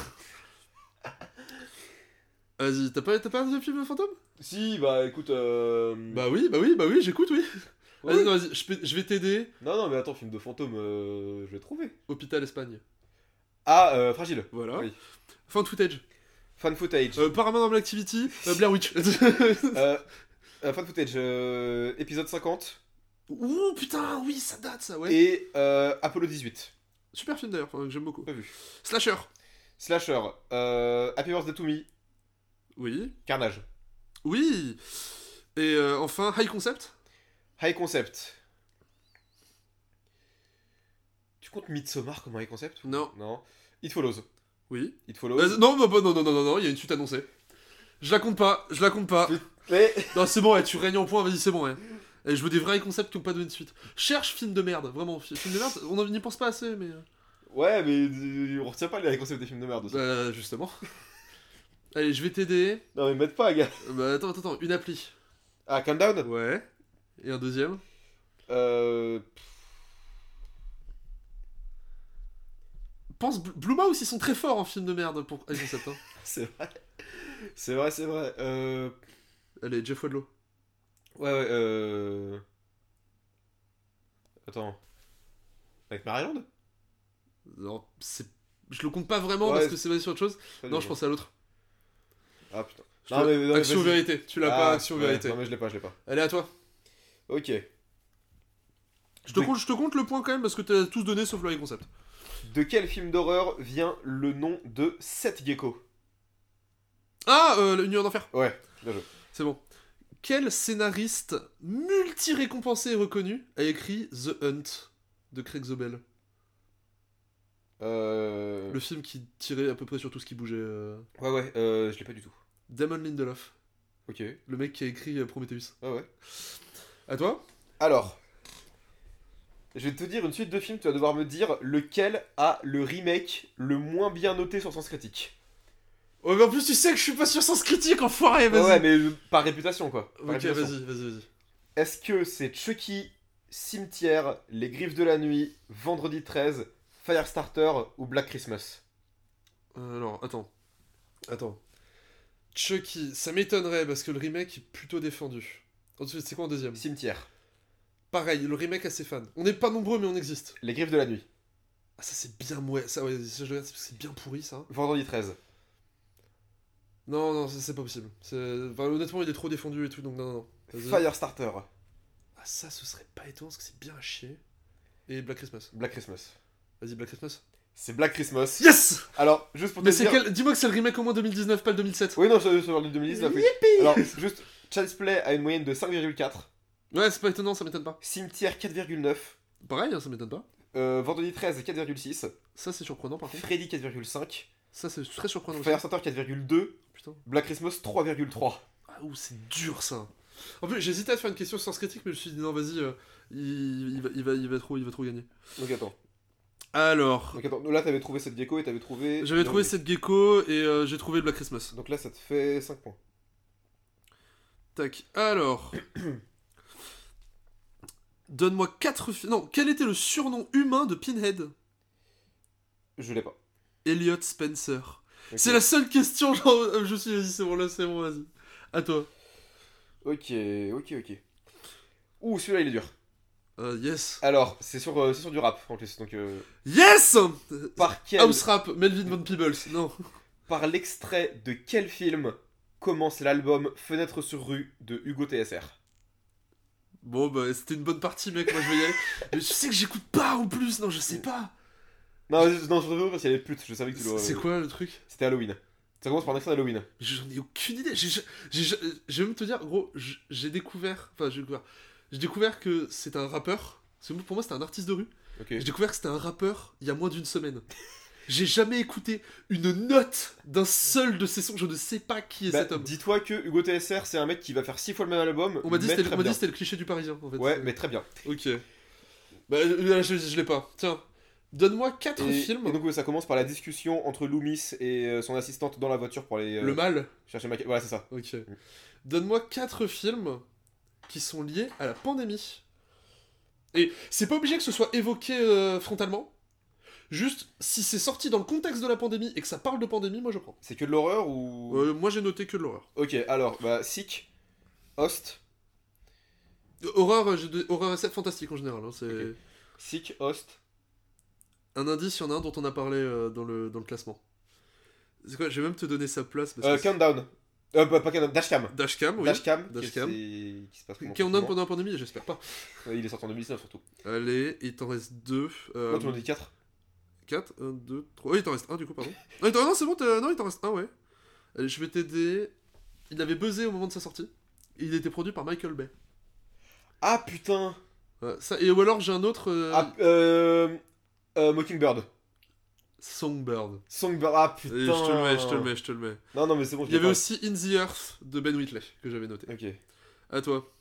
Vas-y, t'as pas, t'as pas un deuxième film de fantôme? Si, bah écoute. Euh... Bah oui, bah oui, bah oui, j'écoute, oui. Ouais. Vas-y, non, vas-y, je, peux- je vais t'aider. Non, non, mais attends, film de fantôme, euh, je vais trouver. Hôpital Espagne. Ah, euh, Fragile. Voilà. Oui. Fan footage. Fan footage. Euh, Paranormal Activity. Euh, Blair Witch. Euh, euh, fan footage, euh, épisode cinquante. Ouh, putain, oui, ça date, ça, ouais. Et euh, Apollo dix-huit. Super film d'ailleurs, enfin, que j'aime beaucoup. Pas vu. Slasher. Slasher. Euh, Happy Birthday to Me. Oui. Carnage. Oui. Et euh, enfin, High Concept. High Concept. Tu comptes Midsommar comme High Concept? Non. Non. It Follows. Oui. It Follows. Euh, non, non, non, non, non, non, non, il y a une suite annoncée. Je la compte pas, je la compte pas. Mais... Non, c'est bon, ouais, tu règnes en point, vas-y, c'est bon, ouais. Et je veux des vrais concepts qui ont pas donné de suite. Cherche film de merde, vraiment, fi- film de merde, on n'y pense pas assez, mais... euh, Ouais, mais euh, on retient pas les concepts des films de merde aussi. Bah, justement. Allez, je vais t'aider. Non, mais m'aide pas, gars. Euh, Bah, attends, attends, attends, une appli. Ah, Countdown. Ouais. Et un deuxième. Euh... Pense, Bl- Blue Mouse, ils sont très forts en film de merde pour high concept, hein. C'est vrai. C'est vrai, c'est vrai. Euh... Allez, Jeff Wadlow. Ouais, ouais, euh... Attends. Avec Maryland? Non, c'est... Je le compte pas vraiment Ouais, parce que c'est basé sur autre chose. Pas Non, du je tout. pensais à l'autre. Ah, putain. Je Non, te- mais- non, mais Action vas-y. Vérité, tu l'as Ah, pas, Action ouais, Vérité. Non, mais je l'ai pas, je l'ai pas. Allez, à toi. Ok. Je te, De- compte, je te compte le point quand même parce que t'as tous donné sauf le high concept. De quel film d'horreur vient le nom de Seth Gecko? Ah, euh, l'Union d'Enfer. Ouais, bien joué. C'est bon. quel scénariste multi-récompensé et reconnu a écrit The Hunt de Craig Zobel? Euh... Le film qui tirait à peu près sur tout ce qui bougeait. euh. Ouais, ouais, euh, je l'ai pas du tout. Damon Lindelof, Ok. le mec qui a écrit euh, Prometheus. Ah ouais. À toi? Alors, je vais te dire une suite de films, tu vas devoir me dire lequel a le remake le moins bien noté sur Sens Critique. Oh, mais en plus, tu sais que je suis pas sur Sens Critique, enfoiré, vas-y. Ouais, mais euh, par réputation, quoi. Par Ok, réputation. vas-y, vas-y, vas-y. Est-ce que c'est Chucky, Cimetière, Les Griffes de la Nuit, Vendredi treize, Firestarter ou Black Christmas? Euh, alors, attends. Attends. Chucky, ça m'étonnerait parce que le remake est plutôt défendu. Ensuite, c'est quoi en deuxième? Cimetière. Pareil, le remake a ses fans. On n'est pas nombreux, mais on existe. Les Griffes de la Nuit. Ah, ça c'est bien mouais. Ça, ouais, ça, je regarde, c'est parce que c'est bien pourri ça. Vendredi treize. Non, non, ça, c'est pas possible. C'est- Enfin, honnêtement, il est trop défendu et tout, donc non, non, non. Vas-y. Firestarter. Ah, ça, ce serait pas étonnant parce que c'est bien à chier. Et Black Christmas. Black Christmas. Vas-y, Black Christmas. C'est Black Christmas. Yes! Alors, juste pour te Mais c'est dire... quel... Dis-moi que c'est le remake au moins deux mille dix-neuf, pas le deux mille sept. Oui, non, c'est sur le deux mille dix-neuf, oui. Yippee! Alors, juste, Child's Play a une moyenne de cinq virgule quatre. Ouais, c'est pas étonnant, ça m'étonne pas. Cimetière quatre virgule neuf. Pareil, hein, ça m'étonne pas. Euh, Vendredi treize quatre virgule six. Ça, c'est surprenant par contre. Freddy quatre virgule cinq. Ça, c'est très surprenant aussi. Firestarter quatre virgule deux. Putain. Black Christmas trois virgule trois. Ah, ouh, c'est dur ça. En plus, j'hésitais à te faire une question sans critique, mais je me suis dit non, vas-y, euh, il, il va, il, va, il, va trop, il va trop gagner. Donc attends. Alors, Donc attends, là t'avais trouvé cette gecko et t'avais trouvé... j'avais non, trouvé mais- cette gecko et euh, j'ai trouvé Black Christmas. Donc là ça te fait cinq points. Tac. Alors. Donne-moi quatre. fi- Non, quel était le surnom humain de Pinhead? Je l'ai pas. Elliot Spencer. Ok. C'est la seule question, genre. euh, Je suis, vas-y, c'est bon, là, c'est bon, vas-y. À toi. Ok, ok, ok. Ouh, celui-là il est dur. Euh, yes. Alors, c'est sur, euh, c'est sur du rap en plus, donc... Euh, Yes! par quel... House Rap, Melvin Von Peebles. Non. Par l'extrait de quel film commence l'album Fenêtre sur rue de Hugo T S R? Bon, bah, c'était une bonne partie, mec, moi je vais y aller. Mais tu sais que j'écoute pas en plus, non, je sais pas. Non, je- non, je te parce qu'il y avait pute, je savais que tu C'est le... c'est quoi le truc? C'était Halloween. Ça commence par un extrait d'Halloween. J'en ai aucune idée. J'ai, j'ai, j'ai- je vais même te dire, gros, j- j'ai découvert. Enfin, j'ai découvert. J'ai découvert que c'est un rappeur. Parce que pour moi, c'était un artiste de rue. Ok. J'ai découvert que c'était un rappeur il y a moins d'une semaine. J'ai jamais écouté une note d'un seul de ses sons. Je ne sais pas qui est Bah, cet homme. dis-toi que Hugo T S R, c'est un mec qui va faire six fois le même album. On m'a dit mais c'était, très on m'a dit bien. c'était le cliché du Parisien, en fait. Ouais, mais très bien. Ok. Bah, là, je, je l'ai pas. Tiens, donne-moi quatre Et, films. et donc ouais, ça commence par la discussion entre Loomis et euh, son assistante dans la voiture pour aller euh, Le mal. chercher Michael. Voilà, c'est ça. Ok. Donne-moi quatre films qui sont liés à la pandémie. Et c'est pas obligé que ce soit évoqué euh, frontalement. Juste, si c'est sorti dans le contexte de la pandémie et que ça parle de pandémie, moi je prends. C'est que de l'horreur ou... Euh, moi j'ai noté que de l'horreur. Ok, alors, bah, Sick, Host, Euh, Horreur, euh, j'ai de- horreur S F fantastique en général. Hein, c'est Ok. Sick, Host, un indice, il y en a un dont on a parlé euh, dans, le, dans le classement. C'est quoi? Je vais même te donner sa place. Parce euh, que c'est- Countdown. Euh, pas, pas Countdown, Dashcam. Dashcam, oui. Dashcam, Dashcam. qui, qui se passe pendant le Countdown confinement. pendant la pandémie, j'espère pas. Ouais, il est sorti en deux mille dix-neuf surtout. Allez, il t'en reste deux. Euh, Non, tu m'en dis quatre. quatre, un, deux, trois. Oui, il t'en reste un du coup, pardon. Non, il t'en- non, c'est bon, t'as- non, il t'en reste un, ouais. Allez, je vais t'aider. Il avait buzzé au moment de sa sortie. Il était produit par Michael Bay. Ah putain. Ouais, ça, et ou alors j'ai un autre. euh, Ah, euh, euh, Mockingbird. Songbird. Songbird, ah Et putain. je te le mets, je te le mets, je te le mets. Non, non, mais c'est bon, je Il y l'ai avait pas. aussi In the Earth de Ben Whitley que j'avais noté. Ok. À toi.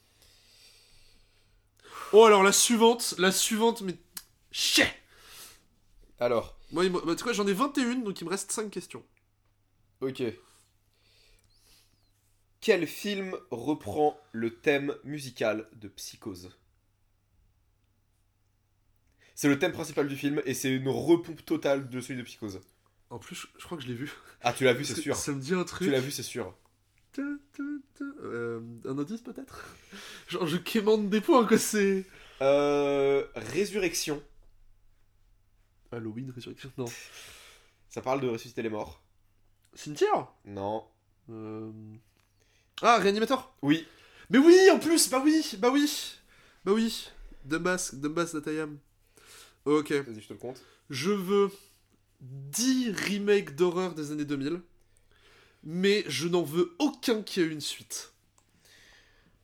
Oh, alors la suivante, la suivante, mais. Chais! Alors, Moi, il me- bah, tu sais quoi, j'en ai vingt et un, donc il me reste cinq questions. ok. Quel film reprend le thème musical de Psychose? C'est le thème principal du film et c'est une repompe totale de celui de Psychose. En plus, je, je crois que je l'ai vu. Ah, tu l'as vu, c'est sûr. Ça me dit un truc. Tu l'as vu, c'est sûr. Ta, ta, ta. Euh, un indice peut-être? Genre, je quémande des points, quoi, c'est. Euh, Résurrection. Halloween, Résurrection. Non. Ça parle de ressusciter les morts. Cimetière? Non. Euh... Ah, Réanimateur? Oui. Mais oui, en plus, bah oui, bah oui, bah oui. Dumbass, Dumbass Datayam. Ok. Vas-y, je te le compte. Je veux dix remakes d'horreur des années deux mille, mais je n'en veux aucun qui ait une suite.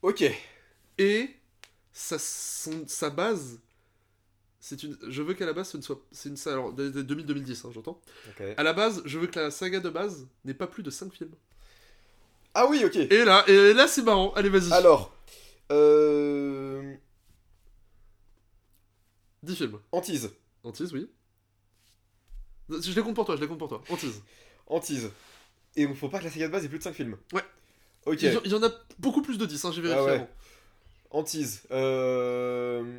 Ok. Et sa, son- sa base, c'est une. Je veux qu'à la base, ce ne soit. C'est une. Alors, de- de- deux mille deux mille dix, hein, j'entends. Ok. À la base, je veux que la saga de base n'ait pas plus de cinq films. Ah oui, ok. Et là, et là c'est marrant. Allez, vas-y. Alors, euh... dix films. Antise. Antise, oui. Je les compte pour toi, je les compte pour toi. Antise. Antise. Et il faut pas que la saga de base ait plus de cinq films. Ouais. Ok. Il y, en- il y en a beaucoup plus de dix, hein, j'ai vérifié Ah ouais. avant. Antise. Euh...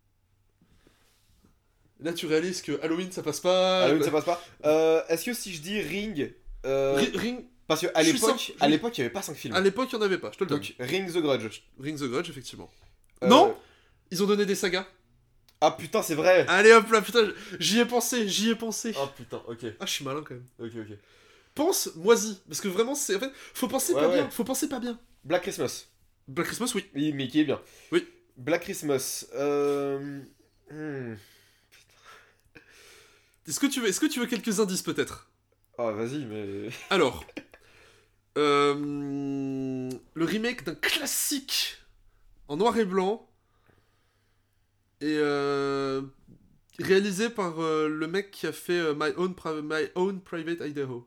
Là, tu réalises que Halloween, ça passe pas. Halloween, ça passe pas. Euh, Est-ce que si je dis Ring... euh, Ri- Ring. Parce qu'à Je suis l'époque, simple, à je- l'époque, il y avait pas cinq films. À l'époque, il n'y en avait pas, je te le donne. Donc, Ring the Grudge. Ring the Grudge, effectivement. Euh, Non. Ils ont donné des sagas. Ah putain, c'est vrai. Allez hop là, putain, j'y ai pensé, j'y ai pensé. Ah putain, ok. Ah, je suis malin quand même. Ok, ok. Pense, moisi. Parce que vraiment, c'est. En fait, faut penser Ouais, pas ouais. bien. Faut penser pas bien. Black Christmas. Black Christmas, oui. Oui, mais qui est bien. Oui. Black Christmas. Euh... hmm. Est-ce que tu veux, est-ce que tu veux quelques indices peut-être? Ah, vas-y, mais... Alors. euh, le remake d'un classique en noir et blanc. Et euh, réalisé par euh, le mec qui a fait euh, My, Own Pri- My Own Private Idaho.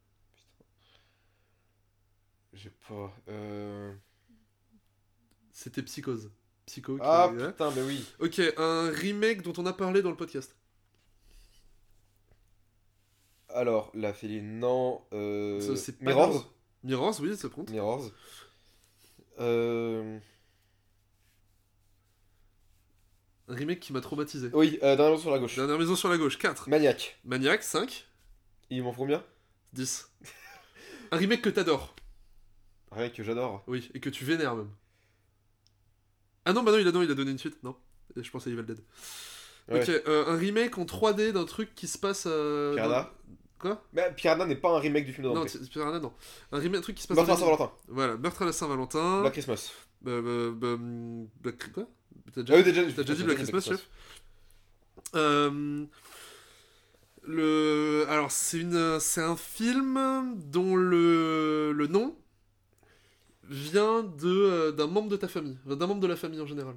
J'ai pas... Euh... C'était Psychose. Psycho. qui- Ah ouais. putain, mais oui. Ok, un remake dont on a parlé dans le podcast. Alors, la féline, non. Euh... Ça, c'est pas Mirrors. grave. Mirrors, oui, ça compte. Mirrors. Euh... Un remake qui m'a traumatisé. Oui, euh, Dernière maison sur la gauche. Dernière maison sur la gauche, quatre. Maniac. Maniac, cinq. Ils m'en font bien. dix. Un remake que t'adores. Rien que j'adore. Oui, et que tu vénères même. Ah non, bah non, il a, non, il a donné une suite, non. Je pense à Evil Dead. Ouais. Ok, euh, un remake en trois D d'un truc qui se passe... Euh, Piranha. dans- Quoi? Mais Piranha n'est pas un remake du film de Non, Dante. t- Piranha, non. Un remake, un truc qui se passe... Meurtre dans à les- Saint-Valentin. Voilà, Meurtre à la Saint-Valentin. Black Christmas. Bah, bah, bah, hum, Black... Quoi? T'as Ah déjà, oui, déjà, t'as déjà dit Black Christmas, chef? Euh, le... Alors, c'est une... c'est un film dont le, le nom vient de, euh, d'un membre de ta famille. Enfin, d'un membre de la famille en général.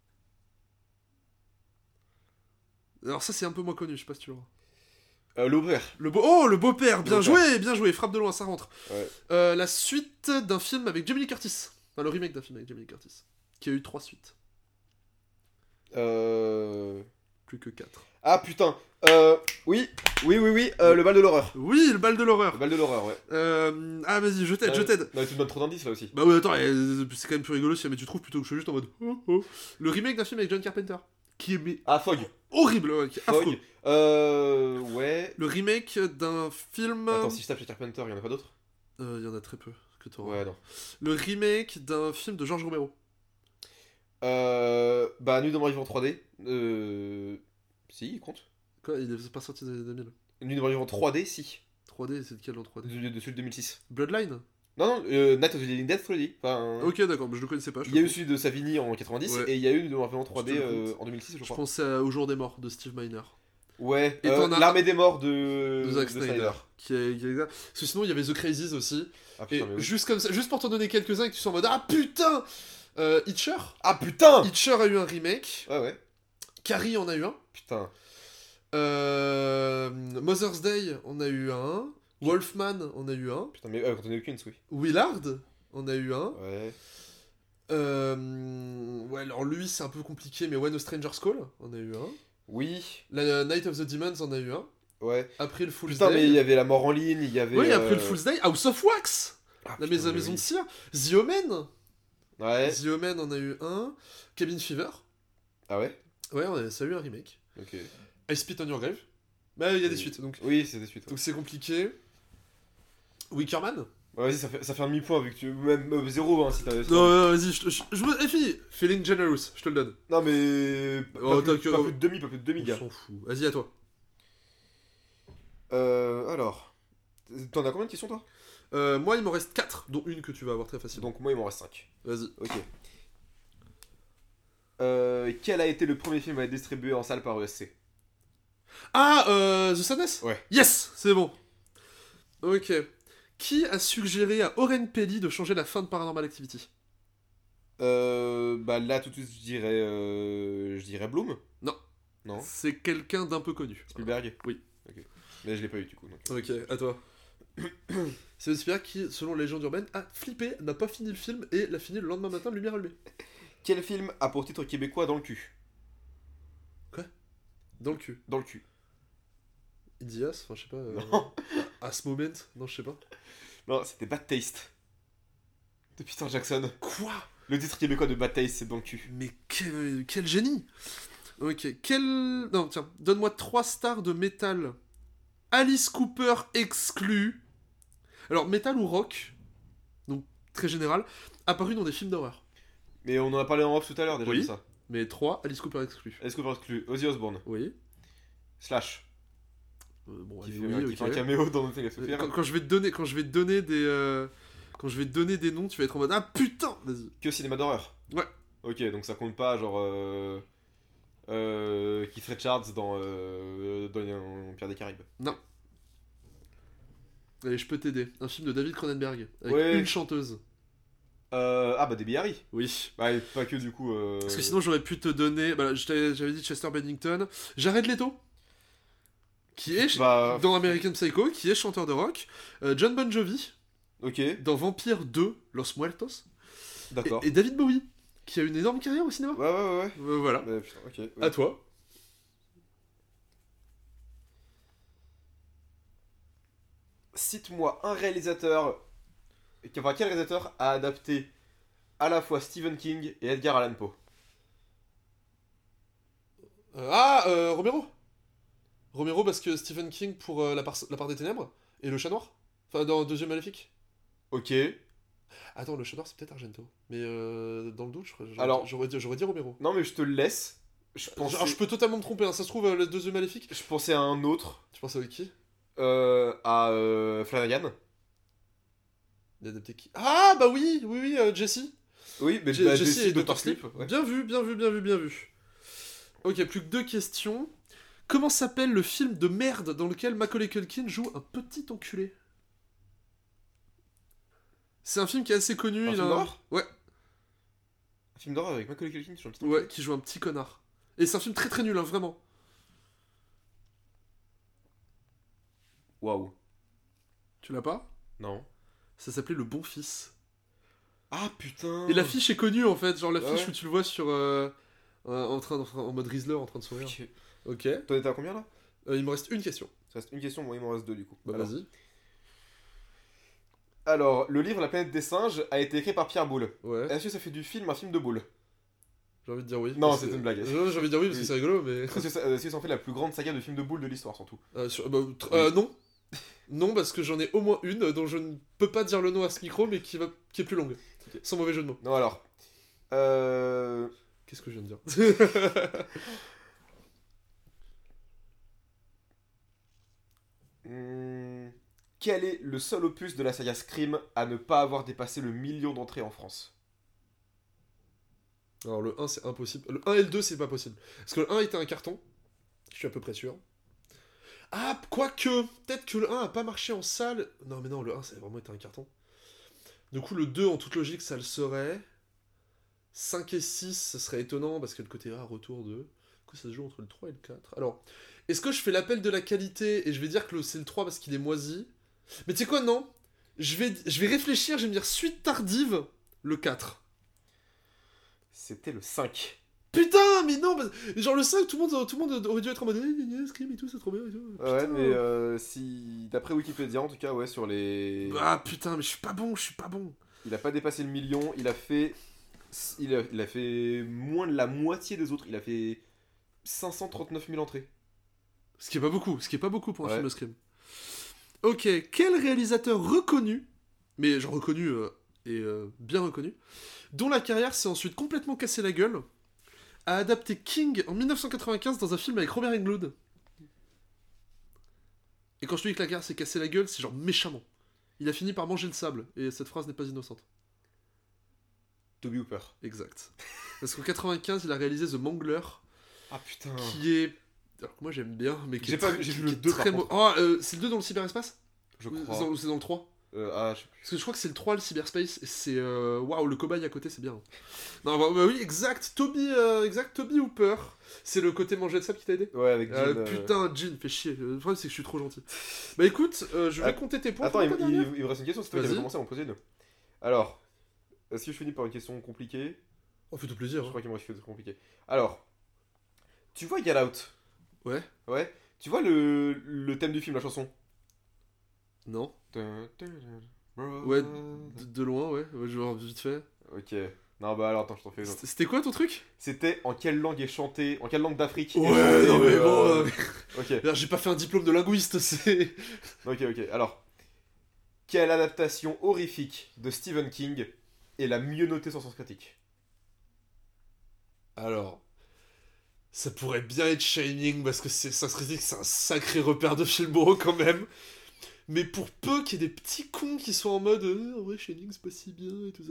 Alors ça, c'est un peu moins connu, je sais pas si tu l'auras. Euh, L'Aubert. Le beau... Oh, le beau-père, bien Le joué, bien joué, frappe de loin, ça rentre. Ouais. Euh, la suite d'un film avec Jamie Lee Curtis. Enfin, le remake d'un film avec Jamie Lee Curtis. Qui a eu trois suites. Euh... Plus que quatre. Ah putain. Euh... Oui, oui, oui, oui. Euh, le bal de l'horreur. Oui, le bal de Le l'horreur. bal de l'horreur, ouais. Euh... Ah, vas-y, je t'aide, je Ouais. t'aide. Non, mais tu me donnes trop d'indices là aussi. Bah ouais, attends, euh, c'est quand même plus rigolo si jamais tu trouves plutôt que je suis juste en mode... Oh, oh. Le remake d'un film avec John Carpenter. Qui est mais, Ah, Fog. horrible, ouais, qui est affreux. Fog. Euh... Ouais. Le remake d'un film... Attends, si je tape chez Carpenter, il y en a pas d'autres? Euh, il y en a très peu que t'auras. Ouais, non. Le remake d'un film de George Romero. Euh... Bah, Nuit de mort vivant trois D. Euh... Si, il compte. Quoi, il est pas sorti des années deux mille. Nuit de mort vivant trois D, si. trois D, c'est de quel en trois D? De, de, de celui de deux mille six. Bloodline. Non, non, euh, Night of the Living Dead, faut le dire. Enfin, Ok, d'accord, mais je le connaissais pas. Je il y a eu pense. celui de Savini en quatre-vingt-dix Ouais. et il y a eu Nuit de mort vivant trois D Je te le euh, compte. en deux mille six, je Je crois. pensais à Au jour des morts de Steve Miner. Ouais, Et euh, t'en as- L'armée des morts de, De Zack Snyder. Qui est, qui est- Parce que sinon, il y avait The Crazies aussi. Ah Et putain, mais oui. juste comme ça, juste pour t'en donner quelques-uns et que tu sois en mode Ah putain euh, Hitcher. Ah putain. Hitcher a eu un remake. Ouais, ouais. Carrie en a eu un. Putain. Euh, Mother's Day en a eu un. Wolfman en a eu un. Putain, mais euh, Anthony Hopkins, oui. Willard en a eu un. Ouais. Euh, ouais, alors lui c'est un peu compliqué, mais When a Stranger's Call en a eu un. Oui. La Night of the Demons en a eu un. Ouais. Après le Fool's Putain, Day. mais il y avait la mort en ligne, il y avait. Oui, après euh, le Fool's Day, House of Wax. Ah, La putain, maison, mais maison oui. de cire. The Omen. Ouais. The Omen en a eu un. Cabin Fever. Ah ouais. Ouais, on a, ça a eu un remake. Ok. I Spit on Your Grave. Bah, il y a des Oui. suites, donc Oui, c'est des suites. ouais. donc c'est compliqué. Wickerman. Ouais, vas-y, ça fait, ça fait un demi-point vu que tu. Même euh, zéro, hein, si t'avais. Non, non, vas-y, je, je, je me. Eh, fille, Feeling Generous, je te le donne. Non, mais. Pas, Oh, plus, t'as que- pas plus de demi, pas plus de demi, On gars. s'en fout. Vas-y, à toi. Euh. Alors. T'en as combien de questions, toi? Euh, moi, il m'en reste quatre, dont une que tu vas avoir très facilement. Donc, moi, il m'en reste cinq. Vas-y. Ok. Euh, quel a été le premier film à être distribué en salle par E S C? Ah, euh, The Sadness. Ouais. Yes, c'est bon. Ok. Qui a suggéré à Oren Peli de changer la fin de Paranormal Activity? Euh, bah là tout de suite je dirais euh, je dirais Bloom. Non. Non. C'est quelqu'un d'un peu connu. Spielberg. Oui. Ok. Mais je l'ai pas eu du coup. Donc. Ok, à toi. C'est Spielberg qui, selon la légende urbaine, a flippé, n'a pas fini le film et l'a fini le lendemain matin, lumière allumée. Quel film a pour titre québécois Dans le cul? Dans le cul. Dans le cul. Indias, enfin je sais pas. Euh... Non. À ce moment, non je sais pas. Non, c'était Bad Taste. De Peter Jackson. Quoi? Le titre québécois de Bad Taste, c'est Dans le cul. Mais quel, quel génie. Ok, quel... Non, tiens, donne-moi trois stars de métal. Alice Cooper exclu. Alors, métal ou rock, donc très général, apparu dans des films d'horreur. Mais on en a parlé en off tout à l'heure déjà Oui. de ça. Mais trois, Alice Cooper exclu. Est-ce qu'on peut exclure Ozzy Osbourne? Oui. Slash. Euh, bon, Qui allez, fait, oui, un- qui ok. fait un caméo dans notre Euh, Quand, quand je vais te donner, quand je vais te donner des, euh, quand je vais te donner des noms, tu vas être en mode ah putain, vas-y. Que cinéma d'horreur. Ouais. Ok, donc ça compte pas genre euh, euh, Keith Richards dans euh, dans L'Empire des Caraïbes. Allez, je peux t'aider. Un film de David Cronenberg avec Ouais. une chanteuse. Euh, ah bah Debbie Harry. Oui. Bah et pas que du coup. Euh... Parce que sinon j'aurais pu te donner. Bah, je t'avais- j'avais dit Chester Bennington, Jared Leto, qui est ch- Bah dans American Psycho, qui est chanteur de rock. Euh, John Bon Jovi ok, dans Vampire deux, Los Muertos. d'accord. Et, et David Bowie, qui a une énorme carrière au cinéma. Ouais ouais ouais. ouais. Euh, voilà. Bah, putain, ok. ouais. À toi. Cite-moi un réalisateur. Enfin, quel réalisateur a adapté à la fois Stephen King et Edgar Allan Poe? Euh, ah, euh, Romero. Romero parce que Stephen King pour euh, la, part, la part des ténèbres et le chat noir. Enfin, dans Deuxième Maléfique. Ok. Attends, le chat noir c'est peut-être Argento. Mais euh, dans le doute, je crois- j'aurais Alors- dit- j'aurais dit, j'aurais dit Romero. Non mais je te le laisse. Je pensais, Alors, je peux totalement me tromper, hein. Ça se trouve, euh, le Deuxième Maléfique. je pensais à un autre. Tu penses à qui? Euh, à euh, Flanagan. Il a adapté qui? Ah, bah oui, oui, oui, euh, Jesse. Oui, mais Je- bah, Jesse Jesse et Doctor Doctor Sleep. Sleep. Ouais. Bien vu, bien vu, bien vu, bien vu. Ok, plus que deux questions. Comment s'appelle le film de merde dans lequel Macaulay Culkin joue un petit enculé? C'est un film qui est assez connu. Un il film a- d'horreur Ouais, Un film d'horreur avec Macaulay Culkin sur le petit ouais, qui joue un petit connard. Et c'est un film très très nul, hein, vraiment. Waouh. Tu l'as pas? Non. Ça s'appelait Le Bon Fils. Ah putain. Et l'affiche est connue en fait, genre l'affiche Ah ouais. où tu le vois sur. Euh, euh, en, train, en, en mode Rizzler en train de sourire. Ok. Ok. T'en étais à combien là? Euh, il me reste une question. Ça reste une question, moi il m'en reste deux du coup. Bah Alors, vas-y. Alors, le livre La planète des singes a été écrit par Pierre Boulle. Ouais. Est-ce que ça fait du film un film de Boulle? J'ai envie de dire oui. Non, parce c'est que- une blague. Euh, J'ai envie de dire oui parce que Oui. c'est rigolo, mais. Est-ce que ça, est-ce que ça en fait la plus grande saga de films de Boulle de l'histoire surtout? Euh, sur- bah, tr- euh, non. Non, parce que j'en ai au moins une dont je ne peux pas dire le nom à ce micro, mais qui, va... qui est plus longue. Ok. Sans mauvais jeu de mots. Non alors. Euh... Qu'est-ce que je viens de dire? hmm, Quel est le seul opus de la saga Scream à ne pas avoir dépassé le million d'entrées en France? Alors le un c'est impossible. Le un et le deux c'est pas possible. Parce que le un était un carton. Je suis à peu près sûr. Ah, quoique, peut-être que le un a pas marché en salle. Non mais non, le un ça a vraiment été un carton. Du coup le deux en toute logique ça le serait. cinq et six ce serait étonnant parce que le côté A retour de... Du coup ça se joue entre le trois et le quatre. Alors, est-ce que je fais l'appel de la qualité et je vais dire que le- c'est le trois parce qu'il est moisi? Mais tu sais quoi, non, je vais, je vais réfléchir, je vais me dire suite tardive, le quatre. C'était le cinq. Putain, mais non, parce- genre le cinq, tout le monde, tout le monde aurait dû être en mode eh, gna, gna, Scream et tout, c'est trop bien et tout. Ouais, Putain. mais euh, si. D'après Wikipédia, en tout cas, ouais, sur les. Ah putain, mais je suis pas bon, je suis pas bon. Il a pas dépassé le million, il a fait. Il a, il a fait moins de la moitié des autres, il a fait cinq cent trente-neuf mille entrées. Ce qui est pas beaucoup, ce qui est pas beaucoup pour un Ouais. film de Scream. Ok, quel réalisateur reconnu, mais genre reconnu euh, et euh, bien reconnu, dont la carrière s'est ensuite complètement cassée la gueule, a adapté King en dix-neuf cent quatre-vingt-quinze dans un film avec Robert Englund. Et quand je te dis que la carrière s'est cassée la gueule, c'est genre méchamment. Il a fini par manger le sable, et cette phrase n'est pas innocente. Toby Hooper. Exact. Parce qu'en quatre-vingt-quinze, il a réalisé The Mangler, Ah putain. qui est... Alors que moi j'aime bien, mais qui J'ai est pas très- vu- j'ai qui- vu le qui est deux, très par mo- Oh, euh, c'est le deux dans le cyberespace? Je Ou crois. c'est dans- c'est dans le trois? Euh, ah, je sais plus. Parce que je crois que c'est le trois, le cyberspace, et c'est... euh, Waouh, le cobaye à côté, c'est bien. Non, bah, bah oui, exact, Toby, euh, exact, Toby Hooper. C'est le côté manger de sable qui t'a aidé. Ouais, avec Euh, Jean. euh, putain, Jean, fait chier. Le problème, c'est que je suis trop gentil. Bah écoute, euh, je vais Ah, compter tes points. Attends, pour il, ta il- dernière. il me reste une question, c'est toi qui Vas-y. avais commencé à m'en poser une. Alors, est-ce que je finis par une question compliquée? Oh, fais-toi Je plaisir. hein. crois qu'il me reste une question compliquée. Alors, tu vois Get Out? Ouais. Ouais. Tu vois le, le thème du film, la chanson? Non. Dun, dun, dun, Ouais, dun. de, de loin, ouais. Ouais, je vois vite fait. Ok. Non, bah alors attends, je t'en fais une autre. C'était c'était quoi ton truc? C'était en quelle langue est chanté, en quelle langue d'Afrique est Ouais, chanté non mais le, bon. euh, euh, Ok, alors, J'ai pas fait un diplôme de linguiste, c'est. ok, ok. Alors, quelle adaptation horrifique de Stephen King est la mieux notée sur Sens Critique? Alors. Ça pourrait bien être Shining parce que c'est ça serait dit que c'est un sacré repère de film horreur quand même. Mais pour peu qu'il y ait des petits cons qui soient en mode euh, en vrai Shining c'est pas si bien et tout ça.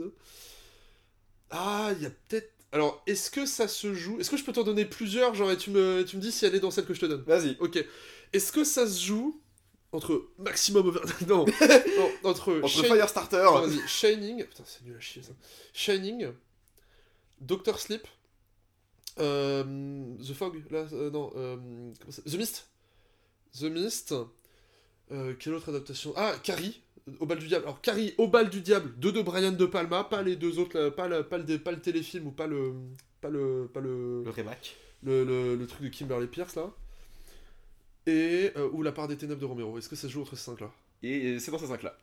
Ah, il y a peut-être. Alors, est-ce que ça se joue. Est-ce que je peux t'en donner plusieurs, genre, et tu me, tu me dis si elle est dans celle que je te donne? Vas-y. Ok. Est-ce que ça se joue entre Maximum Over. Non, non entre. Entre Shin- Firestarter. Non, vas-y, Shining. Putain, c'est nul à chier ça. Shining, Doctor Sleep, euh, The Fog, là, euh, non, euh, comment ça- The Mist. The Mist. Euh, quelle autre adaptation? Ah, Carrie, au bal du diable. Alors, Carrie, au bal du diable, deux de Brian De Palma, pas les deux autres, là, pas, le, pas, le, pas le téléfilm ou pas le. Pas le. Pas le. Le remake. Le, le, le truc de Kimberly Pierce là. Et. euh, ou La part des ténèbres de Romero. Est-ce que ça se joue entre ces cinq là? Et c'est dans ces cinq là.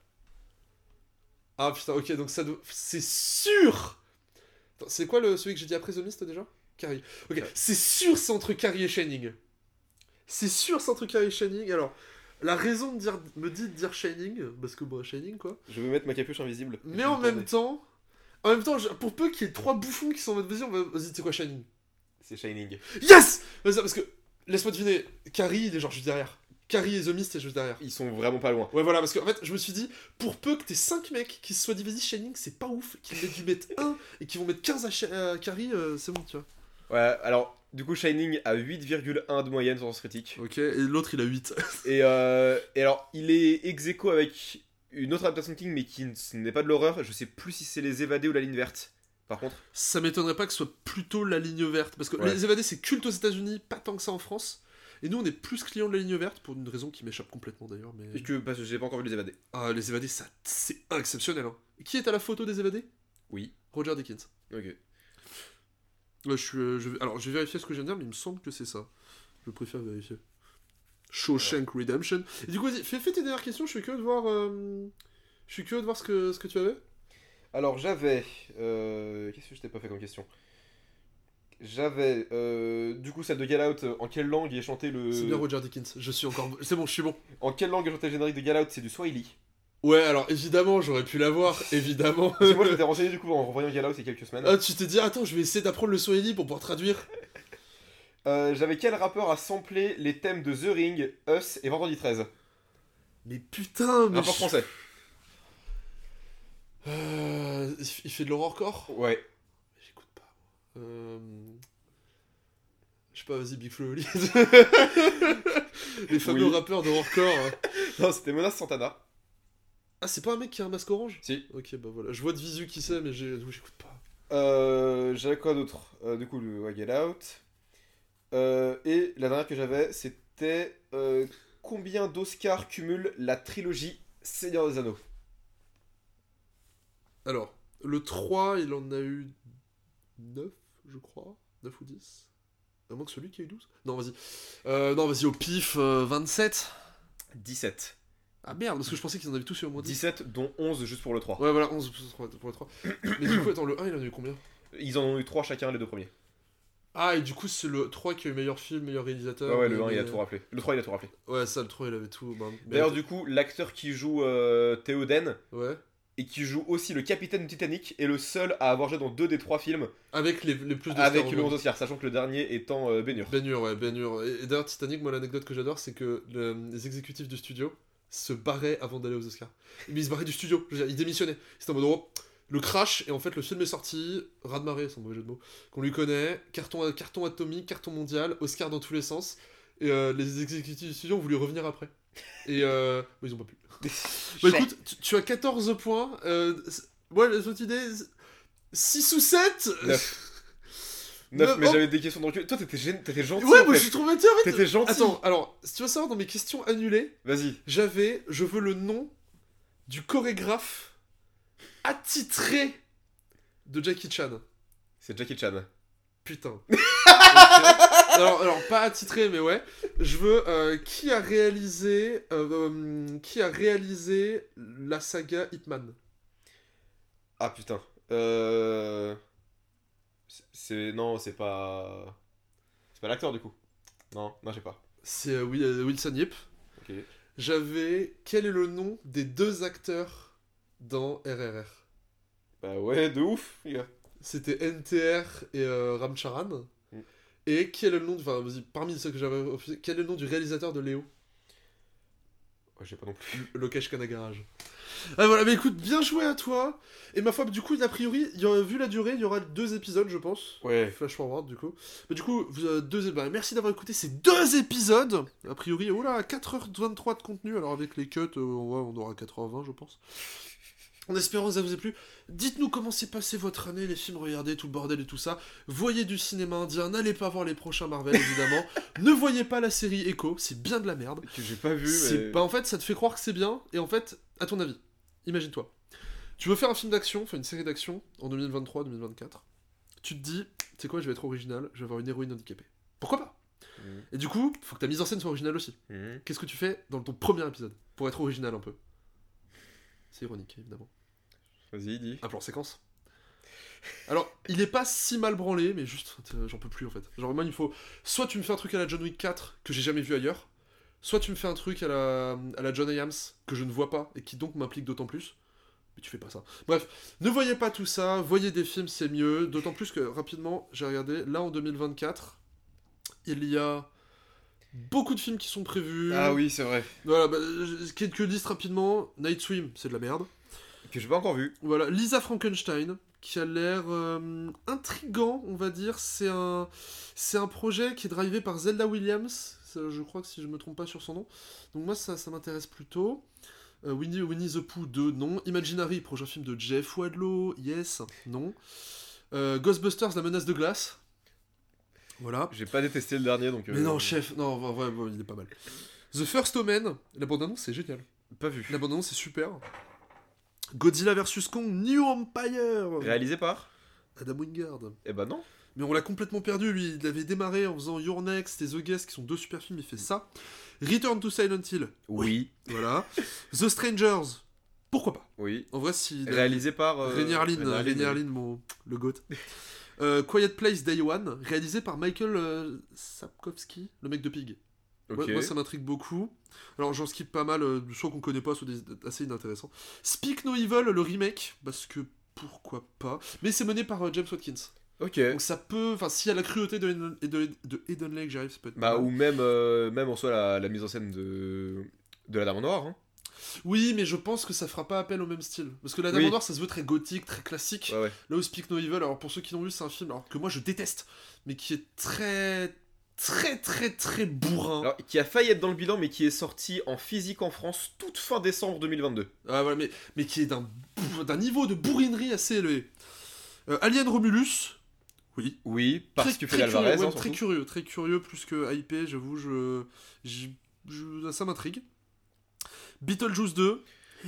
Ah putain, ok, donc ça doit. C'est sûr. Attends, c'est quoi le, celui que j'ai dit après The Mist déjà? Carrie. Ok, Ouais. c'est sûr c'est entre Carrie et Shining. C'est sûr c'est entre Carrie et Shining. Alors, la raison de dire, me dit de dire Shining, parce que bon, Shining quoi. Je vais mettre ma capuche invisible. Mais Je vais en me même tourner. temps, en même temps, je- pour peu qu'il y ait trois bouffons qui sont en mode vas-y, on va- vas-y, c'est quoi Shining? C'est Shining. Yes! Vas-y, parce que, laisse-moi deviner, Carrie il est genre juste derrière. Carrie et The Mist est juste derrière. Ils sont vraiment pas loin. Ouais, voilà, parce que en fait, je me suis dit, pour peu que t'aies cinq mecs qui se soient divisés Shining, c'est pas ouf, qu'ils aient dû mettre un et qu'ils vont mettre quinze à, Sh- à Carrie, euh, c'est bon, tu vois. Ouais, alors, du coup, Shining a huit virgule un de moyenne sur Sens Critique. Ok, et l'autre il a huit. Et, euh, et alors, il est ex aequo avec une autre adaptation de King, mais qui n- ce n'est pas de l'horreur. Je sais plus si c'est Les Évadés ou La Ligne Verte. Par contre, Ça m'étonnerait pas que ce soit plutôt la ligne verte, parce que Ouais. Les Évadés c'est culte aux États-Unis, pas tant que ça en France. Et nous on est plus clients de la ligne verte, pour une raison qui m'échappe complètement d'ailleurs. Mais... parce que, parce que j'ai pas encore vu Les Évadés. Ah, Les Évadés, ça, c'est exceptionnel. Hein. Qui est à la photo des Évadés? Oui. Roger Deakins. Ok. Ouais, je suis, euh, je vais- Alors, je vais vérifier ce que je viens de dire, mais il me semble que c'est ça. Je préfère vérifier. Shawshank Redemption. Et du coup, vas-y, fais, fais tes dernières questions, je suis curieux de voir... euh, Je suis curieux de voir ce que, ce que tu avais. Alors, j'avais. euh, Qu'est-ce que je t'ai pas fait comme question? J'avais. euh, Du coup, celle de Get Out. euh, En quelle langue est chanté le. C'est bien Roger Deakins, je suis encore... C'est bon, je suis bon. En quelle langue est chanté le générique de Get Out? C'est du Swahili. Ouais, alors évidemment, j'aurais pu l'avoir, évidemment. Parce que moi, je m'étais renseigné du coup en revoyant Get Out il y a quelques semaines. Ah, tu t'es dit, attends, je vais essayer d'apprendre le Swahili pour pouvoir traduire. Euh, J'avais quel rappeur a samplé les thèmes de The Ring, Us et Vendredi treize? Mais putain, mais... Rappeur je- français. Euh, il f- il fait de l'horrorcore? Ouais. J'écoute pas. moi. Euh... Je sais pas, vas-y, Big Flo et Oli. Les fameux Oui. rappeurs d'horrorcore. hein. Non, c'était Menace Santana. Ah, c'est pas un mec qui a un masque orange? Si. Ok, bah voilà. Je vois de visu qui c'est, mais j'ai- oui, j'écoute pas. Euh, j'avais quoi d'autre? Euh, Du coup, le ouais, Get Out. Euh, et la dernière que j'avais, c'était euh, combien d'Oscars cumule la trilogie Seigneur des Anneaux? Alors, le trois, il en a eu neuf, je crois. neuf ou dix. À moins que celui qui a eu douze. Non, vas-y. Euh, non, vas-y, au pif, euh, vingt-sept. dix-sept. Ah merde, parce que je pensais qu'ils en avaient tous eu au moins dix. dix-sept, dont onze juste pour le trois. Ouais, voilà, onze pour le trois. Mais du coup, attends, le un, il en a eu combien? Ils en ont eu trois chacun, les deux premiers. Ah, et du coup, c'est le trois qui a eu meilleur film, meilleur réalisateur. Ouais, ouais, le mais- un, il a tout rappelé. Le trois, il a tout rappelé. Ouais, ça, le trois, il avait tout. bah, D'ailleurs, mais- du coup, l'acteur qui joue euh, Théoden, Ouais. et qui joue aussi le capitaine du Titanic, est le seul à avoir joué dans deux des trois films Avec les, les plus de avec stars le au onze Oscars, sachant que le dernier étant euh, Ben Hur. Ben Hur, ouais, Ben Hur. Et, et d'ailleurs, Titanic, moi, l'anecdote que j'adore, c'est que le- les exécutifs du studio se barraient avant d'aller aux Oscars. Mais ils se barraient du studio, je veux dire, ils démissionnaient. C'était en mode, oh, le crash, et en fait, le film est sorti, raz de marée, c'est un mauvais jeu de mots, qu'on lui connaît, carton, carton atomique, carton mondial, Oscar dans tous les sens, et euh, les exécutifs du studio ont voulu revenir après. Et euh... bon, ils ont pas pu. Bon, écoute, tu, tu as quatorze points. Euh... Moi, la petite idée, six ou sept. neuf. neuf, mais oh. j'avais des questions dans le cul. Toi, t'étais, gén... t'étais gentil. Ouais, en moi fait. je suis trop gentil en fait. T'étais gentil. Attends, alors, si tu veux savoir, dans mes questions annulées, Vas-y. j'avais, je veux le nom du chorégraphe attitré de Jackie Chan. C'est Jackie Chan. Putain. Okay. alors, alors, pas attitré, mais ouais. Je veux euh, qui a réalisé, euh, euh, qui a réalisé la saga Hitman. Ah putain. Euh... C'est... Non, c'est pas... C'est pas l'acteur du coup. Non, non, j'ai pas. C'est euh, Wilson Yip. Ok. J'avais... Quel est le nom des deux acteurs dans R R R? Bah ouais, de ouf, les gars. C'était N T R et euh, Ramcharan. Mm. Et quel est le nom... Enfin, vas-y, parmi ceux que j'avais refusé, quel est le nom du réalisateur de Léo? Ouais, j'ai pas non plus. Lokesh Kanagaraj. Ah voilà, mais écoute, bien joué à toi. Et ma foi, du coup, a priori, il y aura, vu la durée, il y aura deux épisodes, je pense. Ouais. Flash forward, du coup. Mais du coup, vous avez deux... bah, merci d'avoir écouté ces deux épisodes. A priori, oh là, quatre heures vingt-trois de contenu. Alors avec les cuts, euh, ouais, on aura quatre heures vingt, je pense. En espérant que ça vous ait plu. Dites-nous comment s'est passé votre année, les films regardés, tout le bordel et tout ça. Voyez du cinéma indien, n'allez pas voir les prochains Marvel, évidemment. Ne voyez pas la série Echo, c'est bien de la merde. Que j'ai pas vu, c'est... mais... Bah en fait, ça te fait croire que c'est bien, et en fait, à ton avis, imagine-toi. Tu veux faire un film d'action, enfin une série d'action, en deux mille vingt-trois deux mille vingt-quatre. Tu te dis, tu sais quoi, je vais être original, je vais avoir une héroïne handicapée. Pourquoi pas? mmh. Et du coup, faut que ta mise en scène soit originale aussi. Mmh. Qu'est-ce que tu fais dans ton premier épisode, pour être original un peu? C'est ironique, évidemment. Vas-y, dis. Un plan séquence. Alors, il est pas si mal branlé, mais juste, euh, j'en peux plus en fait. Genre, moi, il faut. Soit tu me fais un truc à la John Wick quatre, que j'ai jamais vu ailleurs, soit tu me fais un truc à la, à la John Williams, que je ne vois pas, et qui donc m'implique d'autant plus. Mais tu fais pas ça. Bref, ne voyez pas tout ça, voyez des films, c'est mieux. D'autant plus que, rapidement, j'ai regardé, là en deux mille vingt-quatre, il y a beaucoup de films qui sont prévus. Ah oui, c'est vrai. Voilà, bah, quelques listes rapidement. Night Swim, c'est de la merde. Que j'ai pas encore vu. Voilà, Lisa Frankenstein, qui a l'air euh, intriguant, on va dire. C'est un, c'est un projet qui est drivé par Zelda Williams, je crois que si je me trompe pas sur son nom. Donc moi, ça, ça m'intéresse plutôt. Euh, Winnie, Winnie the Pooh deux, non. Imaginary, prochain film de Jeff Wadlow, yes, non. Euh, Ghostbusters, la menace de glace. Voilà. J'ai pas détesté le dernier, donc... Euh... Mais non, chef, non, en vrai, il est pas mal. The First Omen, la bande-annonce, c'est génial. Pas vu. La bande-annonce, c'est super. Godzilla versus Kong, New Empire. Réalisé par Adam Wingard. Eh ben non. Mais on l'a complètement perdu, lui. Il avait démarré en faisant Your Next et The Guest, qui sont deux super films, il fait ça. Return to Silent Hill. Oui. Voilà. The Strangers. Pourquoi pas? Oui. En vrai, si... Réalisé par... Euh... Rémi Harlin, Rémi Harlin, mon... le goat. euh, Quiet Place Day One, réalisé par Michael euh, Sapkowski, le mec de Pig. Okay. Ouais, moi, ça m'intrigue beaucoup. Alors, j'en skip pas mal, euh, soit qu'on connaît pas, soit des, assez inintéressants. Speak No Evil, le remake, parce que pourquoi pas. Mais c'est mené par euh, James Watkins. Ok. Donc ça peut, enfin, s'il y a la cruauté de, de, de, de Eden Lake, j'arrive, ça peut être. Bah, ou même, euh, même en soi la, la mise en scène de, de la Dame en Noir. Hein. Oui, mais je pense que ça fera pas appel au même style. Parce que la Dame oui. en Noir, ça se veut très gothique, très classique. Ouais, ouais. Là où Speak No Evil, alors pour ceux qui l'ont vu, c'est un film alors, que moi je déteste, mais qui est très. très très très bourrin. Alors, qui a failli être dans le bilan, mais qui est sorti en physique en France toute fin décembre deux mille vingt-deux. Ah voilà, mais, mais qui est d'un, d'un niveau de bourrinerie assez élevé. Euh, Alien Romulus, oui. Oui, parce très, que très fait Alvarez. Curieux, ouais, hein, très curieux, très curieux, plus que hypé, j'avoue, je, je, je, ça m'intrigue. Beetlejuice deux.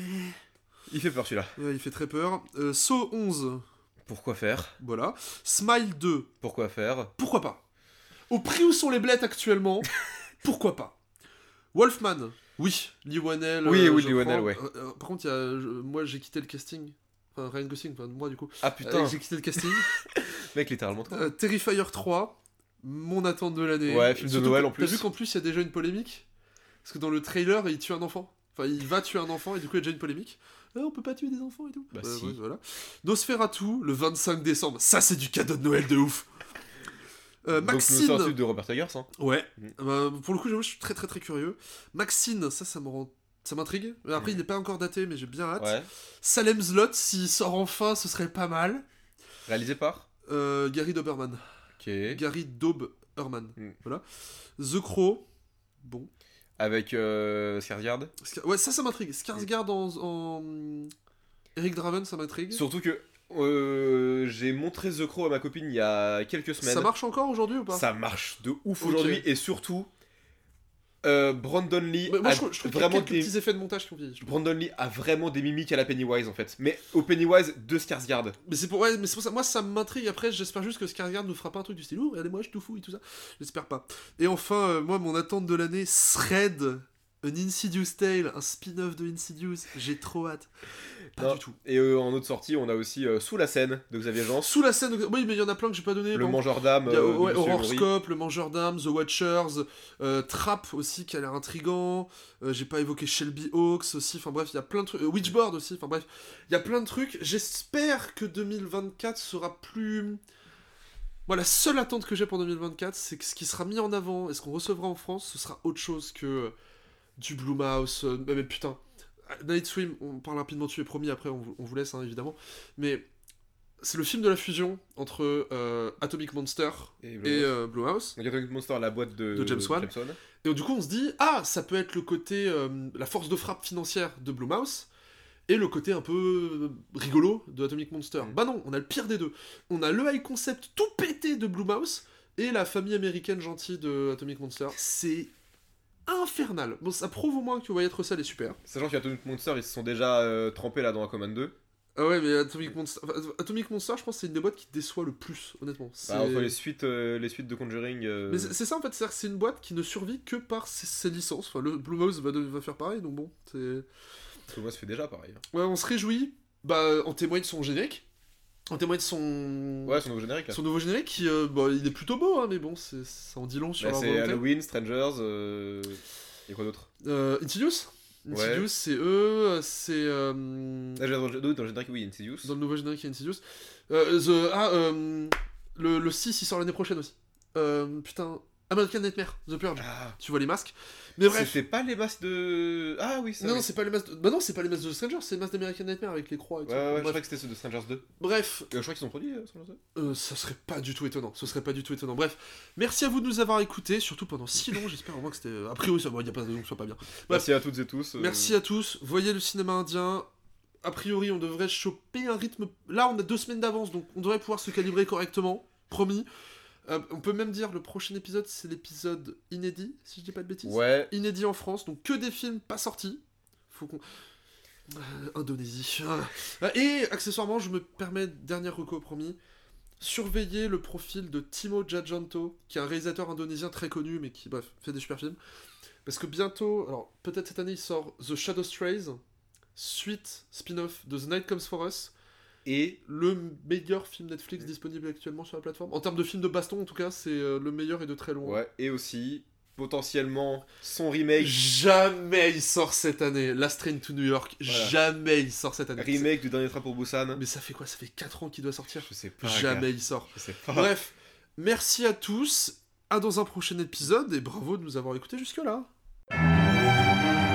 Il fait peur celui-là. Ouais, il fait très peur. Euh, Saw onze. Pourquoi faire? Voilà. Smile deux. Pourquoi faire? Pourquoi pas? Au prix où sont les blettes actuellement, pourquoi pas? Wolfman, oui. Lee Whannell. Oui, euh, oui, je Lee Whannell, crois. ouais. Euh, euh, par contre, il y a, je, moi j'ai quitté le casting. Enfin, Ryan Gosling, enfin, moi du coup. Ah putain. Euh, j'ai quitté le casting. Mec, littéralement. euh, Terrifier trois, mon attente de l'année. Ouais, film de Surtout Noël que, en plus. T'as vu qu'en plus il y a déjà une polémique? Parce que dans le trailer, il tue un enfant. Enfin, il va tuer un enfant et du coup il y a déjà une polémique. Ah, on peut pas tuer des enfants et tout. Bah euh, si. ouais, voilà. Nosferatu, le vingt-cinq décembre. Ça, c'est du cadeau de Noël de ouf. Euh, Maxine. Donc, le de Robert Eggers, hein. Ouais. Mm. Euh, pour le coup, je suis très très très curieux. Maxine, ça, ça me rend... ça m'intrigue. Mais après, mm. il n'est pas encore daté, mais j'ai bien hâte. Ouais. Salem's Lot, s'il sort enfin, ce serait pas mal. Réalisé par euh, Gary Doberman. Ok. Gary Doberman. Mm. Voilà. The Crow. Bon. Avec euh, Skarsgård. Scar- Ouais, ça, ça m'intrigue. Skarsgård en, en... Eric Draven, ça m'intrigue. Surtout que euh, j'ai montré The Crow à ma copine il y a quelques semaines. Ça marche encore aujourd'hui ou pas? Ça marche de ouf Ok. aujourd'hui, et surtout, euh, Brandon Lee Mais moi, a je, trouve- je trouve qu'il y a vraiment quelques des... petits effets de montage qui ont vieilli. je trouve. Brandon Lee a vraiment des mimiques à la Pennywise en fait, mais au Pennywise de Skarsgård. Mais c'est pour, ouais, mais c'est pour ça, moi ça m'intrigue. Après, j'espère juste que Skarsgård nous fera pas un truc du style, oh, regardez-moi, je tout fou et tout ça. J'espère pas. Et enfin, euh, moi, mon attente de l'année, Thread, un Insidious Tale, un spin-off de Insidious. J'ai trop hâte. Pas Non. du tout. Et euh, en autre sortie, on a aussi euh, Sous la scène de Xavier Jean, Sous la scène, oui, mais il y en a plein que j'ai pas donné. Le bon. Mangeur d'âme, Il y a, euh, de ouais, Monsieur Horoscope, Le Mangeur d'âme, The Watchers, euh, Trap aussi qui a l'air intriguant. Euh, j'ai pas évoqué Shelby Hawks aussi. Enfin bref, il y a plein de trucs. Euh, Witchboard aussi. Enfin bref, il y a plein de trucs. J'espère que deux mille vingt-quatre sera plus. Moi, la seule attente que j'ai pour deux mille vingt-quatre, c'est que ce qui sera mis en avant et ce qu'on recevra en France, ce sera autre chose que euh, du Blumhouse. Euh, mais putain, Night Swim, on parle rapidement dessus, et promis, après on vous, on vous laisse hein, évidemment. Mais c'est le film de la fusion entre euh, Atomic Monster et, et Blumhouse. euh, Blumhouse. Donc Atomic Monster, la boîte de, de James Wan. Et du coup, on se dit, ah, ça peut être le côté, euh, la force de frappe financière de Blumhouse, et le côté un peu euh, rigolo de Atomic Monster. Mm. Bah non, on a le pire des deux. On a le high concept tout pété de Blumhouse, et la famille américaine gentille de Atomic Monster. C'est infernal. Bon, ça prouve au moins que Wyatt Russell est super. Sachant qu'Atomic Monster, ils se sont déjà euh, trempés là dans Aquaman deux. Ah ouais, mais Atomic Monster, enfin, Atomic Monster, je pense que c'est une des boîtes qui déçoit le plus, honnêtement. C'est... Bah, entre les suites, euh, les suites de Conjuring. euh, Mais c'est c'est ça en fait, c'est-à-dire que c'est une boîte qui ne survit que par ses, ses licences. Enfin, le Blumhouse va, de- va faire pareil, donc bon, c'est... Parce que moi, ça fait déjà pareil. Ouais, on se réjouit, bah, en témoigne de son générique, en témoigne de son... Ouais, son nouveau générique là. son nouveau générique, qui, euh, bah, il est plutôt beau, hein, mais bon, c'est, ça en dit long sur Bah, leur c'est volonté. Halloween, Strangers, euh... et quoi d'autre? Euh, Insidious Insidious, Ouais. c'est eux, c'est... euh, Ah, dans, le, dans le générique, oui, Insidious. Dans le nouveau générique, il y a Insidious. Euh, the, ah, euh, le, le six, il sort l'année prochaine aussi. Euh, putain, American Nightmare, The Purge. Ah, Tu vois les masques. Mais bref. c'était pas les masques de. Ah oui, ça. Non, oui. non, c'est pas les masques de... Bah non, c'est pas les masques de Stranger, c'est les masques d'American Nightmare avec les croix et tout. Ouais, ouais, je Bref. crois que c'était ceux de Strangers deux. Bref, Euh, je crois qu'ils sont produits, euh, Strangers deux. Euh, ça serait pas du tout étonnant, ce serait pas du tout étonnant. Bref, merci à vous de nous avoir écoutés, surtout pendant si long, j'espère au moins que c'était... A priori, ça va, y a pas de raison que ce soit pas bien. Merci à toutes et tous. euh, Merci à tous, voyez le cinéma indien, a priori on devrait choper un rythme... Là on a deux semaines d'avance, donc on devrait pouvoir se calibrer correctement, promis. Euh, on peut même dire le prochain épisode, c'est l'épisode inédit, si je dis pas de bêtises. Ouais. Inédit en France, donc que des films pas sortis. Faut qu'on... Euh, Indonésie. Ah. Et accessoirement, je me permets, dernière reco promis, surveiller le profil de Timo Tjahjanto, qui est un réalisateur indonésien très connu, mais qui, bref, fait des super films. Parce que bientôt, alors peut-être cette année, il sort The Shadow Strays, suite spin-off de The Night Comes For Us, Et le meilleur film Netflix disponible actuellement sur la plateforme. En termes de film de baston, en tout cas, c'est euh, le meilleur et de très loin. ouais, et aussi potentiellement son remake, Jamais il sort cette année. Last Train to New York, Voilà. jamais il sort cette année. remake du dernier train pour Busan. Mais ça fait quoi? Ça fait quatre ans qu'il doit sortir. Je sais pas. Jamais gars. il sort. Je sais pas. Bref, merci à tous. À dans un prochain épisode et bravo de nous avoir écoutés jusque-là.